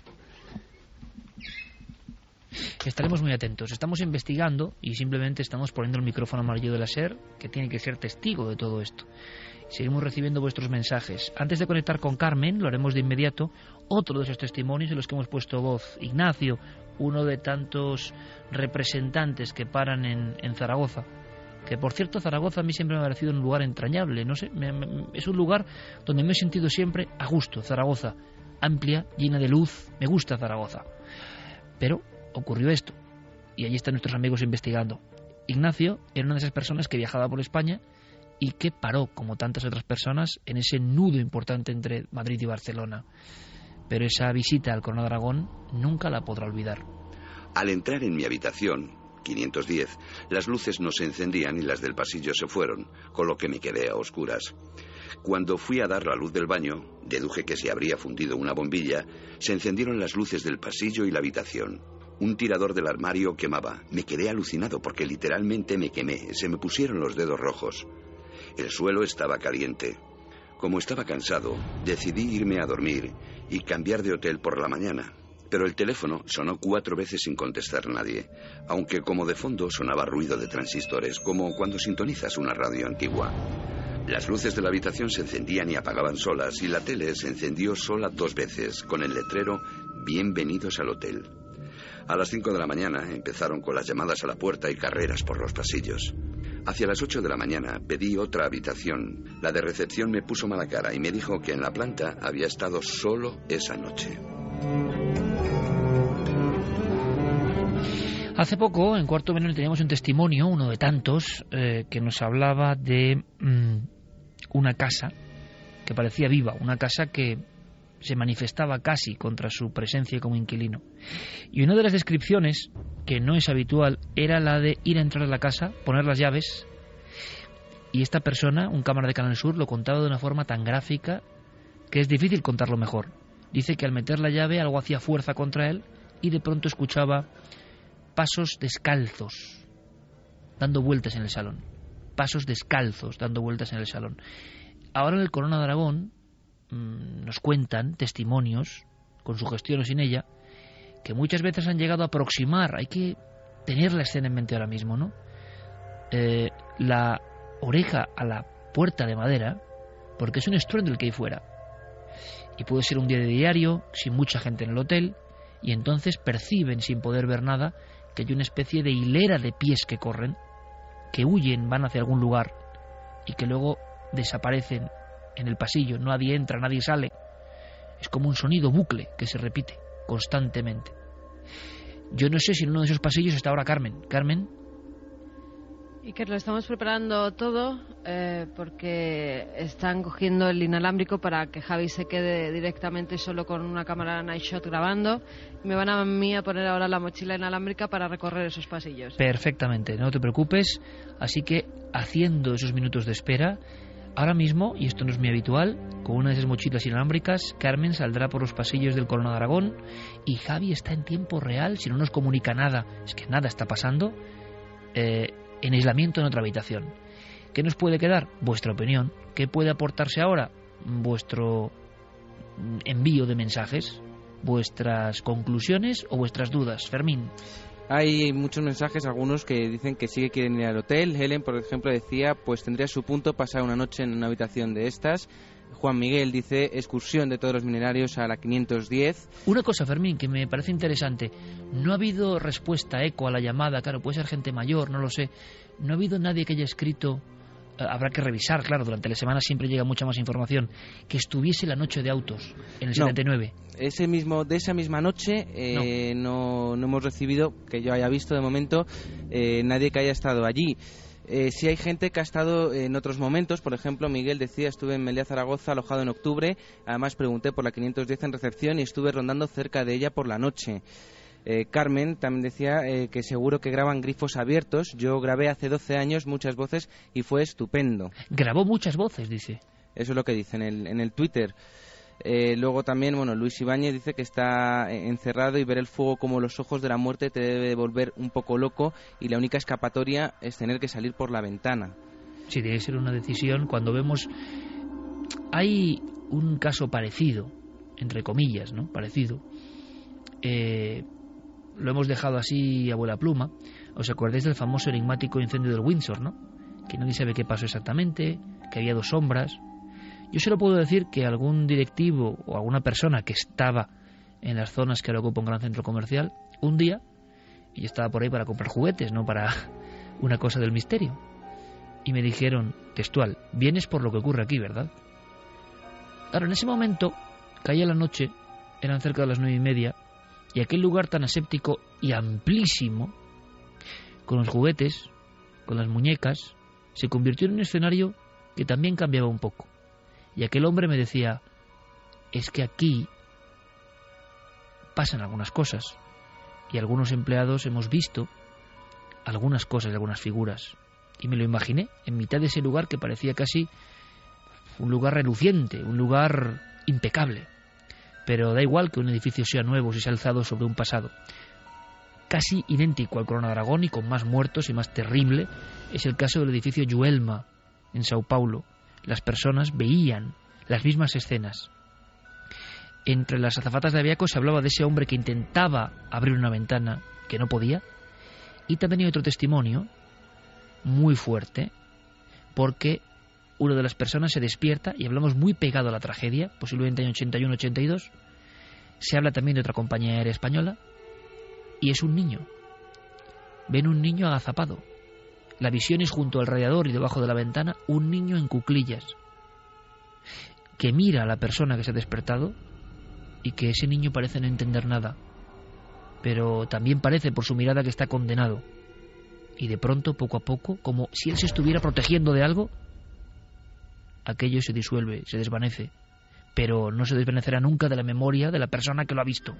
Estaremos muy atentos. Estamos investigando y simplemente estamos poniendo el micrófono amarillo de la SER, que tiene que ser testigo de todo esto. Seguimos recibiendo vuestros mensajes. Antes de conectar con Carmen, lo haremos de inmediato, otro de esos testimonios en los que hemos puesto voz. Ignacio, uno de tantos representantes que paran en Zaragoza. Que, por cierto, Zaragoza a mí siempre me ha parecido un lugar entrañable. No sé, es un lugar donde me he sentido siempre a gusto. Zaragoza, amplia, llena de luz. Me gusta Zaragoza. Pero ocurrió esto, y allí están nuestros amigos investigando. Ignacio era una de esas personas que viajaba por España y que paró, como tantas otras personas, en ese nudo importante entre Madrid y Barcelona. Pero esa visita al Corona de Aragón nunca la podrá olvidar. Al entrar en mi habitación, 510, las luces no se encendían y las del pasillo se fueron, con lo que me quedé a oscuras. Cuando fui a dar la luz del baño, deduje que se habría fundido una bombilla, se encendieron las luces del pasillo y la habitación. Un tirador del armario quemaba. Me quedé alucinado porque literalmente me quemé. Se me pusieron los dedos rojos. El suelo estaba caliente. Como estaba cansado, decidí irme a dormir y cambiar de hotel por la mañana. Pero el teléfono sonó 4 veces sin contestar nadie, aunque como de fondo sonaba ruido de transistores, como cuando sintonizas una radio antigua. Las luces de la habitación se encendían y apagaban solas, y la tele se encendió sola 2 veces, con el letrero «Bienvenidos al hotel». A las 5 de la mañana empezaron con las llamadas a la puerta y carreras por los pasillos. Hacia las 8 de la mañana pedí otra habitación. La de recepción me puso mala cara y me dijo que en la planta había estado solo esa noche. Hace poco, en Cuarto Milenio, teníamos un testimonio, uno de tantos, que nos hablaba de una casa que parecía viva, una casa que se manifestaba casi contra su presencia como inquilino. Y una de las descripciones, que no es habitual, era la de ir a entrar a la casa, poner las llaves, y esta persona, un cámara de Canal Sur, lo contaba de una forma tan gráfica que es difícil contarlo mejor. Dice que al meter la llave algo hacía fuerza contra él y de pronto escuchaba pasos descalzos dando vueltas en el salón. Pasos descalzos dando vueltas en el salón. Ahora en el Corona de Aragón nos cuentan testimonios, con sugestión o sin ella, que muchas veces han llegado a aproximar. Hay que tener la escena en mente ahora mismo, ¿no? La oreja a la puerta de madera, porque es un estruendo el que hay fuera. Y puede ser un día de diario, sin mucha gente en el hotel, y entonces perciben, sin poder ver nada, que hay una especie de hilera de pies que corren, que huyen, van hacia algún lugar. y que luego desaparecen en el pasillo, nadie entra, nadie sale. Es como un sonido bucle que se repite constantemente. Yo no sé si en uno de esos pasillos está ahora Carmen. Carmen. Y que lo estamos preparando todo porque están cogiendo el inalámbrico para que Javi se quede directamente solo con una cámara night shot grabando. Me van a mí a poner ahora la mochila inalámbrica para recorrer esos pasillos. Perfectamente, no te preocupes. Así que haciendo esos minutos de espera, ahora mismo, y esto no es muy habitual, con una de esas mochilas inalámbricas, Carmen saldrá por los pasillos del Corona de Aragón y Javi está en tiempo real, si no nos comunica nada, es que nada está pasando, en aislamiento en otra habitación. ¿Qué nos puede quedar? Vuestra opinión. ¿Qué puede aportarse ahora? Vuestro envío de mensajes, vuestras conclusiones o vuestras dudas. Fermín. Hay muchos mensajes, algunos que dicen que sí que quieren ir al hotel. Helen, por ejemplo, decía, pues tendría su punto pasar una noche en una habitación de estas. Juan Miguel dice, excursión de todos los minerarios a la 510. Una cosa, Fermín, que me parece interesante. No ha habido respuesta, eco a la llamada. Claro, puede ser gente mayor, no lo sé. No ha habido nadie que haya escrito, habrá que revisar, claro, durante la semana siempre llega mucha más información, que estuviese la noche de autos en el 79. De esa misma noche no hemos recibido, que yo haya visto de momento, nadie que haya estado allí. Sí hay gente que ha estado en otros momentos. Por ejemplo, Miguel decía, estuve en Meliá, Zaragoza, alojado en octubre. Además pregunté por la 510 en recepción y estuve rondando cerca de ella por la noche. Carmen también decía que seguro que graban grifos abiertos. Yo grabé hace 12 años muchas voces y fue estupendo. Grabó muchas voces, dice. Eso es lo que dice en el Twitter. Luego también, Luis Ibáñez dice que está encerrado y ver el fuego como los ojos de la muerte te debe volver un poco loco y la única escapatoria es tener que salir por la ventana. Sí, debe ser una decisión. Cuando vemos... Hay un caso parecido, entre comillas, ¿no? Parecido. Lo hemos dejado así a vuela pluma. ¿Os acordáis del famoso enigmático incendio del Windsor, no? Que nadie sabe qué pasó exactamente, que había 2 sombras... Yo solo puedo decir que algún directivo o alguna persona que estaba en las zonas que ahora ocupa un gran centro comercial, un día, y yo estaba por ahí para comprar juguetes, no para una cosa del misterio, y me dijeron, textual, vienes por lo que ocurre aquí, ¿verdad? Claro, en ese momento, caía la noche, eran cerca de las 9:30, y aquel lugar tan aséptico y amplísimo, con los juguetes, con las muñecas, se convirtió en un escenario que también cambiaba un poco. Y aquel hombre me decía, es que aquí pasan algunas cosas y algunos empleados hemos visto algunas cosas, algunas figuras. Y me lo imaginé en mitad de ese lugar que parecía casi un lugar reluciente, un lugar impecable. Pero da igual que un edificio sea nuevo si se ha alzado sobre un pasado. Casi idéntico al Corona de Aragón y con más muertos y más terrible es el caso del edificio Joelma en Sao Paulo. Las personas veían las mismas escenas. Entre las azafatas de Aviaco se hablaba de ese hombre que intentaba abrir una ventana que no podía. Y también hay otro testimonio muy fuerte, porque una de las personas se despierta, y hablamos muy pegado a la tragedia, posiblemente en 81-82. Se habla también de otra compañía aérea española, y es un niño. Ven un niño agazapado. La visión es junto al radiador y debajo de la ventana un niño en cuclillas que mira a la persona que se ha despertado y que ese niño parece no entender nada, pero también parece por su mirada que está condenado. Y de pronto, poco a poco, como si él se estuviera protegiendo de algo, aquello se disuelve, se desvanece, pero no se desvanecerá nunca de la memoria de la persona que lo ha visto.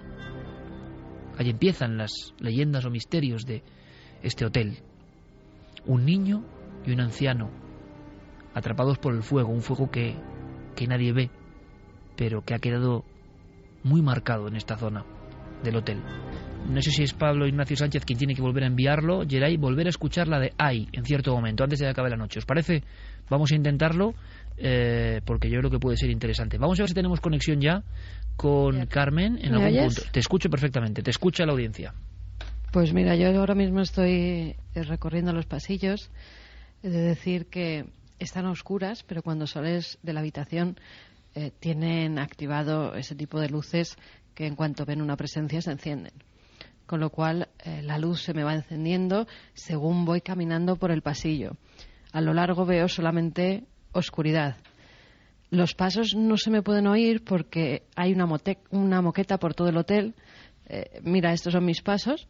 Ahí empiezan las leyendas o misterios de este hotel. Un niño y un anciano atrapados por el fuego, un fuego que nadie ve, pero que ha quedado muy marcado en esta zona del hotel. No sé si es Pablo Ignacio Sánchez quien tiene que volver a enviarlo, Geray, volver a escuchar la de Ay en cierto momento, antes de que acabe la noche. ¿Os parece? Vamos a intentarlo, porque yo creo que puede ser interesante. Vamos a ver si tenemos conexión ya con Carmen en algún punto. Te escucho perfectamente, te escucha la audiencia. Pues mira, yo ahora mismo estoy recorriendo los pasillos. He de decir que están a oscuras, pero cuando sales de la habitación tienen activado ese tipo de luces que en cuanto ven una presencia se encienden. Con lo cual la luz se me va encendiendo según voy caminando por el pasillo. A lo largo veo solamente oscuridad. Los pasos no se me pueden oír porque hay una moqueta por todo el hotel. Mira, estos son mis pasos.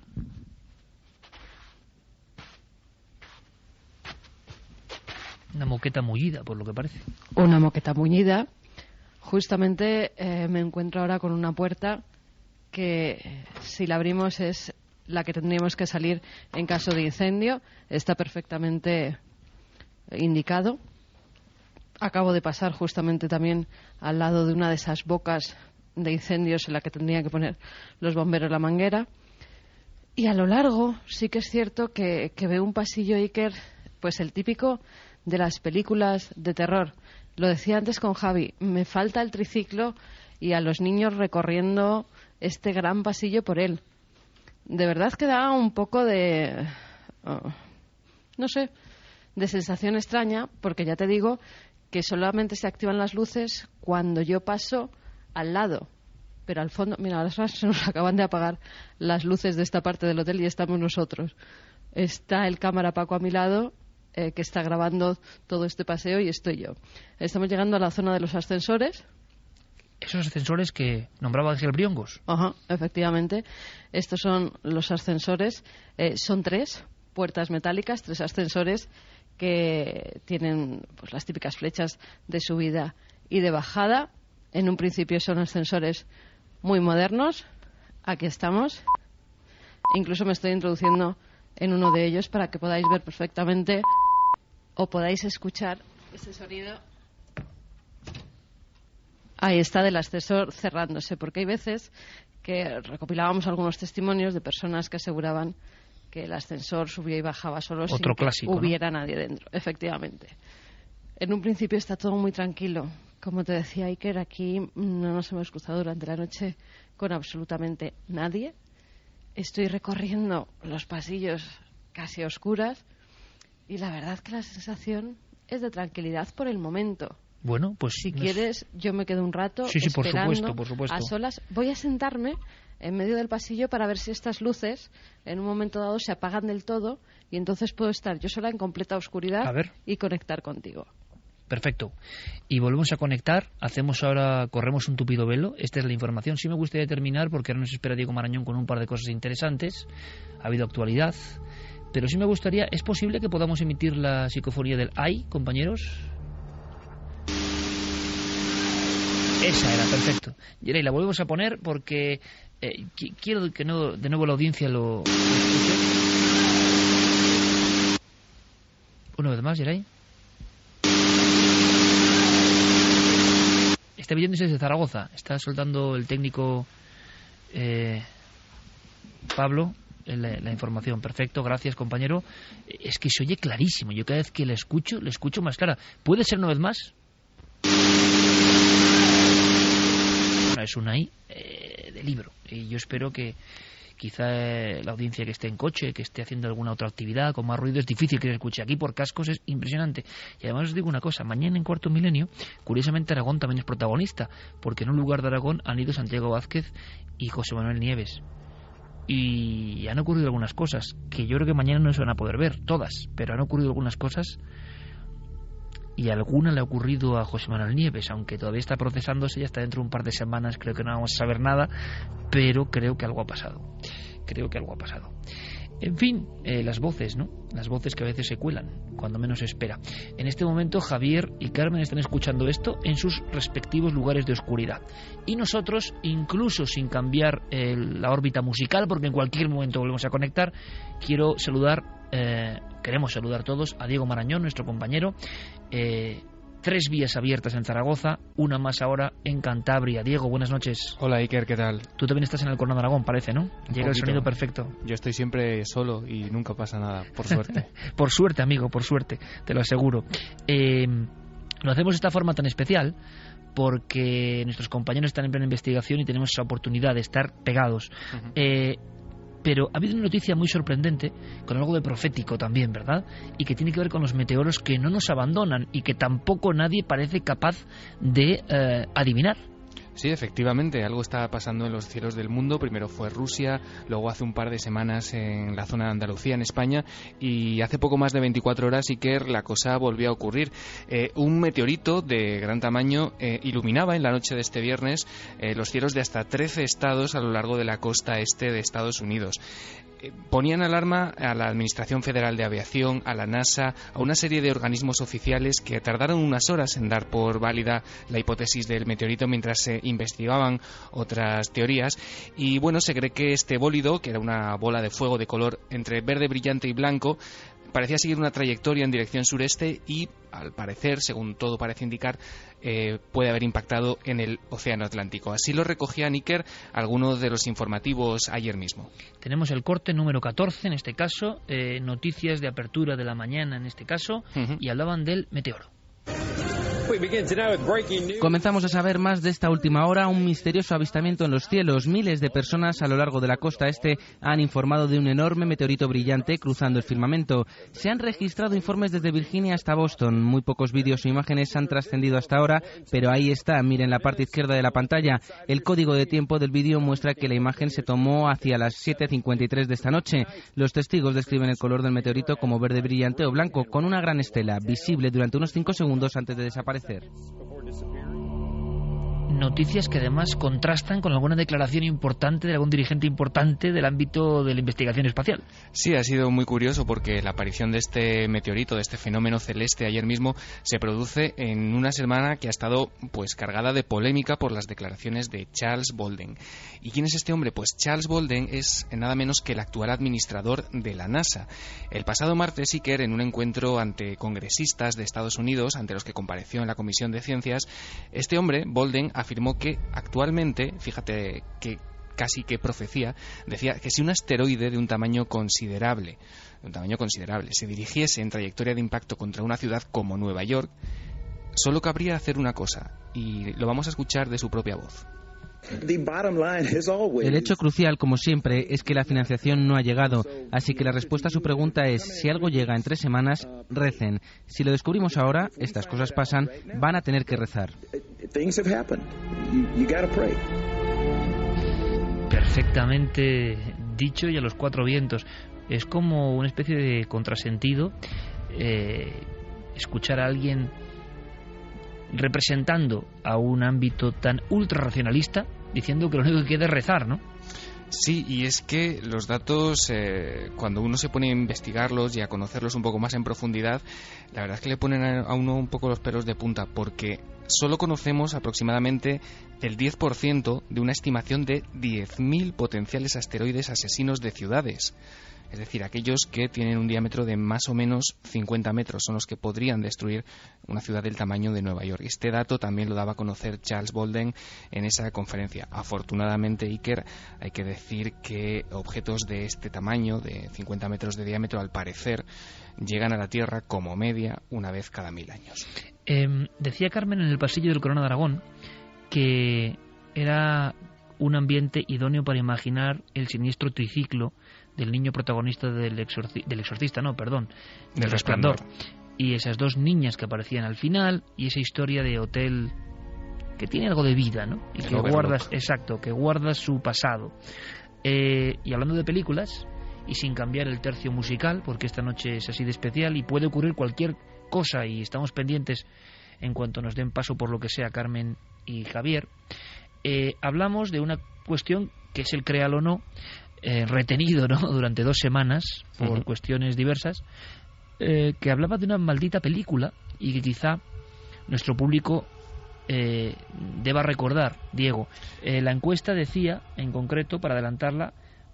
Una moqueta mullida, por lo que parece. Una moqueta muñida. Justamente me encuentro ahora con una puerta que, si la abrimos, es la que tendríamos que salir en caso de incendio. Está perfectamente indicado. Acabo de pasar justamente también al lado de una de esas bocas de incendios en la que tendrían que poner los bomberos la manguera. Y a lo largo sí que es cierto que veo un pasillo, Iker, pues el típico de las películas de terror. Lo decía antes con Javi, me falta el triciclo y a los niños recorriendo este gran pasillo por él. De verdad que da un poco de... no sé, de sensación extraña, porque ya te digo que solamente se activan las luces cuando yo paso al lado. Pero al fondo, mira, ahora se nos acaban de apagar las luces de esta parte del hotel y estamos nosotros. Está el cámara Paco a mi lado, que está grabando todo este paseo, y estoy yo. Estamos llegando a la zona de los ascensores. Esos ascensores que nombraba Ángel Briongos. Ajá, efectivamente. Estos son los ascensores. Son 3 puertas metálicas, 3 ascensores que tienen pues las típicas flechas de subida y de bajada. En un principio son ascensores muy modernos. Aquí estamos. Incluso me estoy introduciendo en uno de ellos para que podáis ver perfectamente o podáis escuchar ese sonido. Ahí está, del ascensor cerrándose, porque hay veces que recopilábamos algunos testimonios de personas que aseguraban que el ascensor subía y bajaba solo sin que hubiera nadie dentro. Efectivamente. En un principio está todo muy tranquilo. Como te decía Iker, aquí no nos hemos cruzado durante la noche con absolutamente nadie. Estoy recorriendo los pasillos casi oscuras y la verdad que la sensación es de tranquilidad por el momento. Bueno, pues si quieres, yo me quedo un rato esperando por supuesto. a solas. Voy a sentarme en medio del pasillo para ver si estas luces en un momento dado se apagan del todo y entonces puedo estar yo sola en completa oscuridad y conectar contigo. Perfecto. Y volvemos a conectar. Corremos un tupido velo. Esta es la información. Sí me gustaría terminar porque ahora nos espera Diego Marañón con un par de cosas interesantes. Ha habido actualidad. Pero sí me gustaría... ¿Es posible que podamos emitir la psicofonía del AI, compañeros? Esa era, perfecto. Y la volvemos a poner porque quiero que de nuevo la audiencia lo escuche. Una vez más, Yeray. Está viéndose desde Zaragoza. Está soltando el técnico Pablo la información. Perfecto, gracias, compañero. Es que se oye clarísimo. Yo cada vez que la escucho más clara. ¿Puede ser una vez más? Bueno, es una I de libro. Y yo espero que quizá la audiencia que esté en coche, que esté haciendo alguna otra actividad con más ruido, es difícil que se escuche. Aquí por cascos es impresionante. Y además os digo una cosa, mañana en Cuarto Milenio, curiosamente Aragón también es protagonista, porque en un lugar de Aragón han ido Santiago Vázquez y José Manuel Nieves. Y han ocurrido algunas cosas que yo creo que mañana no se van a poder ver, todas, pero han ocurrido algunas cosas y alguna le ha ocurrido a José Manuel Nieves, aunque todavía está procesándose y hasta dentro de un par de semanas creo que no vamos a saber nada, pero creo que algo ha pasado. En fin, las voces, ¿no? Las voces que a veces se cuelan, cuando menos se espera. En este momento Javier y Carmen están escuchando esto en sus respectivos lugares de oscuridad. Y nosotros, incluso sin cambiar la órbita musical, porque en cualquier momento volvemos a conectar, queremos saludar todos a Diego Marañón, nuestro compañero. 3 vías abiertas en Zaragoza, una más ahora en Cantabria. Diego, buenas noches. Hola Iker, ¿qué tal? Tú también estás en el Corno de Aragón, parece, ¿no? Llega el sonido perfecto. Yo estoy siempre solo y nunca pasa nada, por suerte. Por suerte, amigo, por suerte, te lo aseguro. Lo hacemos de esta forma tan especial porque nuestros compañeros están en plena investigación y tenemos esa oportunidad de estar pegados. Pero ha habido una noticia muy sorprendente, con algo de profético también, ¿verdad? Y que tiene que ver con los meteoros que no nos abandonan y que tampoco nadie parece capaz de adivinar. Sí, efectivamente, algo está pasando en los cielos del mundo. Primero fue Rusia, luego hace un par de semanas en la zona de Andalucía, en España, y hace poco más de 24 horas, Iker, la cosa volvió a ocurrir. Un meteorito de gran tamaño iluminaba en la noche de este viernes los cielos de hasta 13 estados a lo largo de la costa este de Estados Unidos. Ponían alarma a la Administración Federal de Aviación, a la NASA, a una serie de organismos oficiales que tardaron unas horas en dar por válida la hipótesis del meteorito mientras se investigaban otras teorías. Y bueno, se cree que este bólido, que era una bola de fuego de color entre verde brillante y blanco, parecía seguir una trayectoria en dirección sureste y, al parecer, según todo parece indicar, puede haber impactado en el Océano Atlántico. Así lo recogía Iker algunos de los informativos ayer mismo. Tenemos el corte número 14 en este caso, noticias de apertura de la mañana en este caso, y hablaban del meteoro. Comenzamos a saber más de esta última hora, un misterioso avistamiento en los cielos. Miles de personas a lo largo de la costa este han informado de un enorme meteorito brillante cruzando el firmamento. Se han registrado informes desde Virginia hasta Boston. Muy pocos vídeos o imágenes han trascendido hasta ahora, pero ahí está, miren la parte izquierda de la pantalla. El código de tiempo del vídeo muestra que la imagen se tomó hacia las 7:53 de esta noche. Los testigos describen el color del meteorito como verde brillante o blanco, con una gran estela, visible durante unos 5 segundos antes de desaparecer. Noticias que además contrastan con alguna declaración importante de algún dirigente importante del ámbito de la investigación espacial. Sí, ha sido muy curioso porque la aparición de este meteorito, de este fenómeno celeste ayer mismo, se produce en una semana que ha estado pues cargada de polémica por las declaraciones de Charles Bolden. ¿Y quién es este hombre? Pues Charles Bolden es nada menos que el actual administrador de la NASA. El pasado martes, Iker, en un encuentro ante congresistas de Estados Unidos, ante los que compareció en la Comisión de Ciencias, este hombre, Bolden, afirmó que actualmente, fíjate que casi que profecía, decía que si un asteroide de un tamaño considerable se dirigiese en trayectoria de impacto contra una ciudad como Nueva York, solo cabría hacer una cosa, y lo vamos a escuchar de su propia voz. El hecho crucial, como siempre, es que la financiación no ha llegado, así que la respuesta a su pregunta es, si algo llega en 3 semanas, recen. Si lo descubrimos ahora, estas cosas pasan, van a tener que rezar. Perfectamente dicho y a los 4 vientos. Es como una especie de contrasentido escuchar a alguien representando a un ámbito tan ultra racionalista diciendo que lo único que queda es rezar, ¿no? Sí, y es que los datos, cuando uno se pone a investigarlos y a conocerlos un poco más en profundidad, la verdad es que le ponen a uno un poco los pelos de punta, porque solo conocemos aproximadamente el 10% de una estimación de 10.000 potenciales asteroides asesinos de ciudades. Es decir, aquellos que tienen un diámetro de más o menos 50 metros son los que podrían destruir una ciudad del tamaño de Nueva York. Este dato también lo daba a conocer Charles Bolden en esa conferencia. Afortunadamente, Iker, hay que decir que objetos de este tamaño, de 50 metros de diámetro, al parecer, llegan a la Tierra como media una vez cada 1000 años. Decía Carmen en el pasillo del Corona de Aragón que era un ambiente idóneo para imaginar el siniestro triciclo del niño protagonista del Resplandor, y esas 2 niñas que aparecían al final y esa historia de hotel que tiene algo de vida, ¿no? Y que guardas su pasado. Y hablando de películas, y sin cambiar el tercio musical, porque esta noche es así de especial y puede ocurrir cualquier cosa y estamos pendientes en cuanto nos den paso por lo que sea Carmen y Javier, hablamos de una cuestión que es el créalo o no, retenido, ¿no?, durante 2 semanas por cuestiones diversas, que hablaba de una maldita película y que quizá nuestro público deba recordar. Diego, la encuesta decía, en concreto, para adelantarla,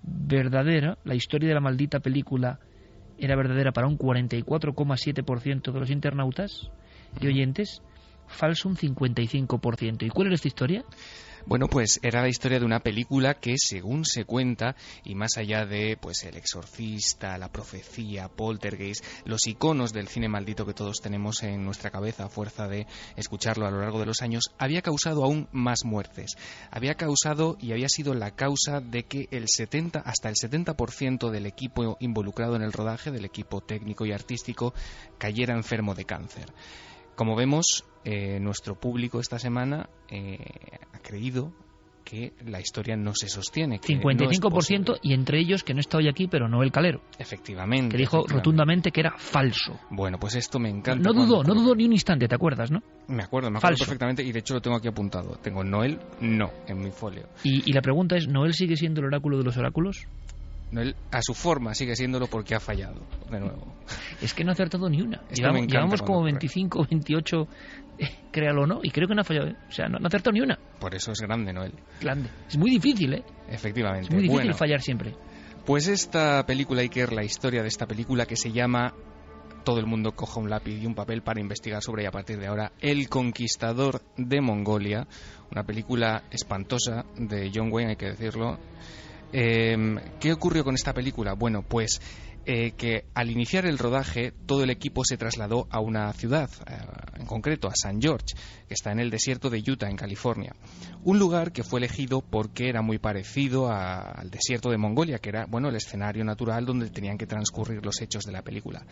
la historia de la maldita película era verdadera para un 44,7% de los internautas y oyentes, falso un 55%. ¿Y cuál era esta historia? Bueno, pues era la historia de una película que, según se cuenta, y más allá de pues El Exorcista, La Profecía, Poltergeist, los iconos del cine maldito que todos tenemos en nuestra cabeza a fuerza de escucharlo a lo largo de los años, había causado aún más muertes. Había causado y había sido la causa de que hasta el 70% del equipo involucrado en el rodaje, del equipo técnico y artístico, cayera enfermo de cáncer. Como vemos, nuestro público esta semana ha creído que la historia no se sostiene. Que 55% no, y entre ellos, que no está hoy aquí, pero Noel Calero. Efectivamente. Que dijo rotundamente que era falso. Bueno, pues esto me encanta. No dudó ni un instante, ¿te acuerdas, no? Me acuerdo perfectamente, y de hecho lo tengo aquí apuntado. Tengo Noel, no, en mi folio. Y la pregunta es, ¿Noel sigue siendo el oráculo de los oráculos? Noel, a su forma, sigue siéndolo porque ha fallado, de nuevo. Es que no ha acertado ni una. Llevamos como 25, 28, créalo o no, y creo que no ha fallado. O sea, no ha acertado ni una. Por eso es grande, Noel. Grande. Es muy difícil, ¿eh? Efectivamente. Es muy difícil fallar siempre. Pues esta película, Iker, la historia de esta película que se llama Todo el mundo coja un lápiz y un papel para investigar sobre ella a partir de ahora, El Conquistador de Mongolia, una película espantosa de John Wayne, hay que decirlo. ¿Qué ocurrió con esta película? Bueno, pues que al iniciar el rodaje todo el equipo se trasladó a una ciudad, en concreto a St. George, que está en el desierto de Utah, en California. Un lugar que fue elegido porque era muy parecido al desierto de Mongolia, que era, bueno, el escenario natural donde tenían que transcurrir los hechos de la película.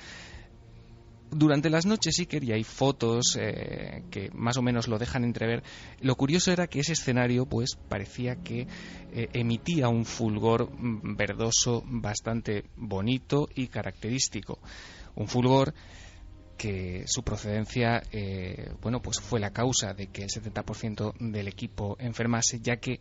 Durante las noches, Iker, y hay fotos que más o menos lo dejan entrever, lo curioso era que ese escenario pues parecía que emitía un fulgor verdoso bastante bonito y característico. Un fulgor que su procedencia pues fue la causa de que el 70% del equipo enfermase, ya que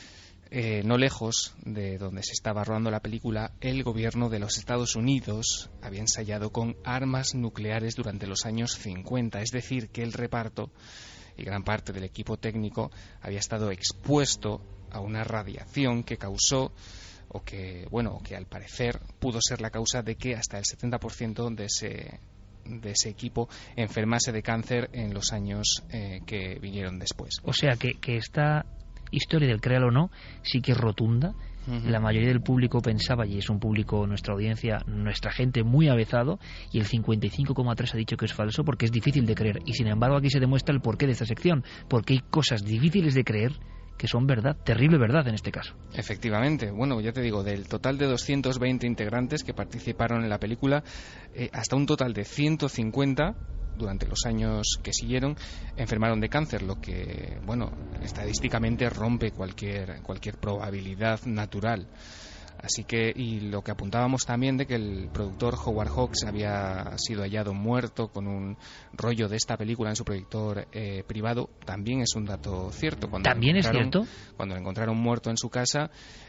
no lejos de donde se estaba rodando la película, el gobierno de los Estados Unidos había ensayado con armas nucleares durante los años 50, es decir, que el reparto y gran parte del equipo técnico había estado expuesto a una radiación que causó, o que al parecer pudo ser la causa de que hasta el 70% de ese equipo enfermase de cáncer en los años que vinieron después. O sea que esta historia del créalo o no sí que es rotunda. La mayoría del público pensaba, y es un público, nuestra audiencia, nuestra gente muy avezado, y el 55,3 ha dicho que es falso porque es difícil de creer. Y sin embargo aquí se demuestra el porqué de esta sección, porque hay cosas difíciles de creer que son verdad, terrible verdad en este caso. Efectivamente, bueno, ya te digo, del total de 220 integrantes que participaron en la película, hasta un total de 150 durante los años que siguieron enfermaron de cáncer, lo que, bueno, estadísticamente rompe cualquier probabilidad natural. Así que, y lo que apuntábamos también de que el productor Howard Hawks había sido hallado muerto con un rollo de esta película en su proyector privado, también es un dato cierto. ¿También es cierto? Cuando lo encontraron muerto en su casa,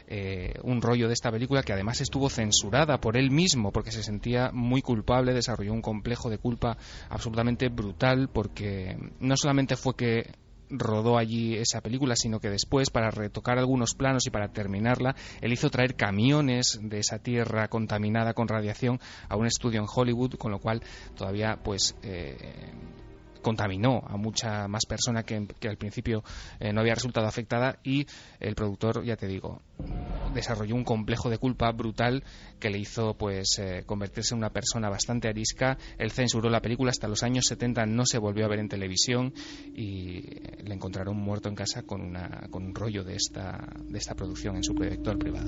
un rollo de esta película que además estuvo censurada por él mismo porque se sentía muy culpable, desarrolló un complejo de culpa absolutamente brutal, porque no solamente fue que rodó allí esa película, sino que después, para retocar algunos planos y para terminarla, él hizo traer camiones de esa tierra contaminada con radiación a un estudio en Hollywood, con lo cual todavía pues contaminó a mucha más persona que al principio no había resultado afectada, y el productor, ya te digo, desarrolló un complejo de culpa brutal que le hizo pues convertirse en una persona bastante arisca. Él censuró la película, hasta los años 70 no se volvió a ver en televisión, y le encontraron muerto en casa con un rollo de esta producción en su proyector privado.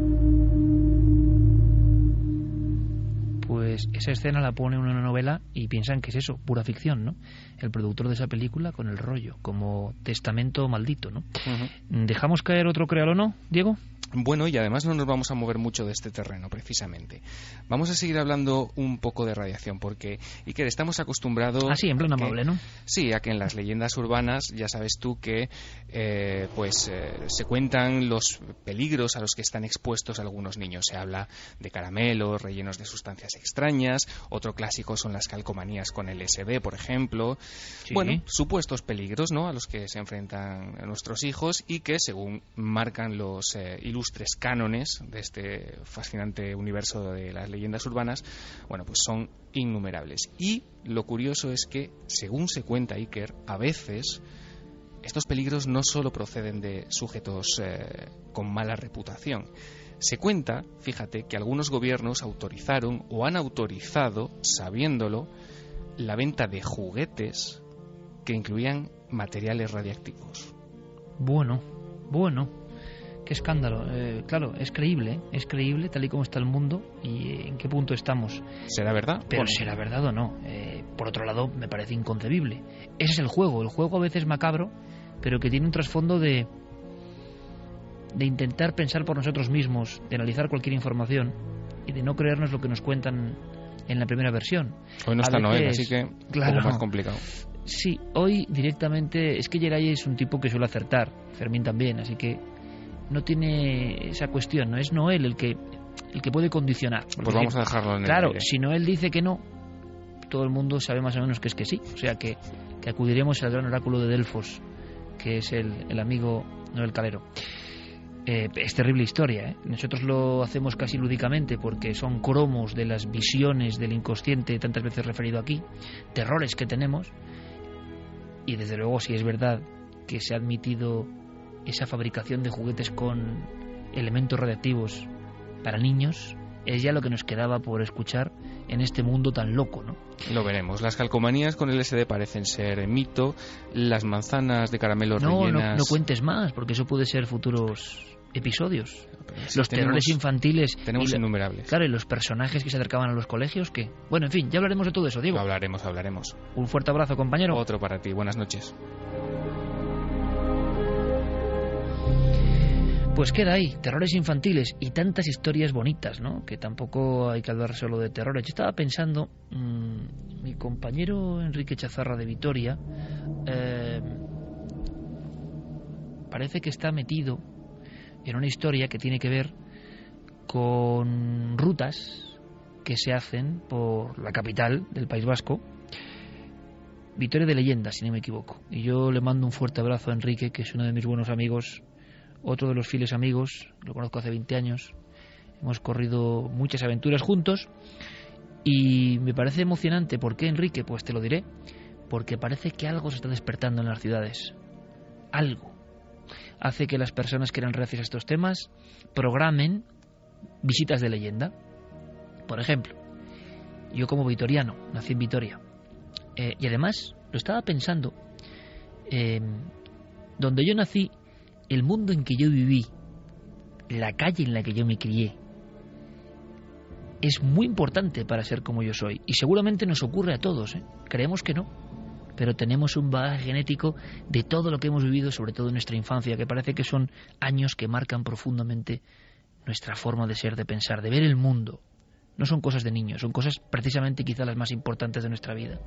Pues esa escena la pone en una novela y piensan que es eso, pura ficción, ¿no? El productor de esa película con el rollo, como testamento maldito, ¿no? ¿Dejamos caer otro créalo o no, Diego? Bueno, y además no nos vamos a mover mucho de este terreno, precisamente. Vamos a seguir hablando un poco de radiación, porque, Iker, estamos acostumbrados... sí, en plan amable, ¿no? Sí, a que en las leyendas urbanas, ya sabes tú que se cuentan los peligros a los que están expuestos algunos niños. Se habla de caramelos rellenos de sustancias extrañas, otro clásico son las calcomanías con LSD, por ejemplo. Sí. Bueno, supuestos peligros, ¿no?, a los que se enfrentan nuestros hijos, y que, según marcan los ilustres cánones de este fascinante universo de las leyendas urbanas, bueno, pues son innumerables. Y lo curioso es que, según se cuenta, Iker, a veces estos peligros no solo proceden de sujetos con mala reputación. Se cuenta, fíjate, que algunos gobiernos autorizaron o han autorizado, sabiéndolo, la venta de juguetes que incluían materiales radiactivos. Bueno, qué escándalo. Claro, es creíble tal y como está el mundo y en qué punto estamos. ¿Será verdad? Pero ¿será verdad o no? por otro lado, me parece inconcebible. Ese es el juego a veces macabro, pero que tiene un trasfondo de intentar pensar por nosotros mismos, de analizar cualquier información y de no creernos lo que nos cuentan en la primera versión. Hoy no está Noel, así que claro, un poco más complicado. Sí, hoy directamente, es que Geray es un tipo que suele acertar, Fermín también, así que no tiene esa cuestión, no es Noel el que puede condicionar. Pues vamos a dejarlo en el claro, aire. si Noel dice que no, todo el mundo sabe más o menos que es que sí, o sea que acudiremos al gran oráculo de Delfos, que es el amigo Noel Calero. Es terrible historia, ¿eh? Nosotros lo hacemos casi lúdicamente porque son cromos de las visiones del inconsciente tantas veces referido aquí, terrores que tenemos, y desde luego si es verdad que se ha admitido esa fabricación de juguetes con elementos radiactivos para niños, es ya lo que nos quedaba por escuchar en este mundo tan loco, ¿no? Lo veremos. Las calcomanías con LSD parecen ser mito, las manzanas de caramelo rellenas... No cuentes más, porque eso puede ser futuros episodios. Sí, los terrores infantiles... Tenemos innumerables. Claro, y los personajes que se acercaban a los colegios, ¿qué? Bueno, en fin, ya hablaremos de todo eso, Diego. Lo hablaremos. Un fuerte abrazo, compañero. Otro para ti. Buenas noches. Pues queda ahí, terrores infantiles y tantas historias bonitas, ¿no? Que tampoco hay que hablar solo de terrores. Yo estaba pensando, mi compañero Enrique Chazarra de Vitoria parece que está metido en una historia que tiene que ver con rutas que se hacen por la capital del País Vasco, Vitoria de Leyenda, si no me equivoco. Y yo le mando un fuerte abrazo a Enrique, que es uno de mis buenos amigos, otro de los fieles amigos, lo conozco hace 20 años, hemos corrido muchas aventuras juntos y me parece emocionante. ¿Por qué, Enrique? Pues te lo diré, porque parece que algo se está despertando en las ciudades. Algo hace que las personas que eran reacias a estos temas programen visitas de leyenda. Por ejemplo, yo como vitoriano, nací en Vitoria, y además lo estaba pensando, donde yo nací, el mundo en que yo viví, la calle en la que yo me crié, es muy importante para ser como yo soy. Y seguramente nos ocurre a todos, ¿eh? Creemos que no, pero tenemos un bagaje genético de todo lo que hemos vivido, sobre todo en nuestra infancia, que parece que son años que marcan profundamente nuestra forma de ser, de pensar, de ver el mundo. No son cosas de niños, son cosas precisamente quizá las más importantes de nuestra vida.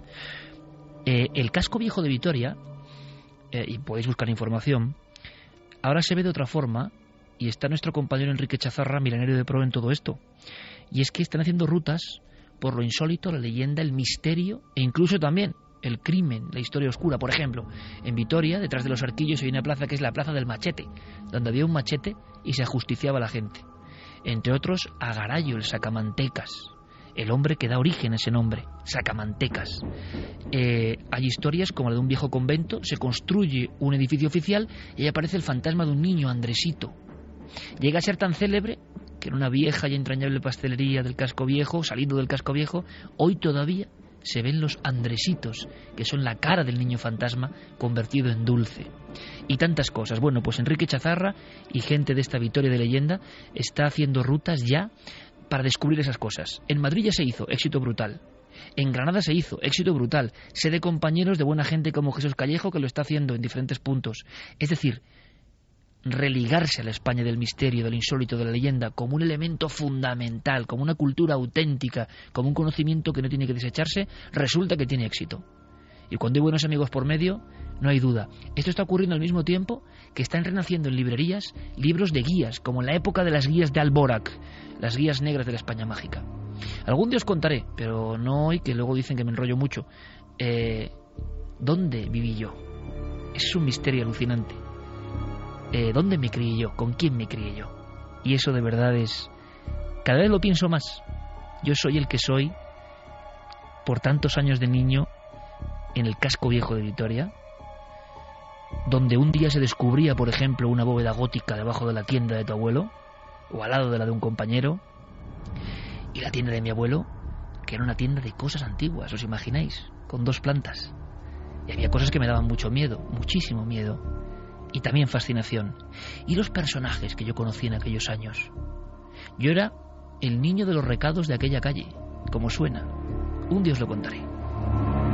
El casco viejo de Vitoria, y podéis buscar información, ahora se ve de otra forma, y está nuestro compañero Enrique Chazarra, milenario de pro en todo esto. Y es que están haciendo rutas por lo insólito, la leyenda, el misterio e incluso también el crimen, la historia oscura. Por ejemplo, en Vitoria, detrás de los Arquillos, hay una plaza que es la Plaza del Machete, donde había un machete y se ajusticiaba a la gente. Entre otros, Agarayo, el sacamantecas, el hombre que da origen a ese nombre, sacamantecas. Hay historias como la de un viejo convento, se construye un edificio oficial y ahí aparece el fantasma de un niño, Andresito. Llega a ser tan célebre que en una vieja y entrañable pastelería del casco viejo, saliendo del casco viejo, hoy todavía se ven los Andresitos, que son la cara del niño fantasma convertido en dulce. Y tantas cosas. Bueno, pues Enrique Chazarra y gente de esta Vitoria de Leyenda está haciendo rutas ya para descubrir esas cosas. En Madrid ya se hizo, éxito brutal. En Granada se hizo, éxito brutal. Sé de compañeros de buena gente como Jesús Callejo que lo está haciendo en diferentes puntos. Es decir, religarse a la España del misterio, del insólito, de la leyenda, como un elemento fundamental, como una cultura auténtica, como un conocimiento que no tiene que desecharse, resulta que tiene éxito. Y cuando hay buenos amigos por medio, no hay duda. Esto está ocurriendo al mismo tiempo que están renaciendo en librerías libros de guías, como en la época de las guías de Alborac, las guías negras de la España mágica. Algún día os contaré, pero no hoy, que luego dicen que me enrollo mucho. ¿Dónde viví yo? Es un misterio alucinante. ¿Dónde me crié yo? ¿Con quién me crié yo? Y eso de verdad es... Cada vez lo pienso más. Yo soy el que soy por tantos años de niño en el casco viejo de Vitoria, donde un día se descubría, por ejemplo, una bóveda gótica debajo de la tienda de tu abuelo, o al lado de la de un compañero, y la tienda de mi abuelo, que era una tienda de cosas antiguas, ¿os imagináis? Con 2 plantas. Y había cosas que me daban mucho miedo, muchísimo miedo, y también fascinación. Y los personajes que yo conocí en aquellos años. Yo era el niño de los recados de aquella calle, como suena. Un día os lo contaré.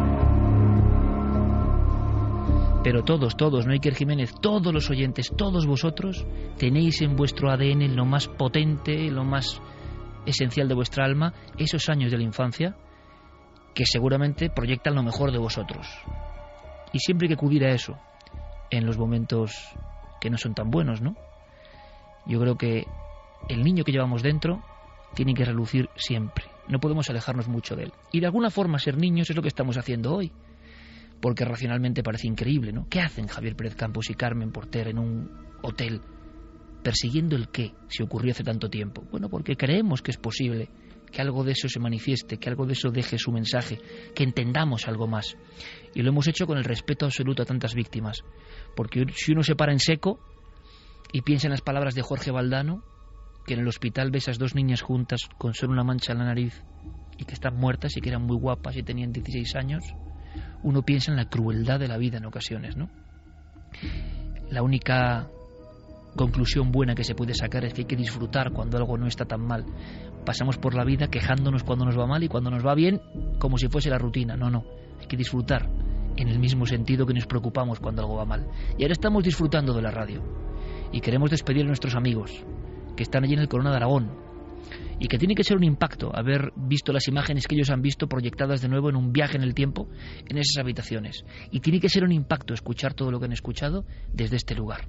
Pero todos, no Iker Jiménez, todos los oyentes, todos vosotros tenéis en vuestro ADN lo más potente, lo más esencial de vuestra alma, esos años de la infancia que seguramente proyectan lo mejor de vosotros. Y siempre hay que acudir a eso en los momentos que no son tan buenos, ¿no? Yo creo que el niño que llevamos dentro tiene que relucir siempre. No podemos alejarnos mucho de él. Y de alguna forma ser niños es lo que estamos haciendo hoy. Porque racionalmente parece increíble, ¿no? ¿Qué hacen Javier Pérez Campos y Carmen Porter en un hotel persiguiendo el qué, si ocurrió hace tanto tiempo? Bueno, porque creemos que es posible que algo de eso se manifieste, que algo de eso deje su mensaje, que entendamos algo más. Y lo hemos hecho con el respeto absoluto a tantas víctimas. Porque si uno se para en seco y piensa en las palabras de Jorge Valdano, que en el hospital ve esas dos niñas juntas con solo una mancha en la nariz y que están muertas y que eran muy guapas y tenían 16 años, uno piensa en la crueldad de la vida en ocasiones, ¿no? La única conclusión buena que se puede sacar es que hay que disfrutar cuando algo no está tan mal. Pasamos por la vida quejándonos cuando nos va mal y cuando nos va bien como si fuese la rutina. No, hay que disfrutar en el mismo sentido que nos preocupamos cuando algo va mal. Y ahora estamos disfrutando de la radio y queremos despedir a nuestros amigos que están allí en el Corona de Aragón y que tiene que ser un impacto haber visto las imágenes que ellos han visto proyectadas de nuevo en un viaje en el tiempo en esas habitaciones, y tiene que ser un impacto escuchar todo lo que han escuchado desde este lugar.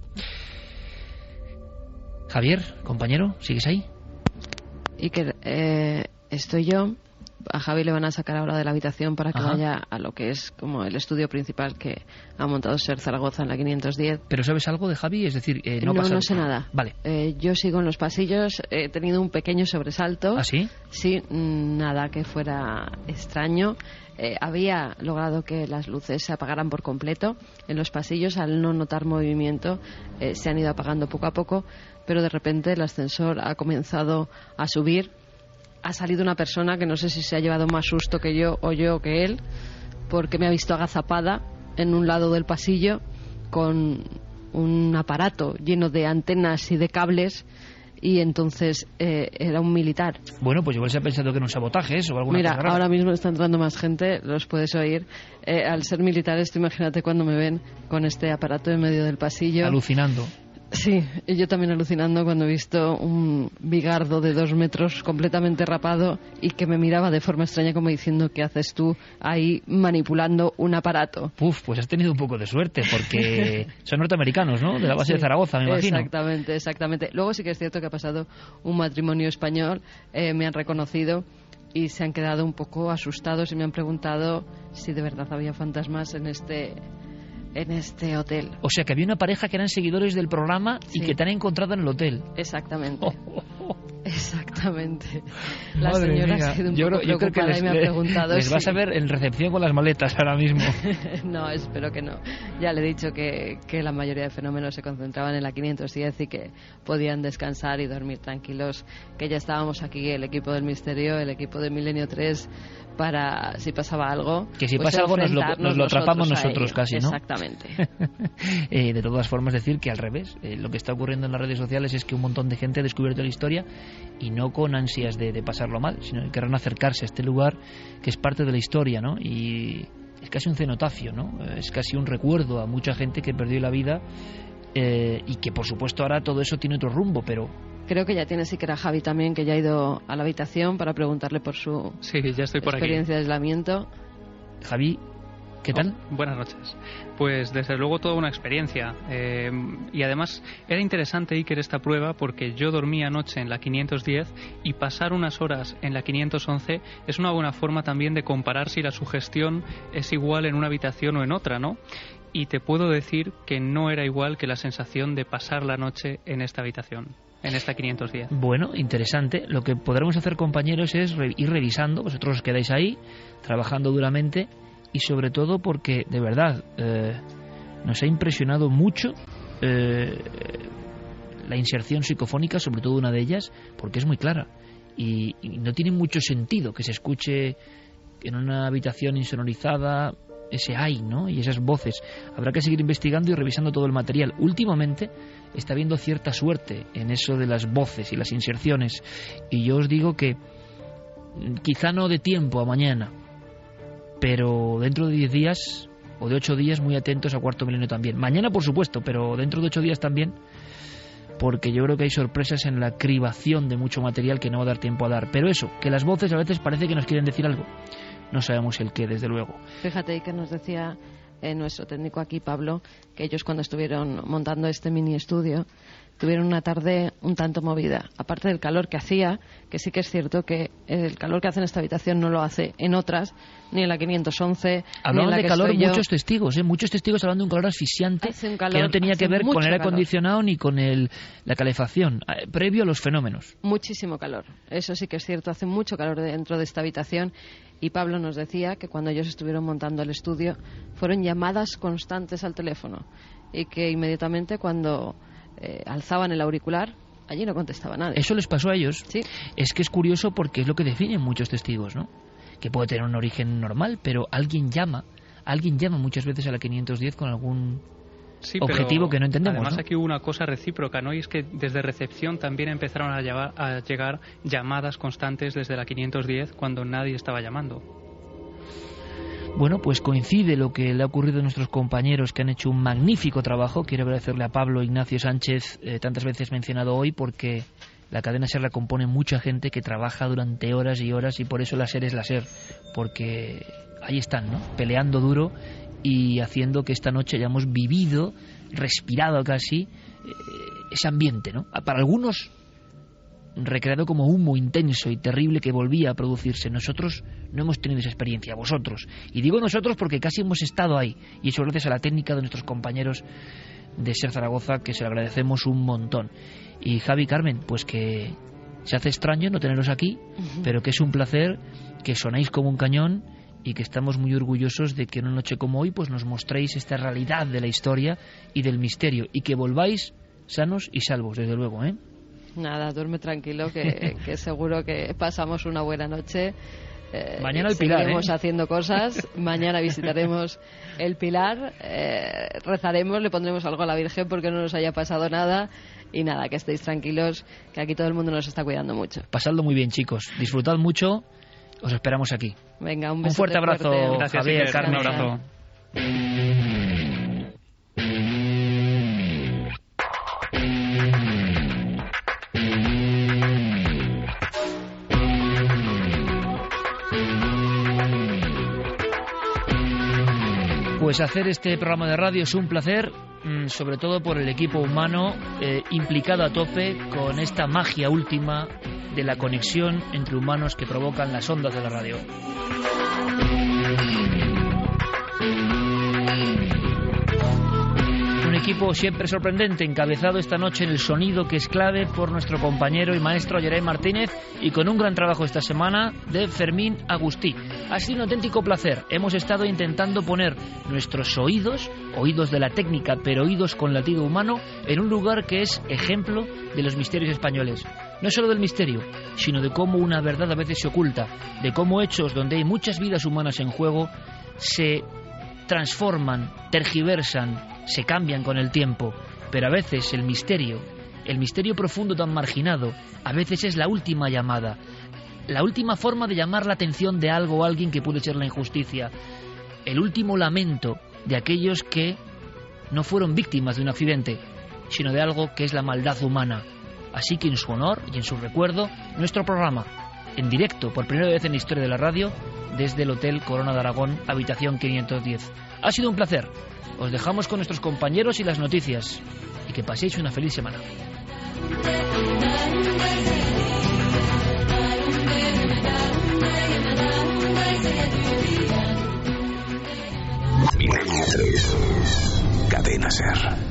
Javier, compañero, ¿sigues ahí? Iker, estoy yo. A Javi le van a sacar ahora de la habitación para que vaya a lo que es como el estudio principal que ha montado SER Zaragoza en la 510. ¿Pero sabes algo de Javi? Es decir, no sé nada. Vale. Yo sigo en los pasillos, he tenido un pequeño sobresalto. ¿Ah, sí? Sí, nada que fuera extraño. Había logrado que las luces se apagaran por completo en los pasillos. Al no notar movimiento se han ido apagando poco a poco, pero de repente el ascensor ha comenzado a subir. Ha salido una persona que no sé si se ha llevado más susto que yo o yo que él, porque me ha visto agazapada en un lado del pasillo con un aparato lleno de antenas y de cables, y entonces era un militar. Bueno, pues igual se ha pensado que era un sabotaje eso o alguna cosa rara. Mira, ahora mismo está entrando más gente, los puedes oír. Al ser militares, tú imagínate cuando me ven con este aparato en medio del pasillo. Alucinando. Sí, y yo también alucinando cuando he visto un bigardo de 2 metros completamente rapado y que me miraba de forma extraña como diciendo, ¿qué haces tú ahí manipulando un aparato? Pues has tenido un poco de suerte porque son norteamericanos, ¿no? De la base de Zaragoza, me imagino. Exactamente. Luego sí que es cierto que ha pasado un matrimonio español, me han reconocido y se han quedado un poco asustados y me han preguntado si de verdad había fantasmas en este hotel. O sea que había una pareja que eran seguidores del programa y que te han encontrado en el hotel. Exactamente. Exactamente. La Madre señora mía. ha sido un poco preocupada y me ha preguntado les vas a ver en recepción con las maletas ahora mismo. No, espero que no. Ya le he dicho que la mayoría de fenómenos se concentraban en la 510 y que podían descansar y dormir tranquilos, que ya estábamos aquí, el equipo del Misterio, el equipo de Milenio 3, para si pasaba algo, que si pues pasa algo nos lo atrapamos nosotros casi, ¿no? Exactamente. De todas formas, decir que al revés, lo que está ocurriendo en las redes sociales es que un montón de gente ha descubierto la historia y no con ansias de pasarlo mal, sino que querrán acercarse a este lugar que es parte de la historia, ¿no? Y es casi un cenotafio, ¿no? Es casi un recuerdo a mucha gente que perdió la vida y que por supuesto ahora todo eso tiene otro rumbo, pero creo que ya tiene siquiera a Javi también, que ya ha ido a la habitación para preguntarle por su ya estoy por experiencia de aislamiento. Javi, ¿qué tal? Buenas noches. Pues desde luego toda una experiencia. Y además era interesante, Iker, esta prueba, porque yo dormí anoche en la 510 y pasar unas horas en la 511 es una buena forma también de comparar si la sugestión es igual en una habitación o en otra, ¿no? Y te puedo decir que no era igual que la sensación de pasar la noche en esta habitación, en esta 510. Bueno, interesante. Lo que podremos hacer, compañeros, es ir revisando. Vosotros os quedáis ahí, trabajando duramente, y sobre todo porque, de verdad, nos ha impresionado mucho la inserción psicofónica, sobre todo una de ellas, porque es muy clara. Y no tiene mucho sentido que se escuche en una habitación insonorizada ese ay, ¿no? Y esas voces. Habrá que seguir investigando y revisando todo el material. Últimamente está habiendo cierta suerte en eso de las voces y las inserciones, y yo os digo que quizá no de tiempo a mañana, pero dentro de 10 días o de 8 días muy atentos a Cuarto Milenio también. Mañana, por supuesto, pero dentro de 8 días también, porque yo creo que hay sorpresas en la cribación de mucho material que no va a dar tiempo a dar. Pero eso, que las voces a veces parece que nos quieren decir algo. No sabemos el qué, desde luego. Fíjate que nos decía nuestro técnico aquí, Pablo, que ellos cuando estuvieron montando este mini estudio tuvieron una tarde un tanto movida. Aparte del calor que hacía, que sí que es cierto que el calor que hace en esta habitación no lo hace en otras, ni en la 511, hablaban ni en la de que calor estoy yo. Muchos testigos hablando de un calor asfixiante que no tenía que ver con el aire acondicionado ni con la calefacción, previo a los fenómenos. Muchísimo calor, eso sí que es cierto, hace mucho calor dentro de esta habitación. Y Pablo nos decía que cuando ellos estuvieron montando el estudio fueron llamadas constantes al teléfono y que inmediatamente cuando alzaban el auricular, allí no contestaba nadie. Eso les pasó a ellos. Sí. Es que es curioso porque es lo que definen muchos testigos, ¿no? Que puede tener un origen normal, pero alguien llama muchas veces a la 510 con algún objetivo que no entendemos. Además, ¿no? aquí hubo una cosa recíproca, ¿no? Y es que desde recepción también empezaron a llegar llamadas constantes desde la 510 cuando nadie estaba llamando. Bueno, pues coincide lo que le ha ocurrido a nuestros compañeros que han hecho un magnífico trabajo. Quiero agradecerle a Pablo Ignacio Sánchez, tantas veces mencionado hoy, porque la cadena SER la compone mucha gente que trabaja durante horas y horas, y por eso la SER es la SER, porque ahí están, ¿no? Peleando duro y haciendo que esta noche hayamos vivido, respirado casi, ese ambiente, ¿no? Para algunos recreado como humo intenso y terrible que volvía a producirse. Nosotros no hemos tenido esa experiencia, vosotros. Y digo nosotros porque casi hemos estado ahí, y eso gracias a la técnica de nuestros compañeros de SER Zaragoza, que se lo agradecemos un montón. Y Javi, Carmen, pues que se hace extraño no teneros aquí, pero que es un placer, que sonáis como un cañón y que estamos muy orgullosos de que en una noche como hoy pues nos mostréis esta realidad de la historia y del misterio, y que volváis sanos y salvos, desde luego, ¿eh? Nada, duerme tranquilo, que seguro que pasamos una buena noche. Mañana el Pilar, seguiremos haciendo cosas. Mañana visitaremos el Pilar, rezaremos, le pondremos algo a la Virgen porque no nos haya pasado nada. Y nada, que estéis tranquilos, que aquí todo el mundo nos está cuidando mucho. Pasadlo muy bien, chicos. Disfrutad mucho. Os esperamos aquí. Venga, un fuerte abrazo, Gracias, Javier, Carmen. Un abrazo. Pues hacer este programa de radio es un placer, sobre todo por el equipo humano implicado a tope con esta magia última de la conexión entre humanos que provocan las ondas de la radio. Un equipo siempre sorprendente, encabezado esta noche en el sonido, que es clave por nuestro compañero y maestro Yeray Martínez, y con un gran trabajo esta semana de Fermín Agustí. Ha sido un auténtico placer. Hemos estado intentando poner nuestros oídos de la técnica, pero oídos con latido humano, en un lugar que es ejemplo de los misterios españoles. No solo del misterio, sino de cómo una verdad a veces se oculta, de cómo hechos donde hay muchas vidas humanas en juego se transforman, tergiversan, se cambian con el tiempo, pero a veces el misterio profundo tan marginado, a veces es la última llamada, la última forma de llamar la atención de algo o alguien que puede ser la injusticia, el último lamento de aquellos que no fueron víctimas de un accidente, sino de algo que es la maldad humana. Así que en su honor y en su recuerdo, nuestro programa, en directo, por primera vez en la historia de la radio, desde el Hotel Corona de Aragón, habitación 510. Ha sido un placer. Os dejamos con nuestros compañeros y las noticias. Y que paséis una feliz semana. Cadena SER.